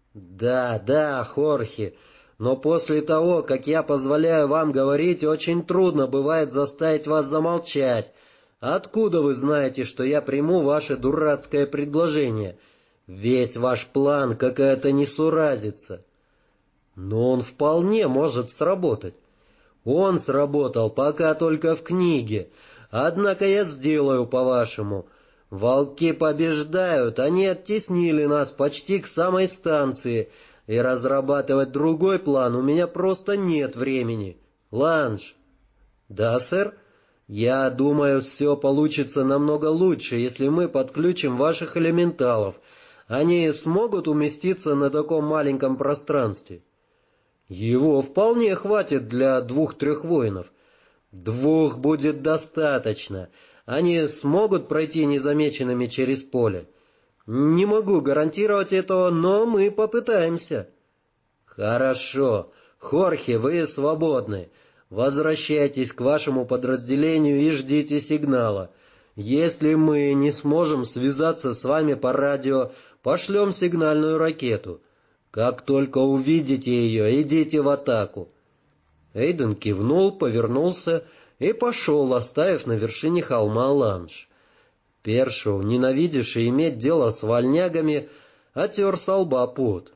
Да, Хорхе, но после того, как я позволяю вам говорить, очень трудно бывает заставить вас замолчать. Откуда вы знаете, что я приму ваше дурацкое предложение? Весь ваш план какая-то несуразица. Но он вполне может сработать. Он сработал пока только в книге. Однако я сделаю по-вашему. Волки побеждают, они оттеснили нас почти к самой станции, и разрабатывать другой план у меня просто нет времени. Ланж. Да, сэр? Я думаю, все получится намного лучше, если мы подключим ваших элементалов. Они смогут уместиться на таком маленьком пространстве? Его вполне хватит для 2-3 воинов. 2 будет достаточно. Они смогут пройти незамеченными через поле. Не могу гарантировать этого, но мы попытаемся. Хорошо. Хорхе, вы свободны. Возвращайтесь к вашему подразделению и ждите сигнала. Если мы не сможем связаться с вами по радио, пошлем сигнальную ракету. Как только увидите ее, идите в атаку. Эйден кивнул, повернулся и пошел, оставив на вершине холма Ланж. Першоу, ненавидевший иметь дело с вольнягами, отер со лба пот.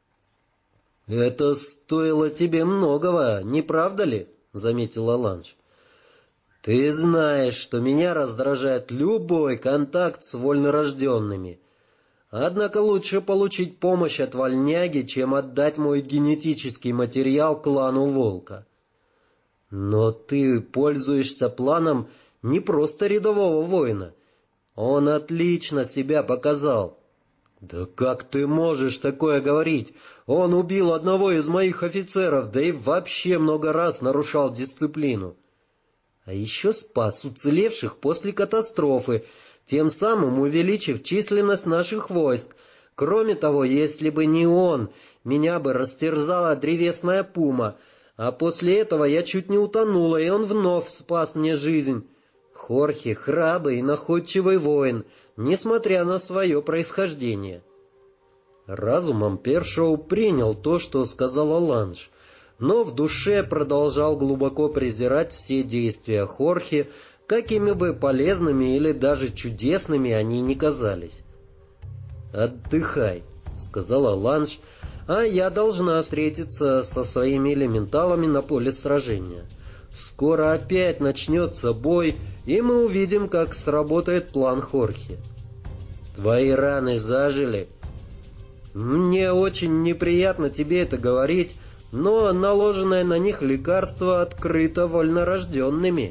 — Это стоило тебе многого, не правда ли? — заметила Ланж. — Ты знаешь, что меня раздражает любой контакт с вольнорожденными. Однако лучше получить помощь от вольняги, чем отдать мой генетический материал клану Волка. Но ты пользуешься планом не просто рядового воина. Он отлично себя показал. Да как ты можешь такое говорить? Он убил одного из моих офицеров, да и вообще много раз нарушал дисциплину. А еще спас уцелевших после катастрофы, тем самым увеличив численность наших войск. Кроме того, если бы не он, меня бы растерзала древесная пума, а после этого я чуть не утонула, и он вновь спас мне жизнь. Хорхе — храбрый и находчивый воин, несмотря на свое происхождение. Разумом Першоу принял то, что сказала Ланж, но в душе продолжал глубоко презирать все действия Хорхе, какими бы полезными или даже чудесными они ни казались. «Отдыхай», — сказала Ланж, — «а я должна встретиться со своими элементалами на поле сражения. Скоро опять начнется бой, и мы увидим, как сработает план Хорхе. Твои раны зажили?» «Мне очень неприятно тебе это говорить, но наложенное на них лекарство открыто вольнорожденными».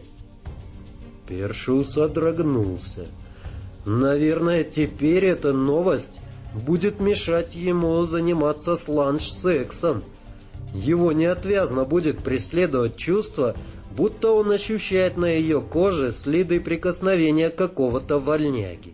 Першоу содрогнулся. Наверное, теперь эта новость будет мешать ему заниматься с Ланж сексом. Его неотвязно будет преследовать чувство, будто он ощущает на ее коже следы прикосновения какого-то вольняги.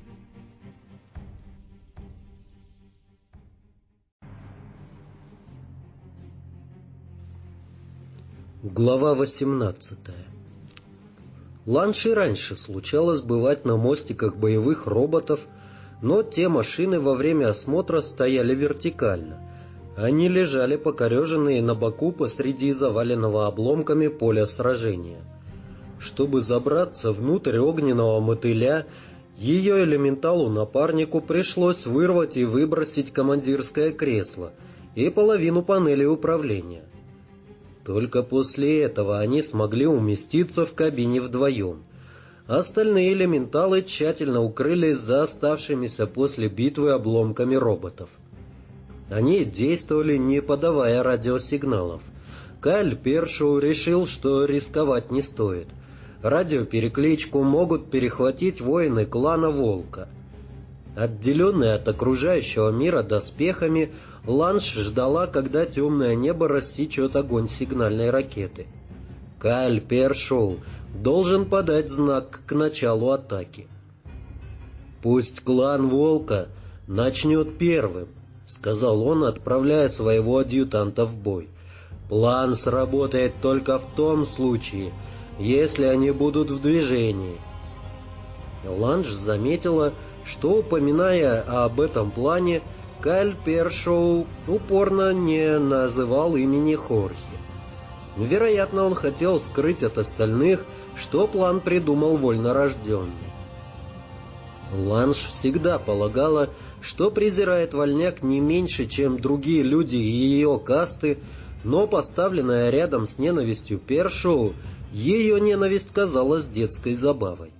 Глава 18. Ланж и раньше случалось бывать на мостиках боевых роботов, но те машины во время осмотра стояли вертикально. Они лежали покореженные на боку посреди заваленного обломками поля сражения. Чтобы забраться внутрь огненного мотыля, ее элементалу-напарнику пришлось вырвать и выбросить командирское кресло, и половину панели управления. Только после этого они смогли уместиться в кабине вдвоем. Остальные элементалы тщательно укрылись за оставшимися после битвы обломками роботов. Они действовали, не подавая радиосигналов. Кайл Першоу решил, что рисковать не стоит. Радиоперекличку могут перехватить воины клана Волка. Отделенная от окружающего мира доспехами, Ланж ждала, когда темное небо рассечет огонь сигнальной ракеты. Кайл Першоу должен подать знак к началу атаки. «Пусть клан Волка начнет первым», — сказал он, отправляя своего адъютанта в бой. «План сработает только в том случае, если они будут в движении». Ланж заметила, что, упоминая об этом плане, Кайл Першоу упорно не называл имени Хорхе. Вероятно, он хотел скрыть от остальных, что план придумал вольнорожденный. Ланж всегда полагала, что презирает вольняк не меньше, чем другие люди и ее касты, но поставленная рядом с ненавистью Першоу, ее ненависть казалась детской забавой.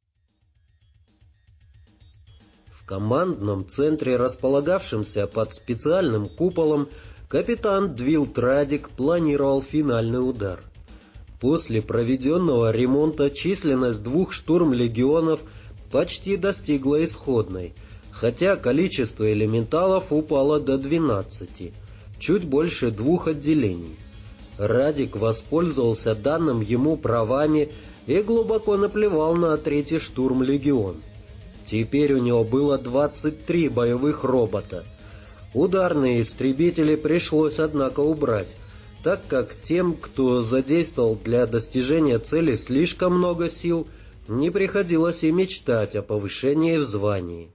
В командном центре, располагавшемся под специальным куполом, капитан Двилт Радик планировал финальный удар. После проведенного ремонта численность 2 штурм-легионов почти достигла исходной, хотя количество элементалов упало до 12, чуть больше 2 отделений. Радик воспользовался данным ему правами и глубоко наплевал на 3-й штурм-легион. Теперь у него было 23 боевых робота. Ударные истребители пришлось, однако, убрать, так как тем, кто задействовал для достижения цели слишком много сил, не приходилось и мечтать о повышении в звании.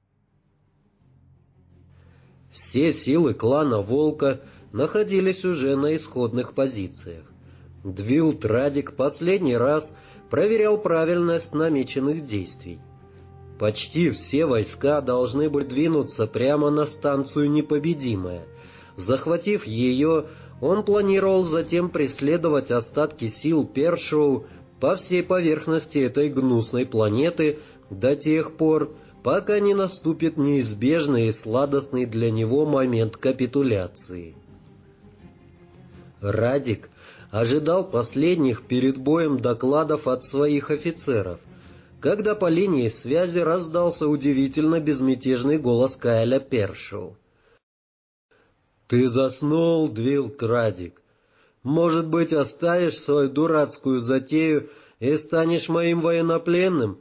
Все силы клана Волка находились уже на исходных позициях. Двилт Радик последний раз проверял правильность намеченных действий. Почти все войска должны были двинуться прямо на станцию Непобедимая. Захватив ее, он планировал затем преследовать остатки сил Першоу по всей поверхности этой гнусной планеты до тех пор, пока не наступит неизбежный и сладостный для него момент капитуляции. Радик ожидал последних перед боем докладов от своих офицеров, когда по линии связи раздался удивительно безмятежный голос Кайля Першоу. «Ты заснул, Двилт Радик? Может быть, оставишь свою дурацкую затею и станешь моим военнопленным?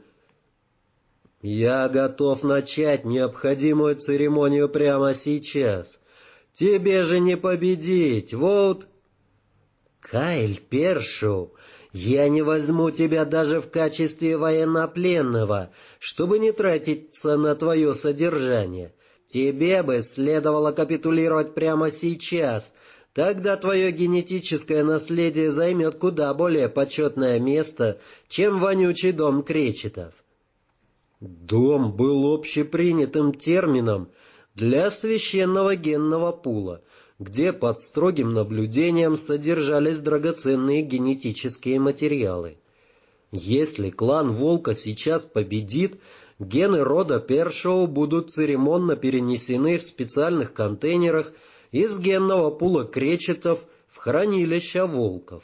Я готов начать необходимую церемонию прямо сейчас. Тебе же не победить, вот...» «Кайл Першоу, я не возьму тебя даже в качестве военнопленного, чтобы не тратиться на твое содержание. Тебе бы следовало капитулировать прямо сейчас, тогда твое генетическое наследие займет куда более почетное место, чем вонючий дом Кречетов». Дом был общепринятым термином для священного генного пула, где под строгим наблюдением содержались драгоценные генетические материалы. Если клан Волка сейчас победит, гены рода Першоу будут церемонно перенесены в специальных контейнерах из генного пула Кречетов в хранилища Волков.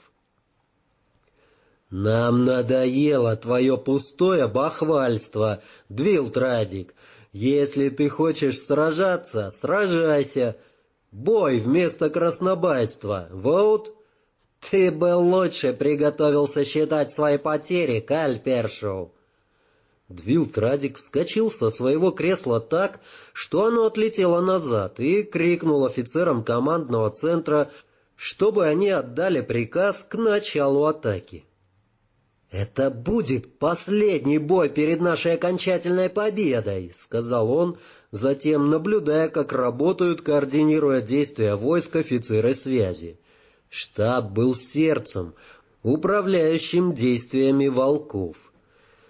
«Нам надоело твое пустое бахвальство, Двилт Радик. Если ты хочешь сражаться, сражайся. Бой вместо краснобайства, вот. Ты бы лучше приготовился считать свои потери, Кайл Першоу». Двилт Радик вскочил со своего кресла так, что оно отлетело назад, и крикнул офицерам командного центра, чтобы они отдали приказ к началу атаки. «Это будет последний бой перед нашей окончательной победой», — сказал он, затем наблюдая, как работают, координируя действия войск, офицеры связи. Штаб был сердцем, управляющим действиями волков.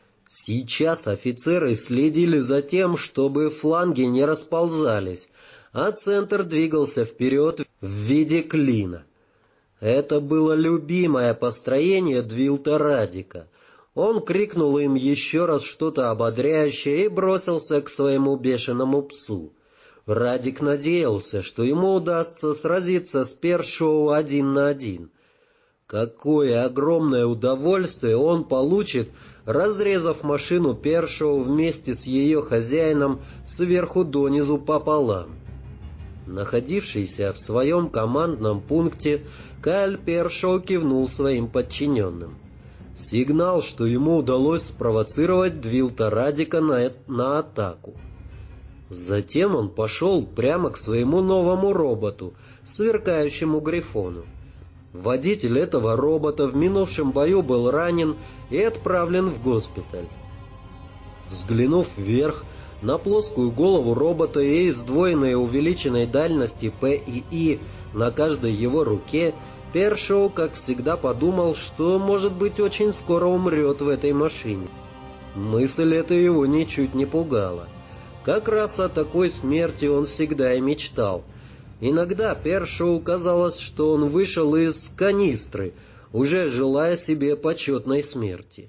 Сейчас офицеры следили за тем, чтобы фланги не расползались, а центр двигался вперед в виде клина. Это было любимое построение Двилта Радика. Он крикнул им еще раз что-то ободряющее и бросился к своему бешеному псу. Радик надеялся, что ему удастся сразиться с Першоу 1 на 1. Какое огромное удовольствие он получит, разрезав машину Першоу вместе с ее хозяином сверху донизу пополам. Находившийся в своем командном пункте, Кайл Першоу кивнул своим подчиненным. Сигнал, что ему удалось спровоцировать Двилта Радика на атаку. Затем он пошел прямо к своему новому роботу, сверкающему Грифону. Водитель этого робота в минувшем бою был ранен и отправлен в госпиталь. Взглянув вверх на плоскую голову робота и сдвоенной увеличенной дальности П и И на каждой его руке, Першоу, как всегда, подумал, что, может быть, очень скоро умрет в этой машине. Мысль эта его ничуть не пугала. Как раз о такой смерти он всегда и мечтал. Иногда Першоу казалось, что он вышел из канистры, уже желая себе почетной смерти.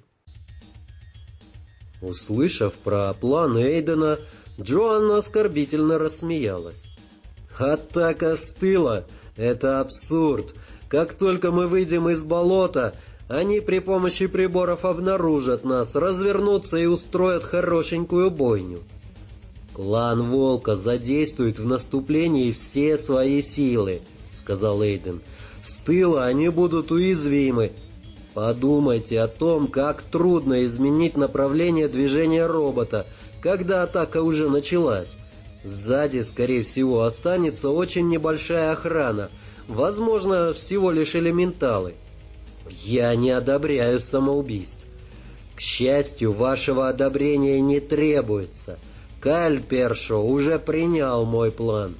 Услышав про план Эйдена, Джоанна оскорбительно рассмеялась. «Атака с тыла — это абсурд. Как только мы выйдем из болота, они при помощи приборов обнаружат нас, развернутся и устроят хорошенькую бойню. Клан Волка задействует в наступлении все свои силы», — сказал Эйден. «С тыла они будут уязвимы. Подумайте о том, как трудно изменить направление движения робота, когда атака уже началась. Сзади, скорее всего, останется очень небольшая охрана, возможно, всего лишь элементалы. Я не одобряю самоубийств. К счастью, вашего одобрения не требуется. Кайл Першоу уже принял мой план».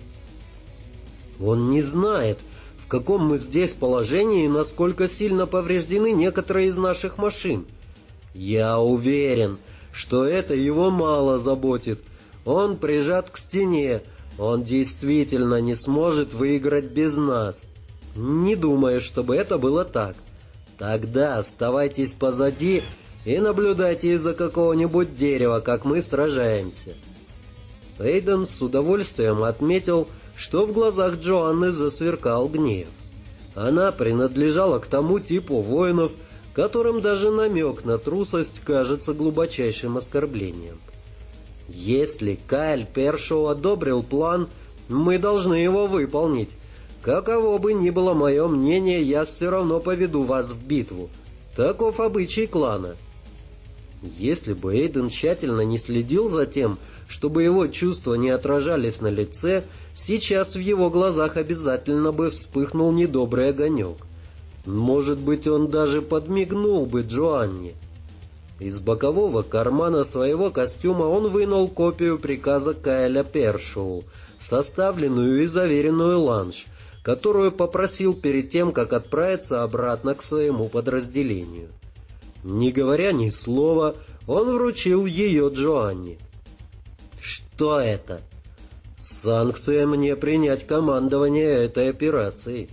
«Он не знает, в каком мы здесь положении и насколько сильно повреждены некоторые из наших машин. Я уверен, что это его мало заботит. Он прижат к стене, он действительно не сможет выиграть без нас. Не думаю, чтобы это было так. Тогда оставайтесь позади и наблюдайте из-за какого-нибудь дерева, как мы сражаемся». Эйден с удовольствием отметил, что в глазах Джоанны засверкал гнев. Она принадлежала к тому типу воинов, которым даже намек на трусость кажется глубочайшим оскорблением. «Если Кайл Першоу одобрил план, мы должны его выполнить. Каково бы ни было мое мнение, я все равно поведу вас в битву. Таков обычай клана». Если бы Эйден тщательно не следил за тем, чтобы его чувства не отражались на лице, сейчас в его глазах обязательно бы вспыхнул недобрый огонек. Может быть, он даже подмигнул бы Джоанне. Из бокового кармана своего костюма он вынул копию приказа Кайля Першоу, составленную и заверенную Ланж, которую попросил перед тем, как отправиться обратно к своему подразделению. Не говоря ни слова, он вручил ее Джоанне. «Что это?» «Санкция мне принять командование этой операцией».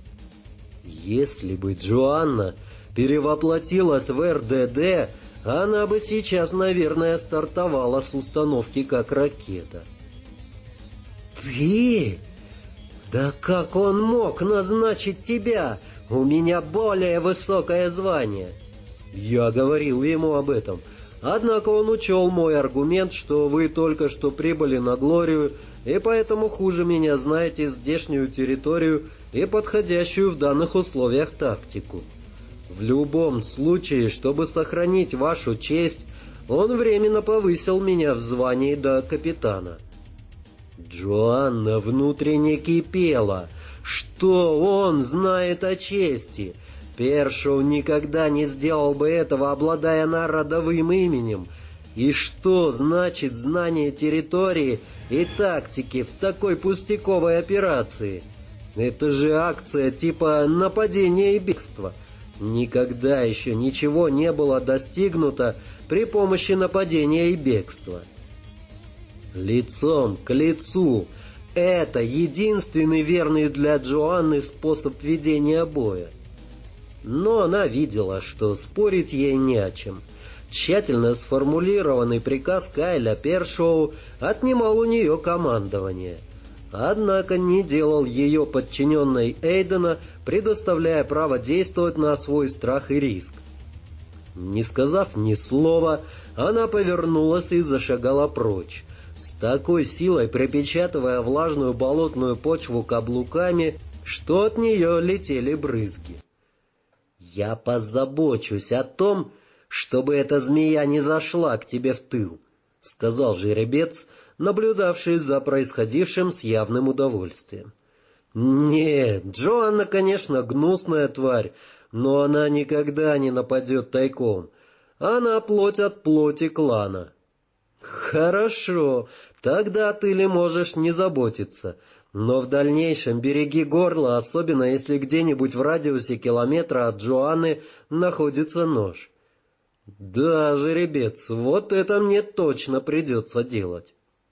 Если бы Джоанна перевоплотилась в РДД, она бы сейчас, наверное, стартовала с установки как ракета. «Ты? Да как он мог назначить тебя? У меня более высокое звание!» Я говорил ему об этом. Однако он учел мой аргумент, что вы только что прибыли на Глорию, и поэтому хуже меня знаете здешнюю территорию и подходящую в данных условиях тактику. В любом случае, чтобы сохранить вашу честь, он временно повысил меня в звании до капитана». Джоанна внутренне кипела. Что он знает о чести? Першоу никогда не сделал бы этого, обладая родовым именем. И что значит знание территории и тактики в такой пустяковой операции? Это же акция типа нападения и бегства. Никогда еще ничего не было достигнуто при помощи нападения и бегства. Лицом к лицу Это единственный верный для Джоанны способ ведения боя. Но она видела, что спорить ей не о чем. Тщательно сформулированный приказ Кайля Першоу отнимал у нее командование. Однако не делал ее подчиненной Эйдена, предоставляя право действовать на свой страх и риск. Не сказав ни слова, она повернулась и зашагала прочь, с такой силой припечатывая влажную болотную почву каблуками, что от нее летели брызги. «Я позабочусь о том, чтобы эта змея не зашла к тебе в тыл», — сказал жеребец, наблюдавший за происходившим с явным удовольствием. «Нет, Джоанна, конечно, гнусная тварь, но она никогда не нападет тайком. Она плоть от плоти клана». «Хорошо, тогда ты ли можешь не заботиться, но в дальнейшем береги горло, особенно если где-нибудь в радиусе километра от Джоанны находится нож». «Да, жеребец, вот это мне точно придется делать».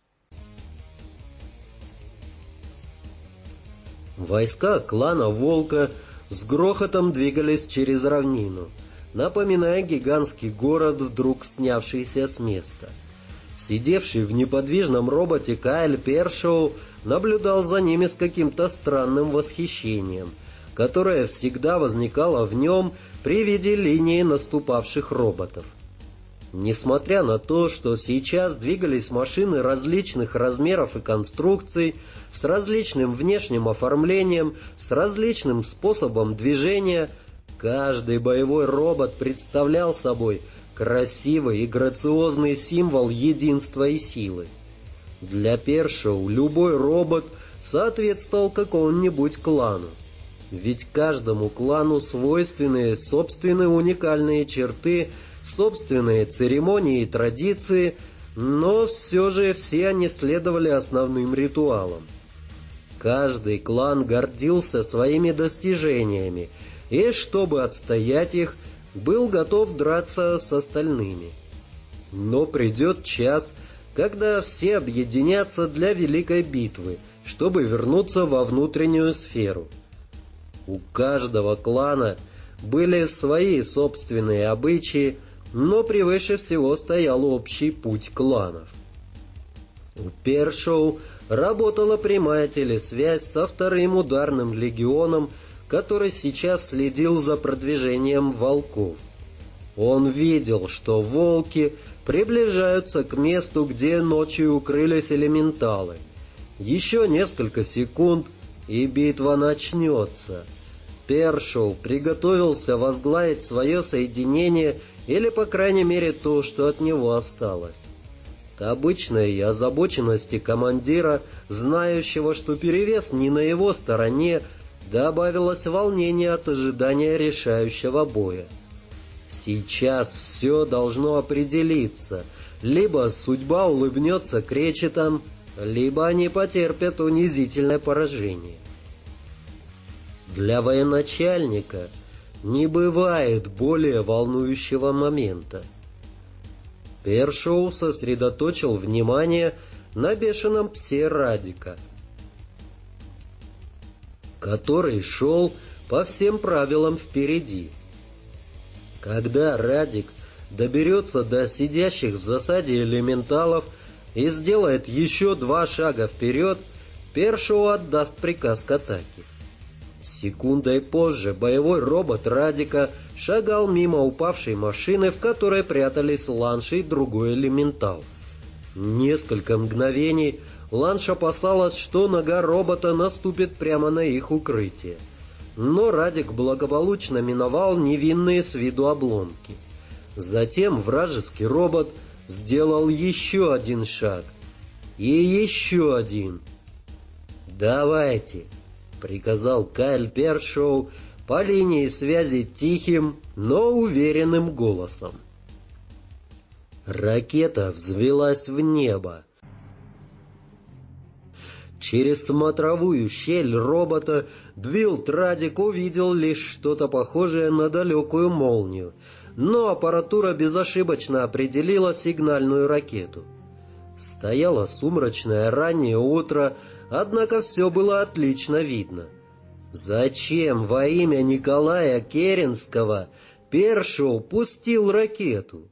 Войска клана Волка с грохотом двигались через равнину, напоминая гигантский город, вдруг снявшийся с места. Сидевший в неподвижном роботе Кайл Першоу наблюдал за ними с каким-то странным восхищением, которое всегда возникало в нем при виде линии наступавших роботов. Несмотря на то, что сейчас двигались машины различных размеров и конструкций, с различным внешним оформлением, с различным способом движения, каждый боевой робот представлял собой красивый и грациозный символ единства и силы. Для Першоу любой робот соответствовал какому-нибудь клану, ведь каждому клану свойственны собственные уникальные черты, собственные церемонии и традиции, но все же все они следовали основным ритуалам. Каждый клан гордился своими достижениями и, чтобы отстоять их, был готов драться с остальными. Но придет час, когда все объединятся для великой битвы, чтобы вернуться во внутреннюю сферу. У каждого клана были свои собственные обычаи, но превыше всего стоял общий путь кланов. У Першоу работала прямая телесвязь со вторым ударным легионом, который сейчас следил за продвижением волков. Он видел, что волки приближаются к месту, где ночью укрылись элементалы. Еще несколько секунд, и битва начнется. Першоу приготовился возглавить свое соединение, или, по крайней мере, то, что от него осталось. К обычной озабоченности командира, знающего, что перевес не на его стороне, добавилось волнение от ожидания решающего боя. Сейчас все должно определиться. Либо судьба улыбнется кречетом, либо они потерпят унизительное поражение. Для военачальника не бывает более волнующего момента. Першоу сосредоточил внимание на бешеном псе Радика, который шел по всем правилам впереди. Когда Радик доберется до сидящих в засаде элементалов и сделает еще 2 шага вперед, Першоу отдаст приказ к атаке. Секундой позже боевой робот Радика шагал мимо упавшей машины, в которой прятались Ланш и другой элементал. Несколько мгновений Ланш опасалась, что нога робота наступит прямо на их укрытие. Но Радик благополучно миновал невинные с виду обломки. Затем вражеский робот сделал еще один шаг. И еще один. «Давайте!» — приказал Кайл Першоу по линии связи тихим, но уверенным голосом. Ракета взвелась в небо. Через смотровую щель робота Двилд Радик увидел лишь что-то похожее на далекую молнию, но аппаратура безошибочно определила сигнальную ракету. Стояло сумрачное раннее утро, однако все было отлично видно. Зачем во имя Николая Керенского Першоу пустил ракету?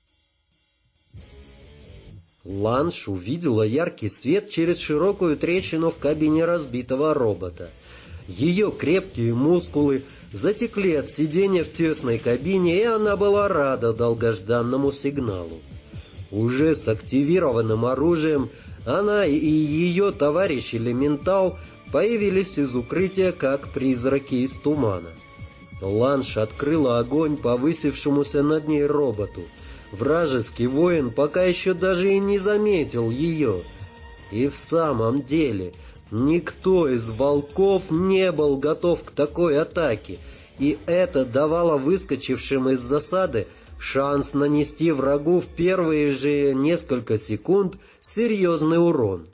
Ланш увидела яркий свет через широкую трещину в кабине разбитого робота. Ее крепкие мускулы затекли от сидения в тесной кабине, и она была рада долгожданному сигналу. Уже с активированным оружием она и ее товарищ Элементал появились из укрытия, как призраки из тумана. Ланш открыла огонь по высевшемуся над ней роботу. Вражеский воин пока еще даже и не заметил ее. И в самом деле никто из волков не был готов к такой атаке, и это давало выскочившим из засады шанс нанести врагу в первые же несколько секунд серьезный урон.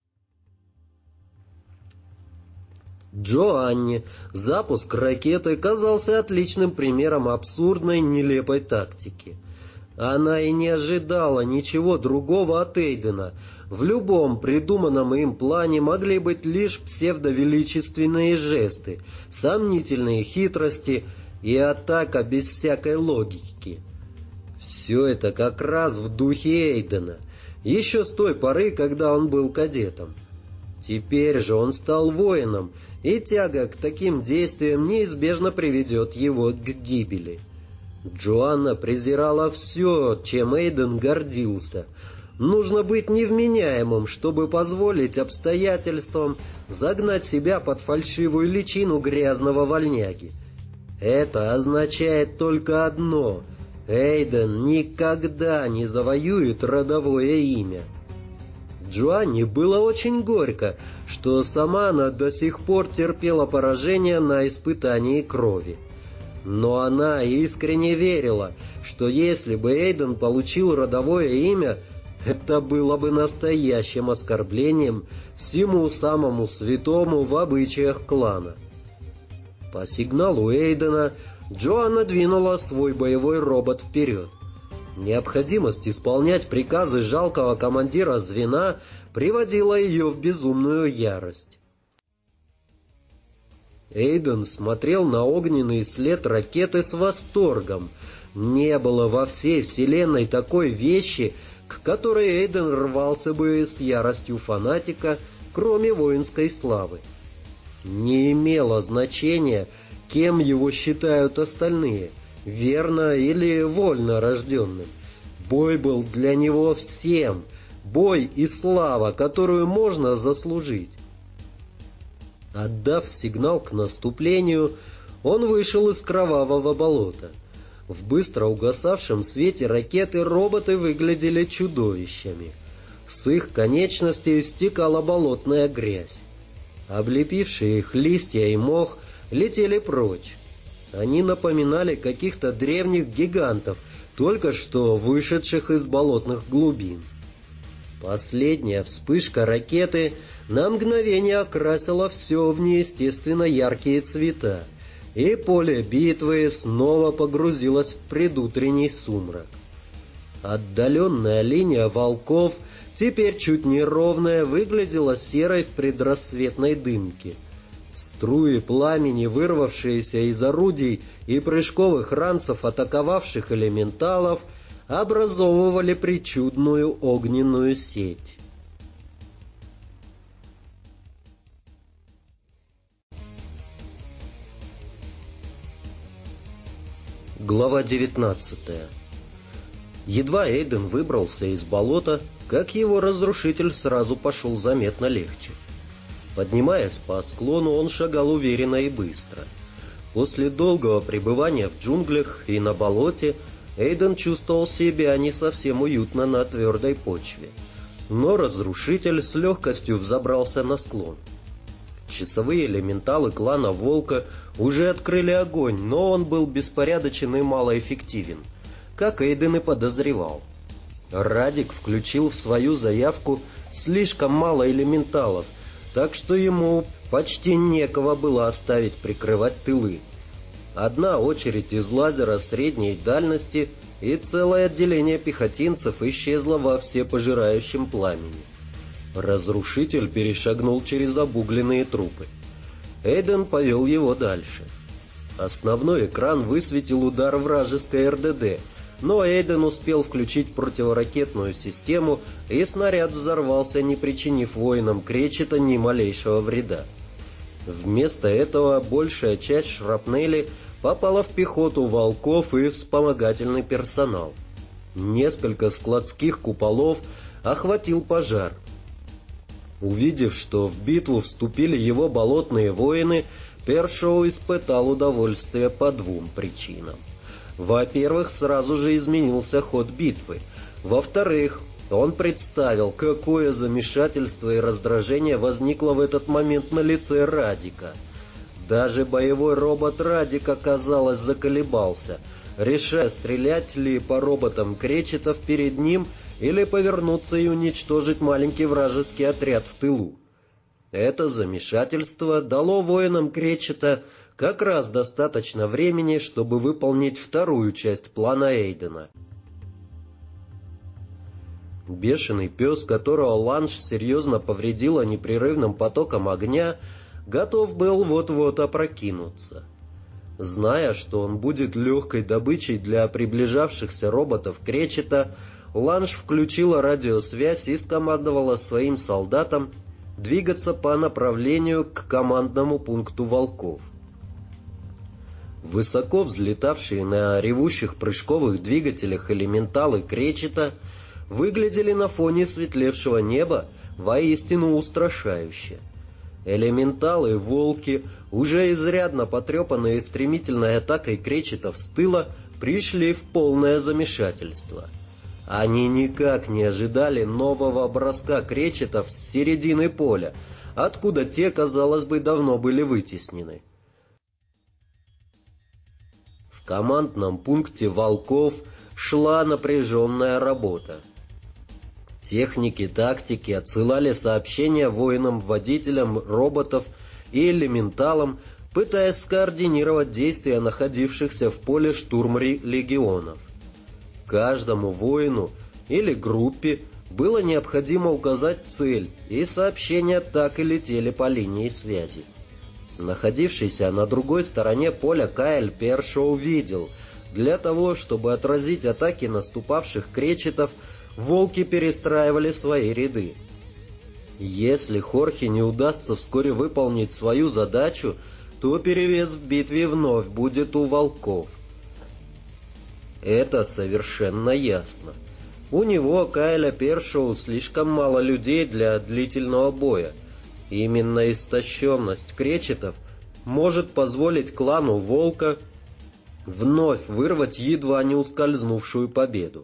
Джоанне запуск ракеты казался отличным примером абсурдной, нелепой тактики. Она и не ожидала ничего другого от Эйдена. В любом придуманном им плане могли быть лишь псевдовеличественные жесты, сомнительные хитрости и атака без всякой логики. Все это как раз в духе Эйдена, еще с той поры, когда он был кадетом. Теперь же он стал воином, и тяга к таким действиям неизбежно приведет его к гибели. Джоанна презирала все, чем Эйден гордился. Нужно быть невменяемым, чтобы позволить обстоятельствам загнать себя под фальшивую личину грязного вольняги. Это означает только одно: Эйден никогда не завоюет родовое имя. Джоанне было очень горько, что сама она до сих пор терпела поражение на испытании крови. Но она искренне верила, что если бы Эйден получил родовое имя, это было бы настоящим оскорблением всему самому святому в обычаях клана. По сигналу Эйдена Джоанна двинула свой боевой робот вперед. Необходимость исполнять приказы жалкого командира звена приводила ее в безумную ярость. Эйден смотрел на огненный след ракеты с восторгом. Не было во всей вселенной такой вещи, к которой Эйден рвался бы с яростью фанатика, кроме воинской славы. Не имело значения, кем его считают остальные, верно или вольно рожденным. Бой был для него всем, бой и слава, которую можно заслужить. Отдав сигнал к наступлению, он вышел из кровавого болота. В быстро угасавшем свете ракеты роботы выглядели чудовищами. С их конечностей стекала болотная грязь. Облепившие их листья и мох летели прочь. Они напоминали каких-то древних гигантов, только что вышедших из болотных глубин. Последняя вспышка ракеты на мгновение окрасила все в неестественно яркие цвета, и поле битвы снова погрузилось в предутренний сумрак. Отдаленная линия волков, теперь чуть неровная, выглядела серой в предрассветной дымке. Струи пламени, вырвавшиеся из орудий и прыжковых ранцев атаковавших элементалов, образовывали причудную огненную сеть. Глава 19. Едва Эйден выбрался из болота, как его разрушитель сразу пошел заметно легче. Поднимаясь по склону, он шагал уверенно и быстро. После долгого пребывания в джунглях и на болоте Эйден чувствовал себя не совсем уютно на твердой почве. Но разрушитель с легкостью взобрался на склон. Часовые элементалы клана Волка уже открыли огонь, но он был беспорядочен и малоэффективен, как Эйден и подозревал. Радик включил в свою заявку слишком мало элементалов, так что ему почти некого было оставить прикрывать тылы. Одна очередь из лазера средней дальности, и целое отделение пехотинцев исчезло во всепожирающем пламени. Разрушитель перешагнул через обугленные трупы. Эйден повел его дальше. Основной экран высветил удар вражеской РДД, но Эйден успел включить противоракетную систему, и снаряд взорвался, не причинив воинам Кречета ни малейшего вреда. Вместо этого большая часть шрапнели попала в пехоту волков и вспомогательный персонал. Несколько складских куполов охватил пожар. Увидев, что в битву вступили его болотные воины, Першоу испытал удовольствие по двум причинам. Во-первых, сразу же изменился ход битвы. Во-вторых, он представил, какое замешательство и раздражение возникло в этот момент на лице Радика. Даже боевой робот Радика, казалось, заколебался, решая, стрелять ли по роботам Кречетов перед ним или повернуться и уничтожить маленький вражеский отряд в тылу. Это замешательство дало воинам Кречета как раз достаточно времени, чтобы выполнить вторую часть плана Эйдена. Бешеный пес, которого Ланж серьезно повредила непрерывным потоком огня, готов был вот-вот опрокинуться. Зная, что он будет легкой добычей для приближавшихся роботов Кречета, Ланж включила радиосвязь и скомандовала своим солдатам двигаться по направлению к командному пункту волков. Высоко взлетавшие на ревущих прыжковых двигателях элементалы Кречета выглядели на фоне светлевшего неба воистину устрашающе. Элементалы-волки, уже изрядно потрепанные стремительной атакой Кречетов с тыла, пришли в полное замешательство. Они никак не ожидали нового броска Кречетов с середины поля, откуда те, казалось бы, давно были вытеснены. В командном пункте волков шла напряженная работа. Техники тактики отсылали сообщения воинам-водителям роботов и элементалам, пытаясь скоординировать действия находившихся в поле штурм-легионов. Каждому воину или группе было необходимо указать цель, и сообщения так и летели по линии связи. Находившийся на другой стороне поля Каэль Першоу видел, для того, чтобы отразить атаки наступавших Кречетов, волки перестраивали свои ряды. Если Хорхе не удастся вскоре выполнить свою задачу, то перевес в битве вновь будет у волков. Это совершенно ясно. У него, Каэля Першоу, слишком мало людей для длительного боя. Именно истощенность Кречетов может позволить клану Волка вновь вырвать едва не ускользнувшую победу.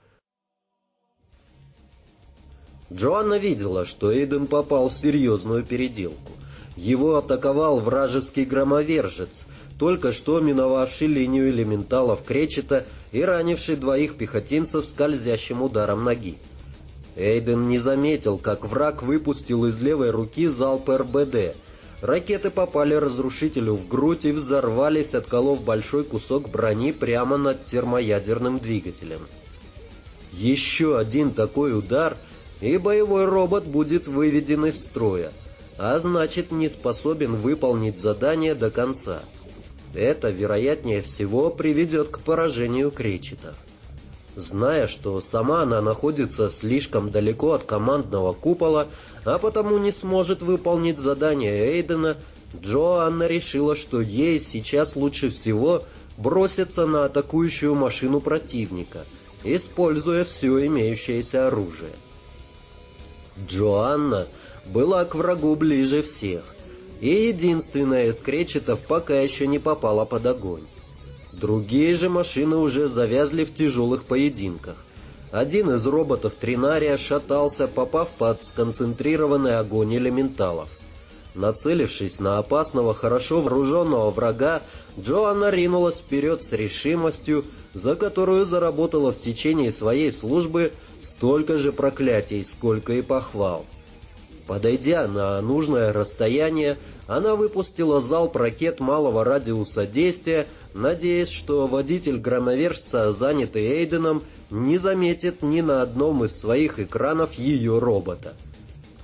Джоанна видела, что Эйден попал в серьезную переделку. Его атаковал вражеский громовержец, только что миновавший линию элементалов Кречета и ранивший двоих пехотинцев скользящим ударом ноги. Эйден не заметил, как враг выпустил из левой руки залп РБД. Ракеты попали разрушителю в грудь и взорвались, отколов большой кусок брони прямо над термоядерным двигателем. Еще один такой удар, и боевой робот будет выведен из строя, а значит, не способен выполнить задание до конца. Это, вероятнее всего, приведет к поражению Кречетов. Зная, что сама она находится слишком далеко от командного купола, а потому не сможет выполнить задание Эйдена, Джоанна решила, что ей сейчас лучше всего броситься на атакующую машину противника, используя все имеющееся оружие. Джоанна была к врагу ближе всех, и единственная из Кречетов пока еще не попала под огонь. Другие же машины уже завязли в тяжелых поединках. Один из роботов Тринария шатался, попав под сконцентрированный огонь элементалов. Нацелившись на опасного, хорошо вооруженного врага, Джоанна ринулась вперед с решимостью, за которую заработала в течение своей службы столько же проклятий, сколько и похвал. Подойдя на нужное расстояние, она выпустила залп ракет малого радиуса действия, надеясь, что водитель громовержца, занятый Эйденом, не заметит ни на одном из своих экранов ее робота.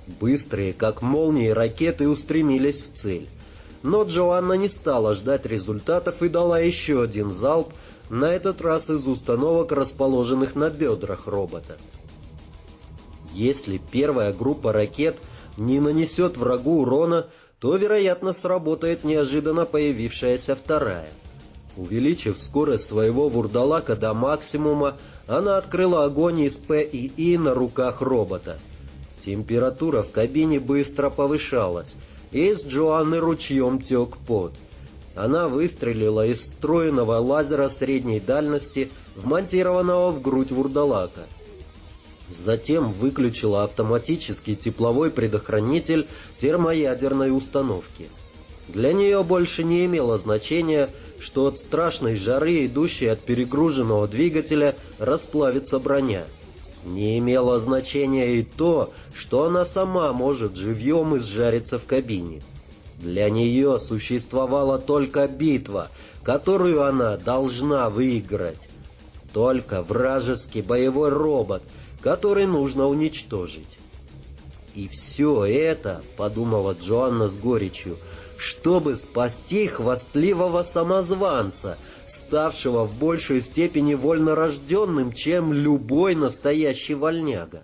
Быстрые, как молнии, ракеты устремились в цель. Но Джоанна не стала ждать результатов и дала еще один залп, на этот раз из установок, расположенных на бедрах робота. Если первая группа ракет не нанесет врагу урона, то, вероятно, сработает неожиданно появившаяся вторая. Увеличив скорость своего вурдалака до максимума, она открыла огонь из ПИИ на руках робота. Температура в кабине быстро повышалась, и из Джоанны ручьем тек пот. Она выстрелила из встроенного лазера средней дальности, вмонтированного в грудь вурдалака. Затем выключила автоматический тепловой предохранитель термоядерной установки. Для нее больше не имело значения, что от страшной жары, идущей от перегруженного двигателя, расплавится броня. Не имело значения и то, что она сама может живьем изжариться в кабине. Для нее существовала только битва, которую она должна выиграть. Только вражеский боевой робот, который нужно уничтожить. И все это, подумала Джоанна с горечью, чтобы спасти хвастливого самозванца, ставшего в большей степени вольнорожденным, чем любой настоящий вольняга.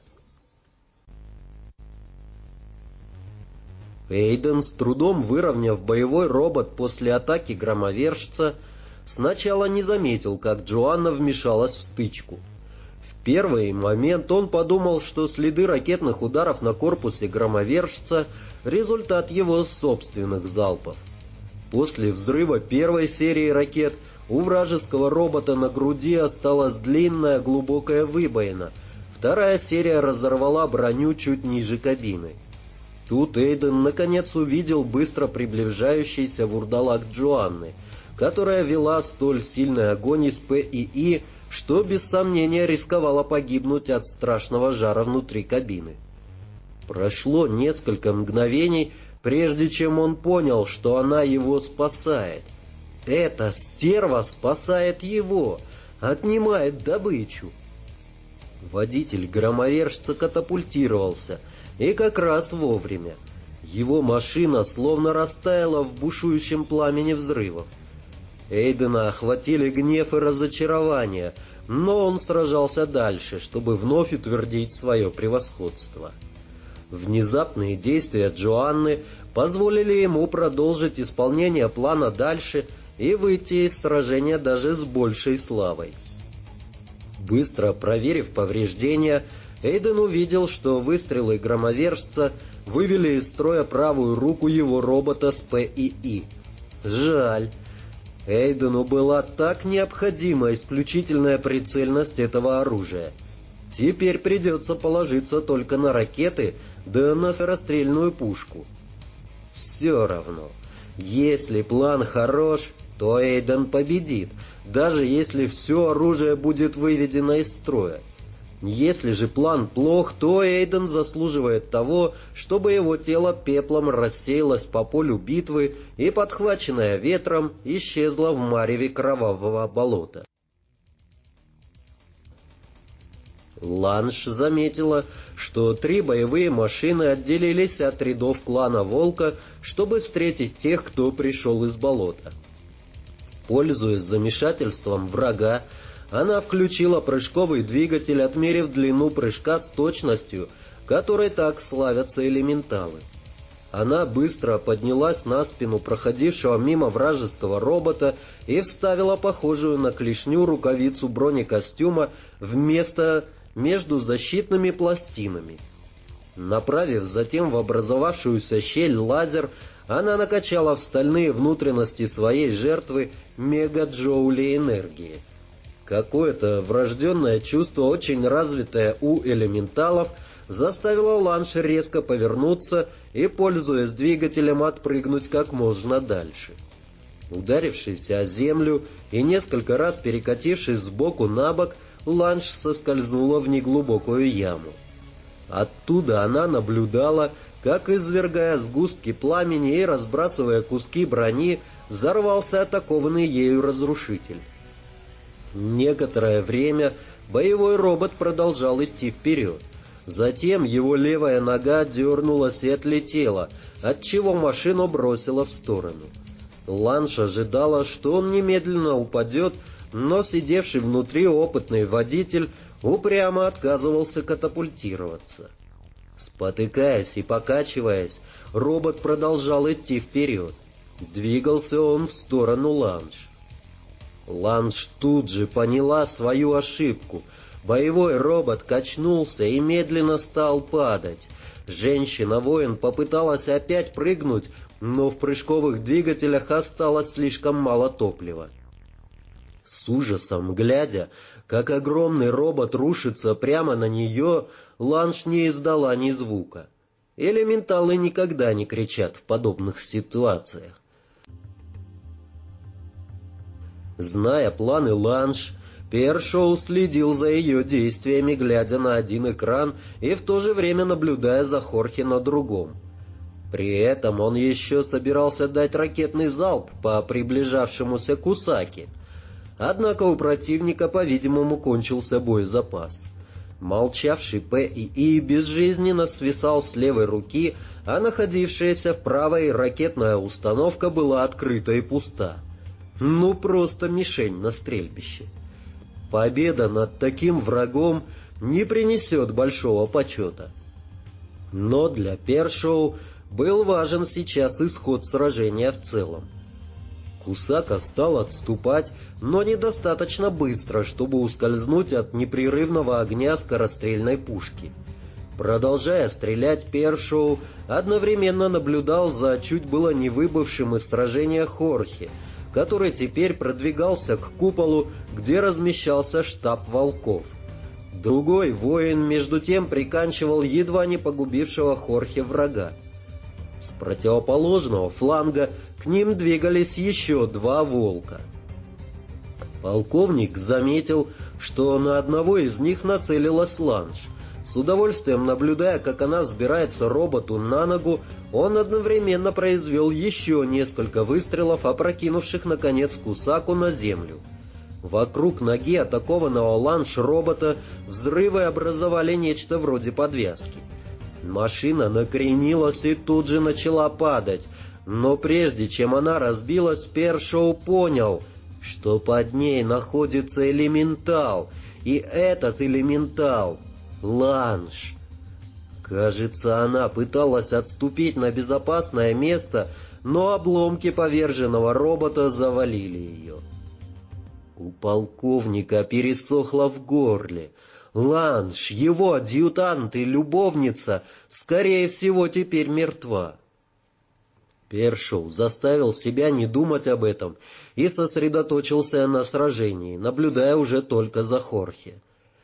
Эйден, с трудом выровняв боевой робот после атаки громовержца, сначала не заметил, как Джоанна вмешалась в стычку. В первый момент он подумал, что следы ракетных ударов на корпусе громовержца — результат его собственных залпов. После взрыва первой серии ракет у вражеского робота на груди осталась длинная глубокая выбоина, вторая серия разорвала броню чуть ниже кабины. Тут Эйден наконец увидел быстро приближающийся вурдалак Джоанны, которая вела столь сильный огонь из ПИИ, что без сомнения рисковала погибнуть от страшного жара внутри кабины. Прошло несколько мгновений, прежде чем он понял, что она его спасает. Эта стерва спасает его, отнимает добычу. Водитель громовержца катапультировался, и как раз вовремя. Его машина словно растаяла в бушующем пламени взрывов. Эйдена охватили гнев и разочарование, но он сражался дальше, чтобы вновь утвердить свое превосходство. Внезапные действия Джоанны позволили ему продолжить исполнение плана дальше и выйти из сражения даже с большей славой. Быстро проверив повреждения, Эйден увидел, что выстрелы громовержца вывели из строя правую руку его робота с ПИИ. Жаль. Эйдену была так необходима исключительная прицельность этого оружия. Теперь придется положиться только на ракеты, да на скорострельную пушку. Все равно, если план хорош, то Эйден победит, даже если все оружие будет выведено из строя. Если же план плох, то Эйден заслуживает того, чтобы его тело пеплом рассеялось по полю битвы и, подхваченное ветром, исчезло в мареве кровавого болота. Ланш заметила, что 3 боевые машины отделились от рядов клана Волка, чтобы встретить тех, кто пришел из болота. Пользуясь замешательством врага, она включила прыжковый двигатель, отмерив длину прыжка с точностью, которой так славятся элементалы. Она быстро поднялась на спину проходившего мимо вражеского робота и вставила похожую на клешню рукавицу бронекостюма между защитными пластинами. Направив затем в образовавшуюся щель лазер, она накачала в стальные внутренности своей жертвы мегаджоули энергии. Какое-то врожденное чувство, очень развитое у элементалов, заставило Ланш резко повернуться и, пользуясь двигателем, отпрыгнуть как можно дальше. Ударившись о землю и несколько раз перекатившись сбоку на бок, Ланш соскользнула в неглубокую яму. Оттуда она наблюдала, как, извергая сгустки пламени и разбрасывая куски брони, взорвался атакованный ею разрушитель. Некоторое время боевой робот продолжал идти вперед, Затем его левая нога дернулась и отлетела, отчего машину бросило в сторону. Ланш ожидала, что он немедленно упадет, но сидевший внутри опытный водитель упрямо отказывался катапультироваться. Спотыкаясь и покачиваясь, робот продолжал идти вперед. Двигался он в сторону Ланш. Ланш тут же поняла свою ошибку. Боевой робот качнулся и медленно стал падать. Женщина-воин попыталась опять прыгнуть, но в прыжковых двигателях осталось слишком мало топлива. С ужасом глядя, как огромный робот рушится прямо на нее, Ланш не издала ни звука. Элементалы никогда не кричат в подобных ситуациях. Зная планы Ланш, Першоу следил за ее действиями, глядя на один экран и в то же время наблюдая за Хорхе на другом. При этом он еще собирался дать ракетный залп по приближавшемуся Кусаки. Однако у противника, по-видимому, кончился боезапас. Молчавший ПИИ безжизненно свисал с левой руки, а находившаяся в правой ракетная установка была открыта и пуста. Ну, просто мишень на стрельбище. Победа над таким врагом не принесет большого почета. Но для Першоу был важен сейчас исход сражения в целом. Кусака стал отступать, но недостаточно быстро, чтобы ускользнуть от непрерывного огня скорострельной пушки. Продолжая стрелять, Першоу одновременно наблюдал за чуть было не выбывшим из сражения Хорхе, который теперь продвигался к куполу, где размещался штаб волков. Другой воин, между тем, приканчивал едва не погубившего Хорхе врага. С противоположного фланга к ним двигались еще два волка. Полковник заметил, что на одного из них нацелилась Ланш. С удовольствием наблюдая, как она взбирается роботу на ногу, он одновременно произвел еще несколько выстрелов, опрокинувших, наконец, Кусаку на землю. Вокруг ноги атакованного Ланш робота взрывы образовали нечто вроде подвязки. Машина накренилась и тут же начала падать, но прежде чем она разбилась, Першоу понял, что под ней находится элементал, и этот элементал — Ланш. Кажется, она пыталась отступить на безопасное место, но обломки поверженного робота завалили ее. У полковника пересохло в горле. Ланш, его адъютант и любовница, скорее всего, теперь мертва. Першоу заставил себя не думать об этом и сосредоточился на сражении, наблюдая уже только за Хорхе.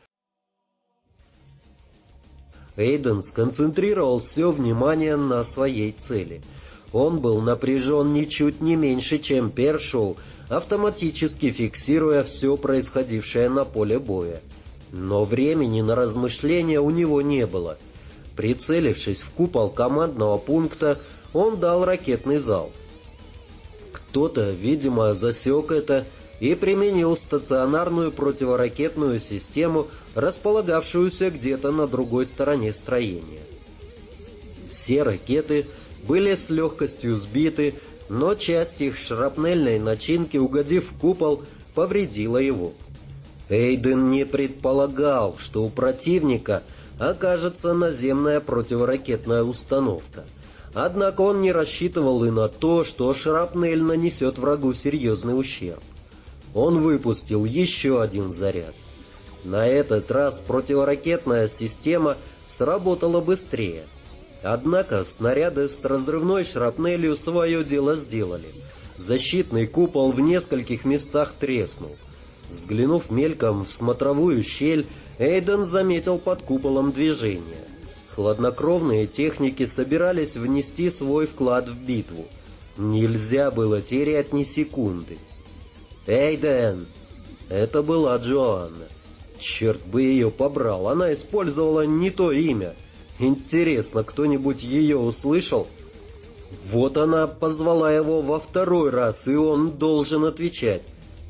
Эйден сконцентрировал все внимание на своей цели. Он был напряжен ничуть не меньше, чем Першоу, автоматически фиксируя все происходившее на поле боя. Но времени на размышления у него не было. Прицелившись в купол командного пункта, он дал ракетный залп. Кто-то, видимо, засек это и применил стационарную противоракетную систему, располагавшуюся где-то на другой стороне строения. Все ракеты были с легкостью сбиты, но часть их шрапнельной начинки, угодив в купол, повредила его. Эйден не предполагал, что у противника окажется наземная противоракетная установка. Однако он не рассчитывал и на то, что шрапнель нанесет врагу серьезный ущерб. Он выпустил еще один заряд. На этот раз противоракетная система сработала быстрее. Однако снаряды с разрывной шрапнелью свое дело сделали. Защитный купол в нескольких местах треснул. Взглянув мельком в смотровую щель, Эйден заметил под куполом движение. Хладнокровные техники собирались внести свой вклад в битву. Нельзя было терять ни секунды. «Эйден!» Это была Джоанна. Черт бы ее побрал, она использовала не то имя. Интересно, кто-нибудь ее услышал? Вот она позвала его во второй раз, и он должен отвечать.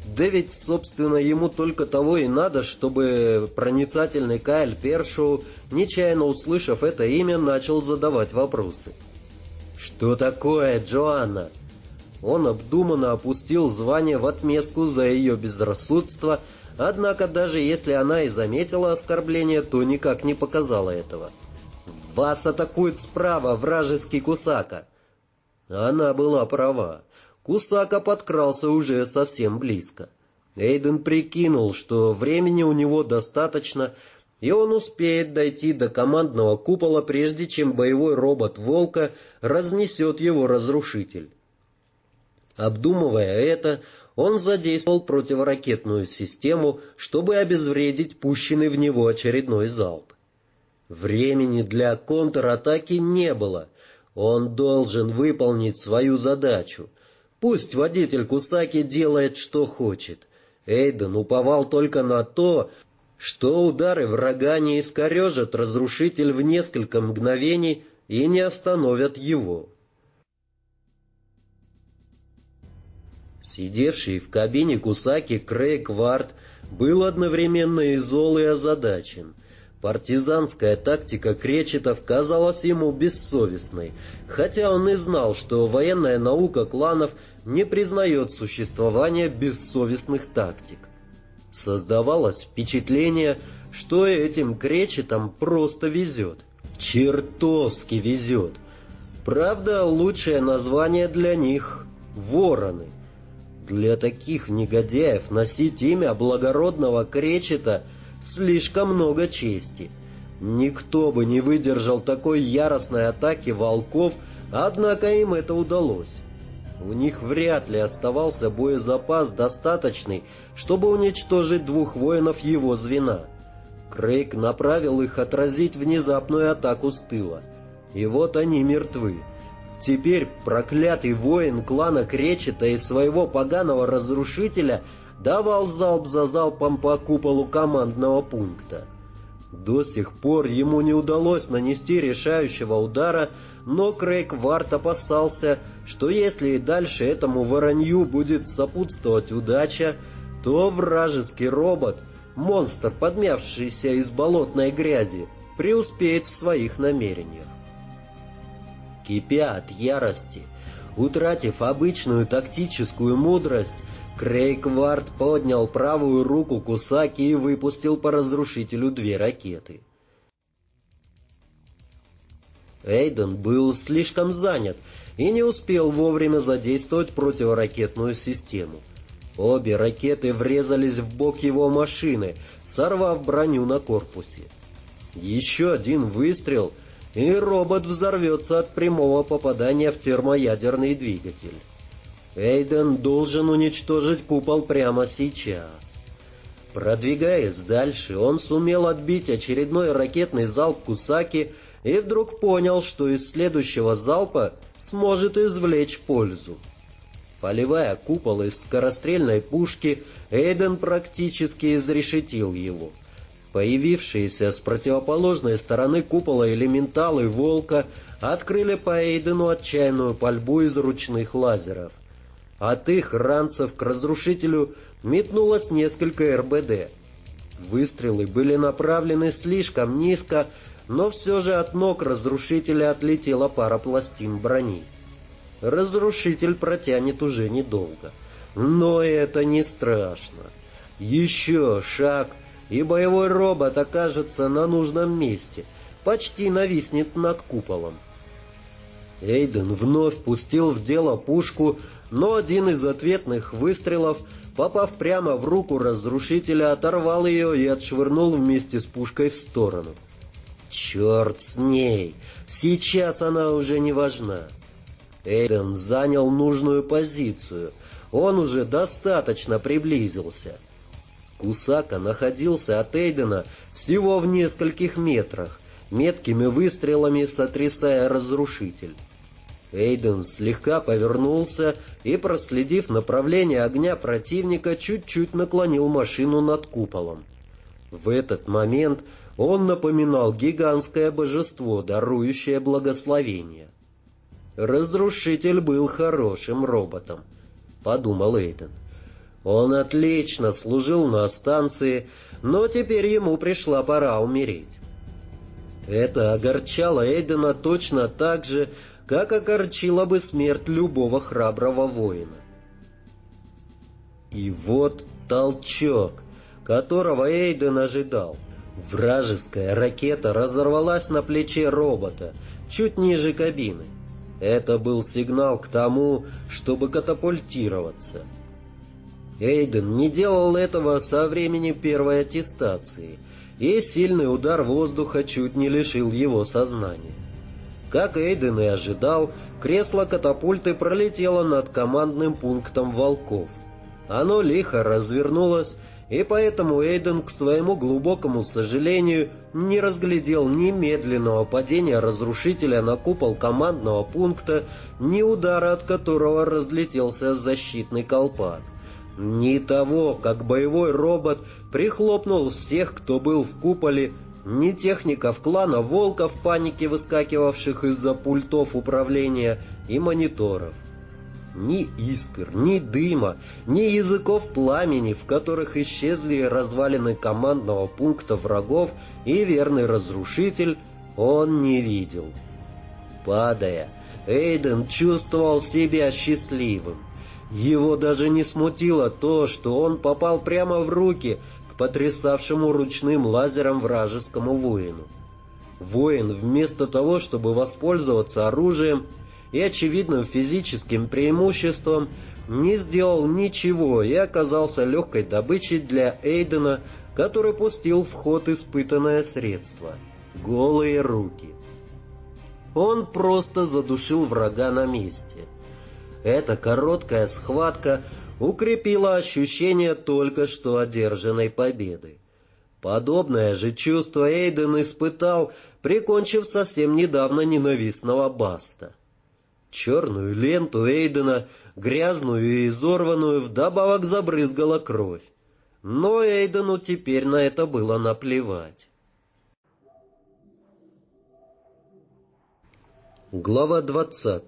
Да ведь, собственно, ему только того и надо, чтобы проницательный Кайл Першоу, нечаянно услышав это имя, начал задавать вопросы. «Что такое, Джоанна?» Он обдуманно опустил звание в отместку за ее безрассудство, однако даже если она и заметила оскорбление, то никак не показала этого. «Вас атакует справа вражеский Кусака!» Она была права. Кусака подкрался уже совсем близко. Эйден прикинул, что времени у него достаточно, и он успеет дойти до командного купола, прежде чем боевой робот «Волка» разнесет его разрушитель. Обдумывая это, он задействовал противоракетную систему, чтобы обезвредить пущенный в него очередной залп. Времени для контратаки не было. Он должен выполнить свою задачу. Пусть водитель Кусаки делает, что хочет. Эйден уповал только на то, что удары врага не искорежат разрушитель в несколько мгновений и не остановят его. Сидевший в кабине Кусаки Крейг Варт был одновременно и зол, и озадачен. Партизанская тактика кречетов казалась ему бессовестной, хотя он и знал, что военная наука кланов не признает существования бессовестных тактик. Создавалось впечатление, что этим кречетам просто везет. Чертовски везет. Правда, лучшее название для них — вороны. Для таких негодяев носить имя благородного кречета слишком много чести. Никто бы не выдержал такой яростной атаки волков, однако им это удалось. У них вряд ли оставался боезапас достаточный, чтобы уничтожить двух воинов его звена. Крейг направил их отразить внезапную атаку с тыла. И вот они мертвы. Теперь проклятый воин клана Кречета из своего поганого разрушителя давал залп за залпом по куполу командного пункта. До сих пор ему не удалось нанести решающего удара, но Крейг Варт опасался, что если и дальше этому воронью будет сопутствовать удача, то вражеский робот, монстр, подмявшийся из болотной грязи, преуспеет в своих намерениях. Кипя от ярости, утратив обычную тактическую мудрость, Крейг Варт поднял правую руку Кусаки и выпустил по разрушителю 2 ракеты. Эйден был слишком занят и не успел вовремя задействовать противоракетную систему. Обе ракеты врезались в бок его машины, сорвав броню на корпусе. Еще один выстрел — и робот взорвется от прямого попадания в термоядерный двигатель. Эйден должен уничтожить купол прямо сейчас. Продвигаясь дальше, он сумел отбить очередной ракетный залп Кусаки и вдруг понял, что из следующего залпа сможет извлечь пользу. Поливая купол из скорострельной пушки, Эйден практически изрешетил его. Появившиеся с противоположной стороны купола элементалы «Волка» открыли по Эйдену отчаянную пальбу из ручных лазеров. От их ранцев к разрушителю метнулось несколько РБД. Выстрелы были направлены слишком низко, но все же от ног разрушителя отлетела пара пластин брони. Разрушитель протянет уже недолго. Но это не страшно. Еще шаг — и боевой робот окажется на нужном месте, почти нависнет над куполом. Эйден вновь пустил в дело пушку, но один из ответных выстрелов, попав прямо в руку разрушителя, оторвал ее и отшвырнул вместе с пушкой в сторону. Черт с ней! Сейчас она уже не важна. Эйден занял нужную позицию. Он уже достаточно приблизился. Кусака находился от Эйдена всего в нескольких метрах, меткими выстрелами сотрясая разрушитель. Эйден слегка повернулся и, проследив направление огня противника, чуть-чуть наклонил машину над куполом. В этот момент он напоминал гигантское божество, дарующее благословение. «Разрушитель был хорошим роботом», — подумал Эйден. Он отлично служил на станции, но теперь ему пришла пора умереть. Это огорчало Эйдена точно так же, как огорчила бы смерть любого храброго воина. И вот толчок, которого Эйден ожидал. Вражеская ракета разорвалась на плече робота, чуть ниже кабины. Это был сигнал к тому, чтобы катапультироваться. Эйден не делал этого со времени первой аттестации, и сильный удар воздуха чуть не лишил его сознания. Как Эйден и ожидал, кресло катапульты пролетело над командным пунктом «Волков». Оно лихо развернулось, и поэтому Эйден, к своему глубокому сожалению, не разглядел ни медленного падения разрушителя на купол командного пункта, ни удара, от которого разлетелся защитный колпак, ни того, как боевой робот прихлопнул всех, кто был в куполе, ни техников клана Волка в панике выскакивавших из-за пультов управления и мониторов. Ни искр, ни дыма, ни языков пламени, в которых исчезли развалины командного пункта врагов и верный разрушитель, он не видел. Падая, Эйден чувствовал себя счастливым. Его даже не смутило то, что он попал прямо в руки к потрясавшему ручным лазером вражескому воину. Воин, вместо того, чтобы воспользоваться оружием и очевидным физическим преимуществом, не сделал ничего и оказался легкой добычей для Эйдена, который пустил в ход испытанное средство — голые руки. Он просто задушил врага на месте. Эта короткая схватка укрепила ощущение только что одержанной победы. Подобное же чувство Эйден испытал, прикончив совсем недавно ненавистного Баста. Черную ленту Эйдена, грязную и изорванную, вдобавок забрызгала кровь. Но Эйдену теперь на это было наплевать. Глава 20.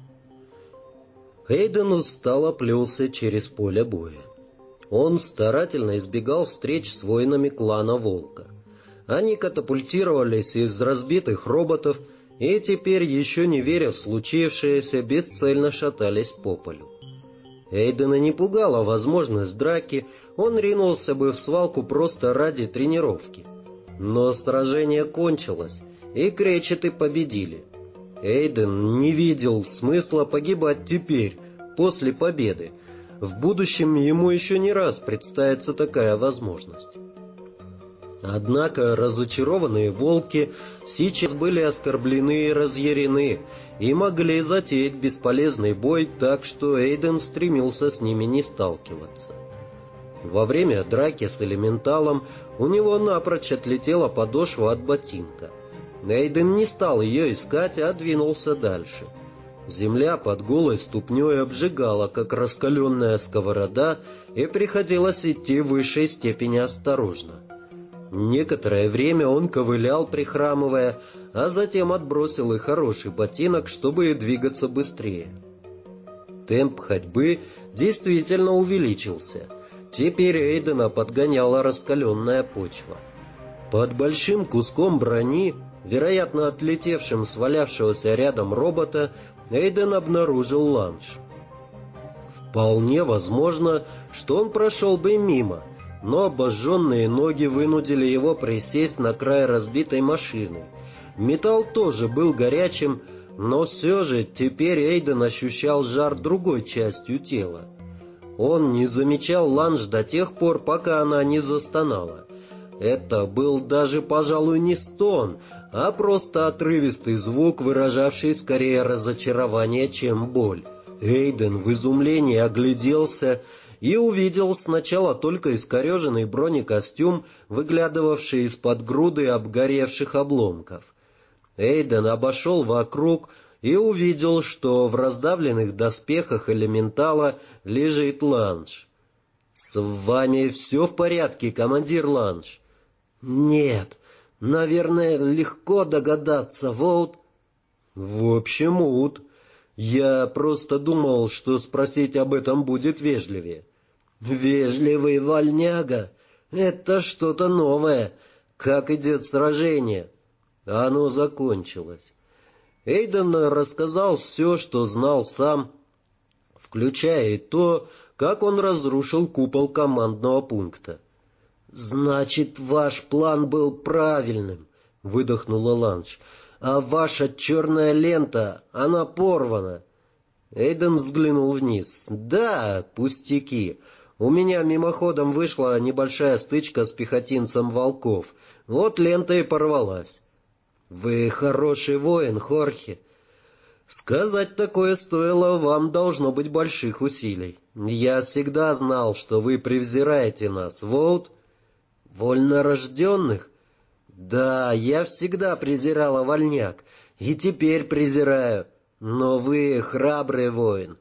Эйден устало плелся через поле боя. Он старательно избегал встреч с воинами клана Волка. Они катапультировались из разбитых роботов и теперь, еще не веря в случившееся, бесцельно шатались по полю. Эйдена не пугала возможность драки, он ринулся бы в свалку просто ради тренировки. Но сражение кончилось, и кречеты победили. Эйден не видел смысла погибать теперь, после победы. В будущем ему еще не раз представится такая возможность. Однако разочарованные волки сейчас были оскорблены и разъярены, и могли затеять бесполезный бой, так что Эйден стремился с ними не сталкиваться. Во время драки с элементалом у него напрочь отлетела подошва от ботинка. Эйден не стал ее искать, а двинулся дальше. Земля под голой ступней обжигала, как раскаленная сковорода, и приходилось идти в высшей степени осторожно. Некоторое время он ковылял, прихрамывая, а затем отбросил и хороший ботинок, чтобы двигаться быстрее. Темп ходьбы действительно увеличился. Теперь Эйдена подгоняла раскаленная почва. Под большим куском брони, вероятно отлетевшим с валявшегося рядом робота, Эйден обнаружил ланж. Вполне возможно, что он прошел бы мимо, но обожженные ноги вынудили его присесть на край разбитой машины. Металл тоже был горячим, но все же теперь Эйден ощущал жар другой частью тела. Он не замечал ланж до тех пор, пока она не застонала. Это был даже, пожалуй, не стон, а просто отрывистый звук, выражавший скорее разочарование, чем боль. Эйден в изумлении огляделся и увидел сначала только искореженный бронекостюм, выглядывавший из-под груды обгоревших обломков. Эйден обошел вокруг и увидел, что в раздавленных доспехах элементала лежит ланж. «С вами все в порядке, командир ланж?» «Нет, наверное, легко догадаться, Воут». «В общем, Вуд. Я просто думал, что спросить об этом будет вежливее». «Вежливый вольняга! Это что-то новое! Как идет сражение?» Оно закончилось. Эйден рассказал все, что знал сам, включая и то, как он разрушил купол командного пункта. «Значит, ваш план был правильным», — выдохнула Ланж. «А ваша черная лента, она порвана». Эйден взглянул вниз. «Да, пустяки. У меня мимоходом вышла небольшая стычка с пехотинцем волков. Вот лента и порвалась». «Вы хороший воин, Хорхе». «Сказать такое стоило вам, должно быть, больших усилий. Я всегда знал, что вы презираете нас, Воут». «Вольнорожденных?» «Да, я всегда презирала вольняк, и теперь презираю. Но вы храбрый воин.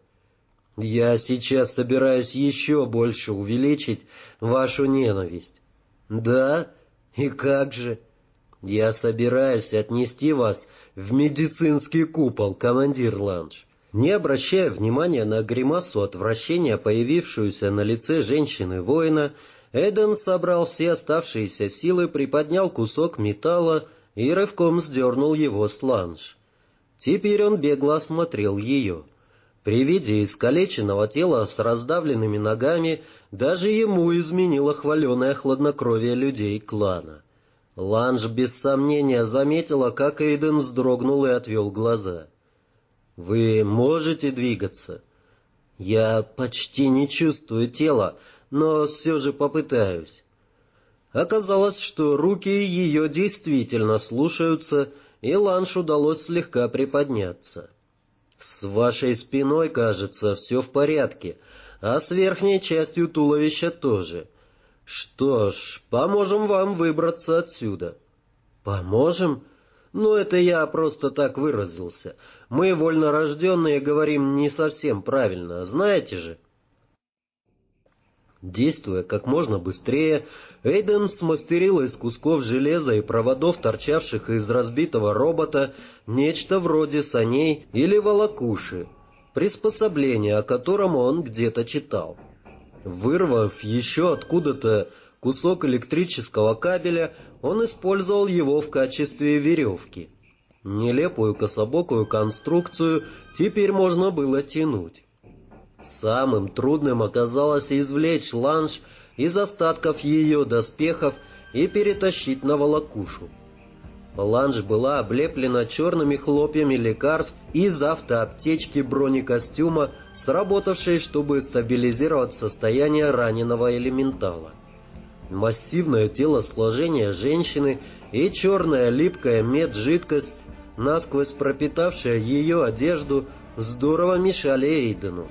Я сейчас собираюсь еще больше увеличить вашу ненависть». «Да? И как же?» «Я собираюсь отнести вас в медицинский купол, командир Ланж». Не обращая внимания на гримасу отвращения, появившуюся на лице женщины-воина, Эден собрал все оставшиеся силы, приподнял кусок металла и рывком сдернул его с Ланж. Теперь он бегло осмотрел ее. При виде искалеченного тела с раздавленными ногами даже ему изменило хваленое хладнокровие людей клана. Ланж без сомнения заметила, как Эйден вздрогнул и отвел глаза. «Вы можете двигаться?» «Я почти не чувствую тела, но все же попытаюсь». Оказалось, что руки ее действительно слушаются, и Ланж удалось слегка приподняться. «С вашей спиной, кажется, все в порядке, а с верхней частью туловища тоже. Что ж, поможем вам выбраться отсюда». «Поможем?» «Ну, это я просто так выразился. Мы, вольнорожденные, говорим не совсем правильно, знаете же». Действуя как можно быстрее, Эйден смастерил из кусков железа и проводов, торчавших из разбитого робота, нечто вроде саней или волокуши, приспособление, о котором он где-то читал. Вырвав еще откуда-то кусок электрического кабеля, он использовал его в качестве веревки. Нелепую кособокую конструкцию теперь можно было тянуть. Самым трудным оказалось извлечь Ланж из остатков ее доспехов и перетащить на волокушу. Ланж была облеплена черными хлопьями лекарств из автоаптечки бронекостюма, сработавшей, чтобы стабилизировать состояние раненого элементала. Массивное телосложение женщины и черная липкая меджидкость, насквозь пропитавшая ее одежду, здорово мешали Эйдену.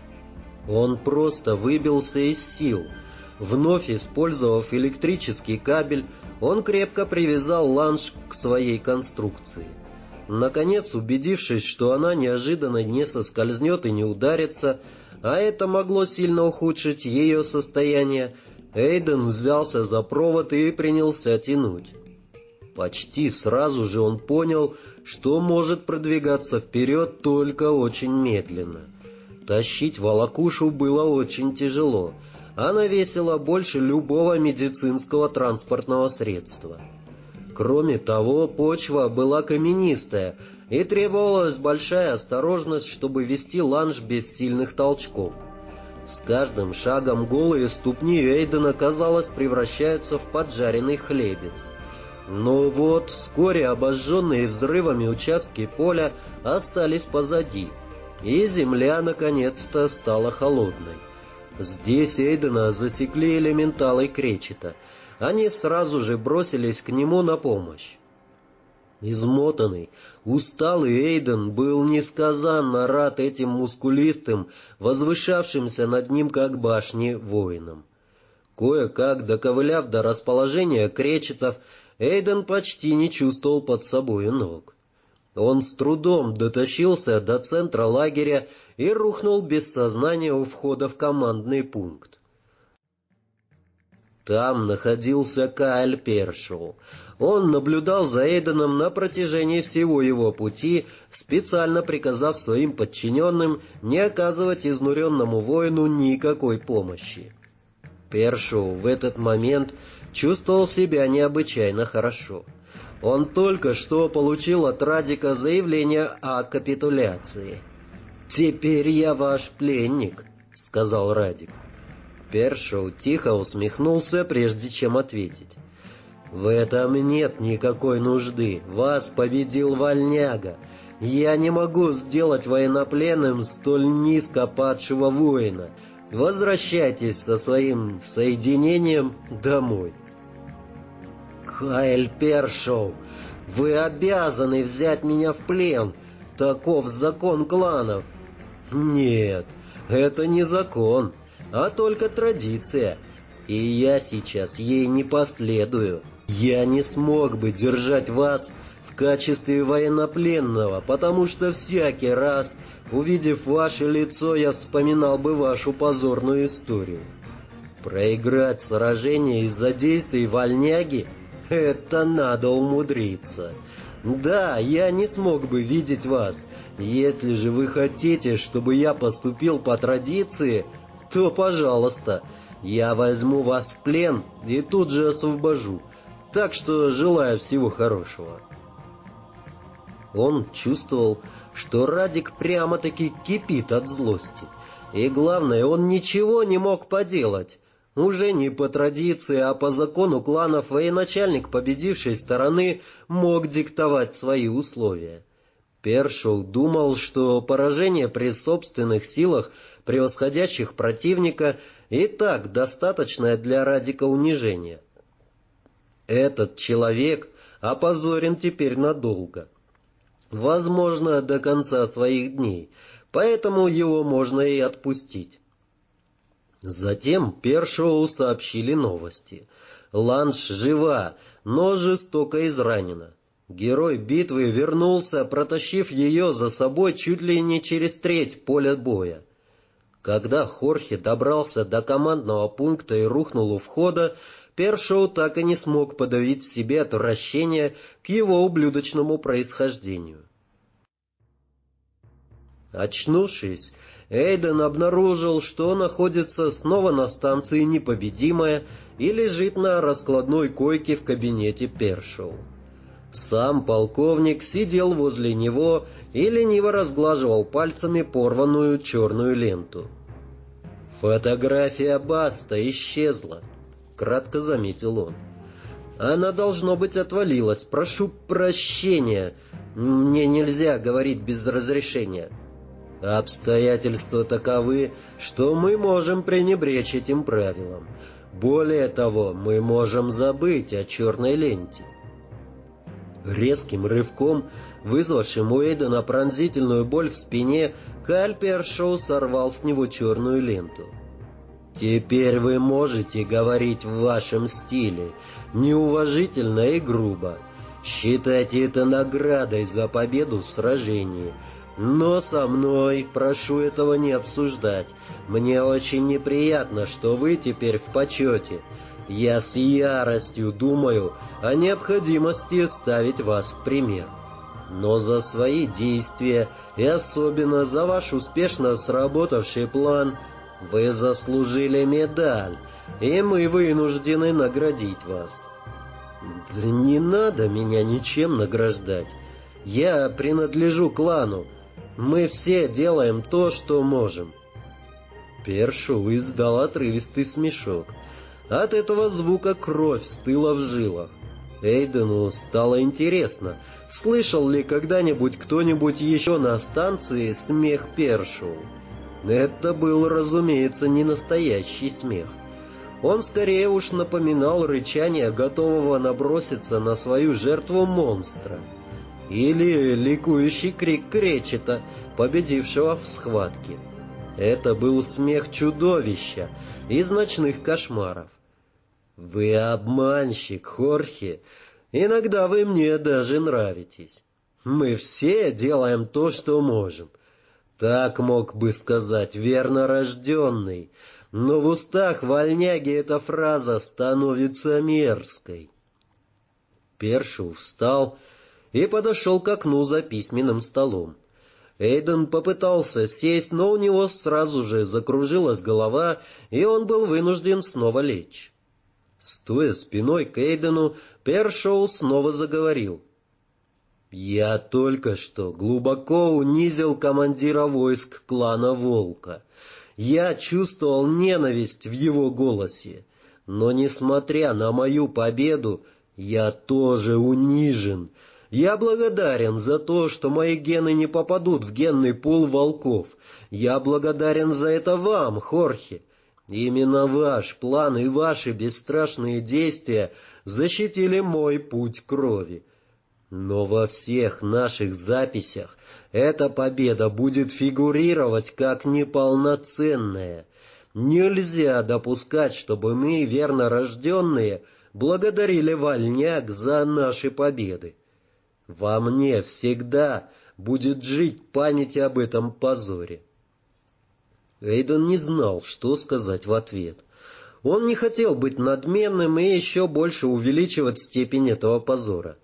Он просто выбился из сил. Вновь использовав электрический кабель, он крепко привязал Ланж к своей конструкции. Наконец, убедившись, что она неожиданно не соскользнет и не ударится, а это могло сильно ухудшить ее состояние, Эйден взялся за провод и принялся тянуть. Почти сразу же он понял, что может продвигаться вперед только очень медленно. Тащить волокушу было очень тяжело. Она весила больше любого медицинского транспортного средства. Кроме того, почва была каменистая, и требовалась большая осторожность, чтобы вести Ланж без сильных толчков. С каждым шагом голые ступни Эйдена, казалось, превращаются в поджаренный хлебец. Но вот вскоре обожженные взрывами участки поля остались позади, и земля наконец-то стала холодной. Здесь Эйдена засекли элементалы Кречета. Они сразу же бросились к нему на помощь. Измотанный, усталый Эйден был несказанно рад этим мускулистым, возвышавшимся над ним как башни воинам. Кое-как доковыляв до расположения кречетов, Эйден почти не чувствовал под собой ног. Он с трудом дотащился до центра лагеря и рухнул без сознания у входа в командный пункт. Там находился Кайл Першоу. Он наблюдал за Эйденом на протяжении всего его пути, специально приказав своим подчиненным не оказывать изнуренному воину никакой помощи. Першоу в этот момент чувствовал себя необычайно хорошо. Он только что получил от Радика заявление о капитуляции. «Теперь я ваш пленник», — сказал Радик. Першоу тихо усмехнулся, прежде чем ответить. «В этом нет никакой нужды. Вас победил Вольняга. Я не могу сделать военнопленным столь низко падшего воина. Возвращайтесь со своим соединением домой». «Каэль Першоу, вы обязаны взять меня в плен. Таков закон кланов». «Нет, это не закон, а только традиция. И я сейчас ей не последую. Я не смог бы держать вас в качестве военнопленного, потому что всякий раз, увидев ваше лицо, я вспоминал бы вашу позорную историю. Проиграть сражение из-за действий Вольняги — это надо умудриться. Да, я не смог бы видеть вас. Если же вы хотите, чтобы я поступил по традиции, то, пожалуйста, я возьму вас в плен и тут же освобожу. Так что желаю всего хорошего». Он чувствовал, что Радик прямо-таки кипит от злости. И главное, он ничего не мог поделать. Уже не по традиции, а по закону кланов военачальник победившей стороны мог диктовать свои условия. Першоу думал, что поражение при собственных силах, превосходящих противника, и так достаточное для Радика унижения. Этот человек опозорен теперь надолго. Возможно, до конца своих дней, поэтому его можно и отпустить. Затем Першоу сообщили новости. Ланж жива, но жестоко изранена. Герой битвы вернулся, протащив ее за собой чуть ли не через треть поля боя. Когда Хорхе добрался до командного пункта и рухнул у входа, Першоу так и не смог подавить в себе отвращение к его ублюдочному происхождению. Очнувшись, Эйден обнаружил, что находится снова на станции «Непобедимая» и лежит на раскладной койке в кабинете Першоу. Сам полковник сидел возле него и лениво разглаживал пальцами порванную черную ленту. «Фотография Баста исчезла», — кратко заметил он. «Она, должно быть, отвалилась. Прошу прощения. Мне нельзя говорить без разрешения. Обстоятельства таковы, что мы можем пренебречь этим правилом. Более того, мы можем забыть о черной ленте». Резким рывком, вызвавшим у Эйдена пронзительную боль в спине, Каэль Першоу сорвал с него черную ленту. «Теперь вы можете говорить в вашем стиле, неуважительно и грубо. Считайте это наградой за победу в сражении. Но со мной прошу этого не обсуждать. Мне очень неприятно, что вы теперь в почете. Я с яростью думаю о необходимости ставить вас в пример. Но за свои действия и особенно за ваш успешно сработавший план вы заслужили медаль, и мы вынуждены наградить вас». «Да не надо меня ничем награждать. Я принадлежу клану. Мы все делаем то, что можем». Першоу издал отрывистый смешок. От этого звука кровь стыла в жилах. Эйдену стало интересно, слышал ли когда-нибудь кто-нибудь еще на станции смех Першоу. Это был, разумеется, не настоящий смех. Он скорее уж напоминал рычание готового наброситься на свою жертву монстра. Или ликующий крик Кречета, победившего в схватке. Это был смех чудовища из ночных кошмаров. «Вы обманщик, Хорхе. Иногда вы мне даже нравитесь. Мы все делаем то, что можем». Так мог бы сказать верно рожденный, но в устах Вольняги эта фраза становится мерзкой. Першоу встал и подошел к окну за письменным столом. Эйден попытался сесть, но у него сразу же закружилась голова, и он был вынужден снова лечь. Стоя спиной к Эйдену, Першоу снова заговорил. «Я только что глубоко унизил командира войск клана Волка. Я чувствовал ненависть в его голосе, но, несмотря на мою победу, я тоже унижен. Я благодарен за то, что мои гены не попадут в генный пул волков. Я благодарен за это вам, Хорхе. Именно ваш план и ваши бесстрашные действия защитили мой путь крови. Но во всех наших записях эта победа будет фигурировать как неполноценная. Нельзя допускать, чтобы мы, верно рожденные, благодарили вольняк за наши победы. Во мне всегда будет жить память об этом позоре». Эйден не знал, что сказать в ответ. Он не хотел быть надменным и еще больше увеличивать степень этого позора.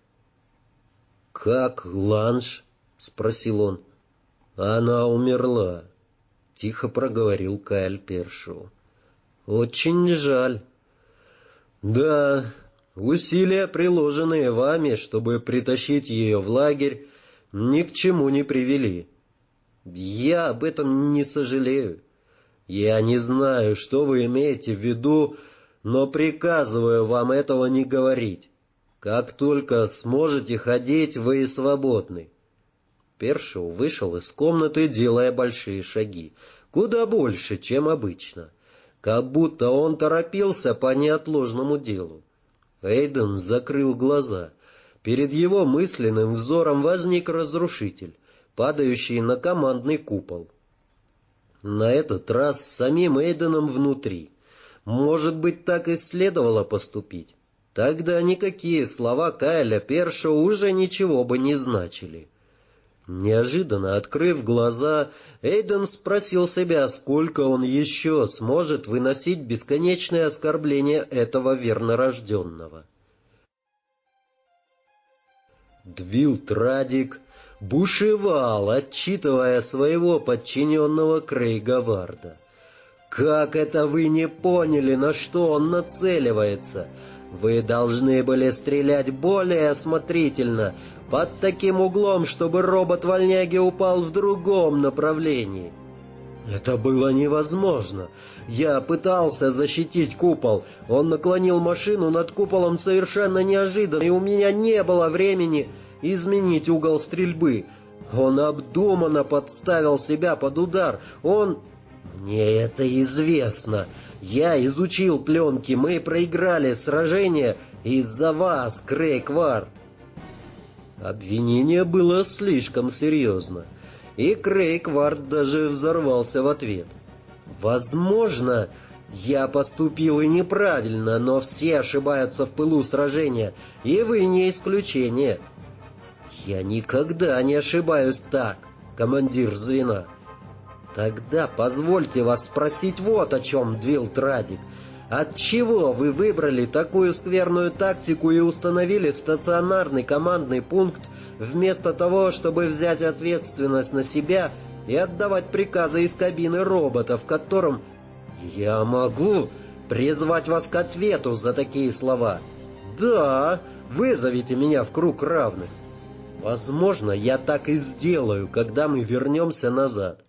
«Как Ланж?» — спросил он. «Она умерла», — тихо проговорил Кайл Першоу. «Очень жаль». «Да, усилия, приложенные вами, чтобы притащить ее в лагерь, ни к чему не привели. Я об этом не сожалею. Я не знаю, что вы имеете в виду, но приказываю вам этого не говорить. Как только сможете ходить, вы и свободны». Першоу вышел из комнаты, делая большие шаги, куда больше, чем обычно, как будто он торопился по неотложному делу. Эйден закрыл глаза. Перед его мысленным взором возник разрушитель, падающий на командный купол. На этот раз с самим Эйденом внутри. Может быть, так и следовало поступить. Тогда никакие слова Кайля Першоу уже ничего бы не значили. Неожиданно открыв глаза, Эйден спросил себя, сколько он еще сможет выносить бесконечные оскорбления этого вернорожденного. Двилтрадик бушевал, отчитывая своего подчиненного Крейга Варда. «Как это вы не поняли, на что он нацеливается? Вы должны были стрелять более осмотрительно, под таким углом, чтобы робот Вольняги упал в другом направлении». Это было невозможно. Я пытался защитить купол. Он наклонил машину над куполом совершенно неожиданно, и у меня не было времени изменить угол стрельбы. Он обдуманно подставил себя под удар. Мне это известно. Я изучил пленки. Мы проиграли сражение из-за вас, Крейг Вард. Обвинение было слишком серьезно, и Крейг Вард даже взорвался в ответ. «Возможно, я поступил и неправильно, но все ошибаются в пылу сражения, и вы не исключение». «Я никогда не ошибаюсь так, командир звена». «Тогда позвольте вас спросить вот о чем, Двилтрадик. Отчего вы выбрали такую скверную тактику и установили стационарный командный пункт, вместо того, чтобы взять ответственность на себя и отдавать приказы из кабины робота, в котором я могу призвать вас к ответу за такие слова? Да, вызовите меня в круг равных. Возможно, я так и сделаю, когда мы вернемся назад».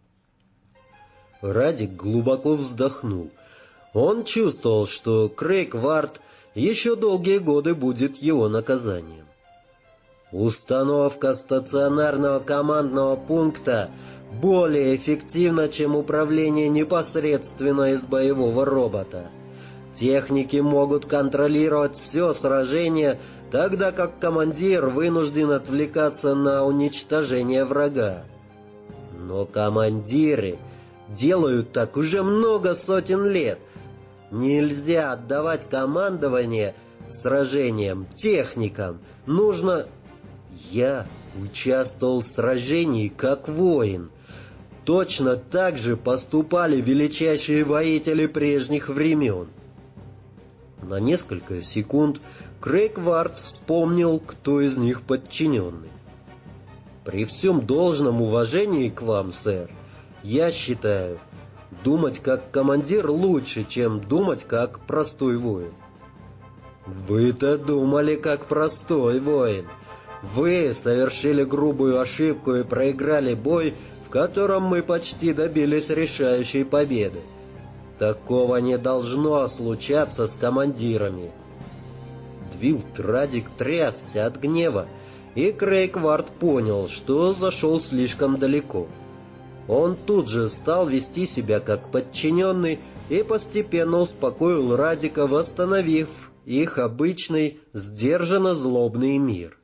Радик глубоко вздохнул. Он чувствовал, что Крейг Вард еще долгие годы будет его наказанием. «Установка стационарного командного пункта более эффективна, чем управление непосредственно из боевого робота. Техники могут контролировать все сражение, тогда как командир вынужден отвлекаться на уничтожение врага. Но командиры делают так уже много сотен лет. Нельзя отдавать командование сражениям техникам. Нужно... Я участвовал в сражении как воин. Точно так же поступали величайшие воители прежних времен. На несколько секунд Крейг Вард вспомнил, кто из них подчиненный. При всем должном уважении к вам, сэр, я считаю, думать как командир лучше, чем думать как простой воин. Вы-то думали как простой воин. Вы совершили грубую ошибку и проиграли бой, в котором мы почти добились решающей победы. Такого не должно случаться с командирами. Двилтрадик трясся от гнева, и Крейгвард понял, что зашел слишком далеко. Он тут же стал вести себя как подчиненный и постепенно успокоил Радика, восстановив их обычный, сдержанно злобный мир.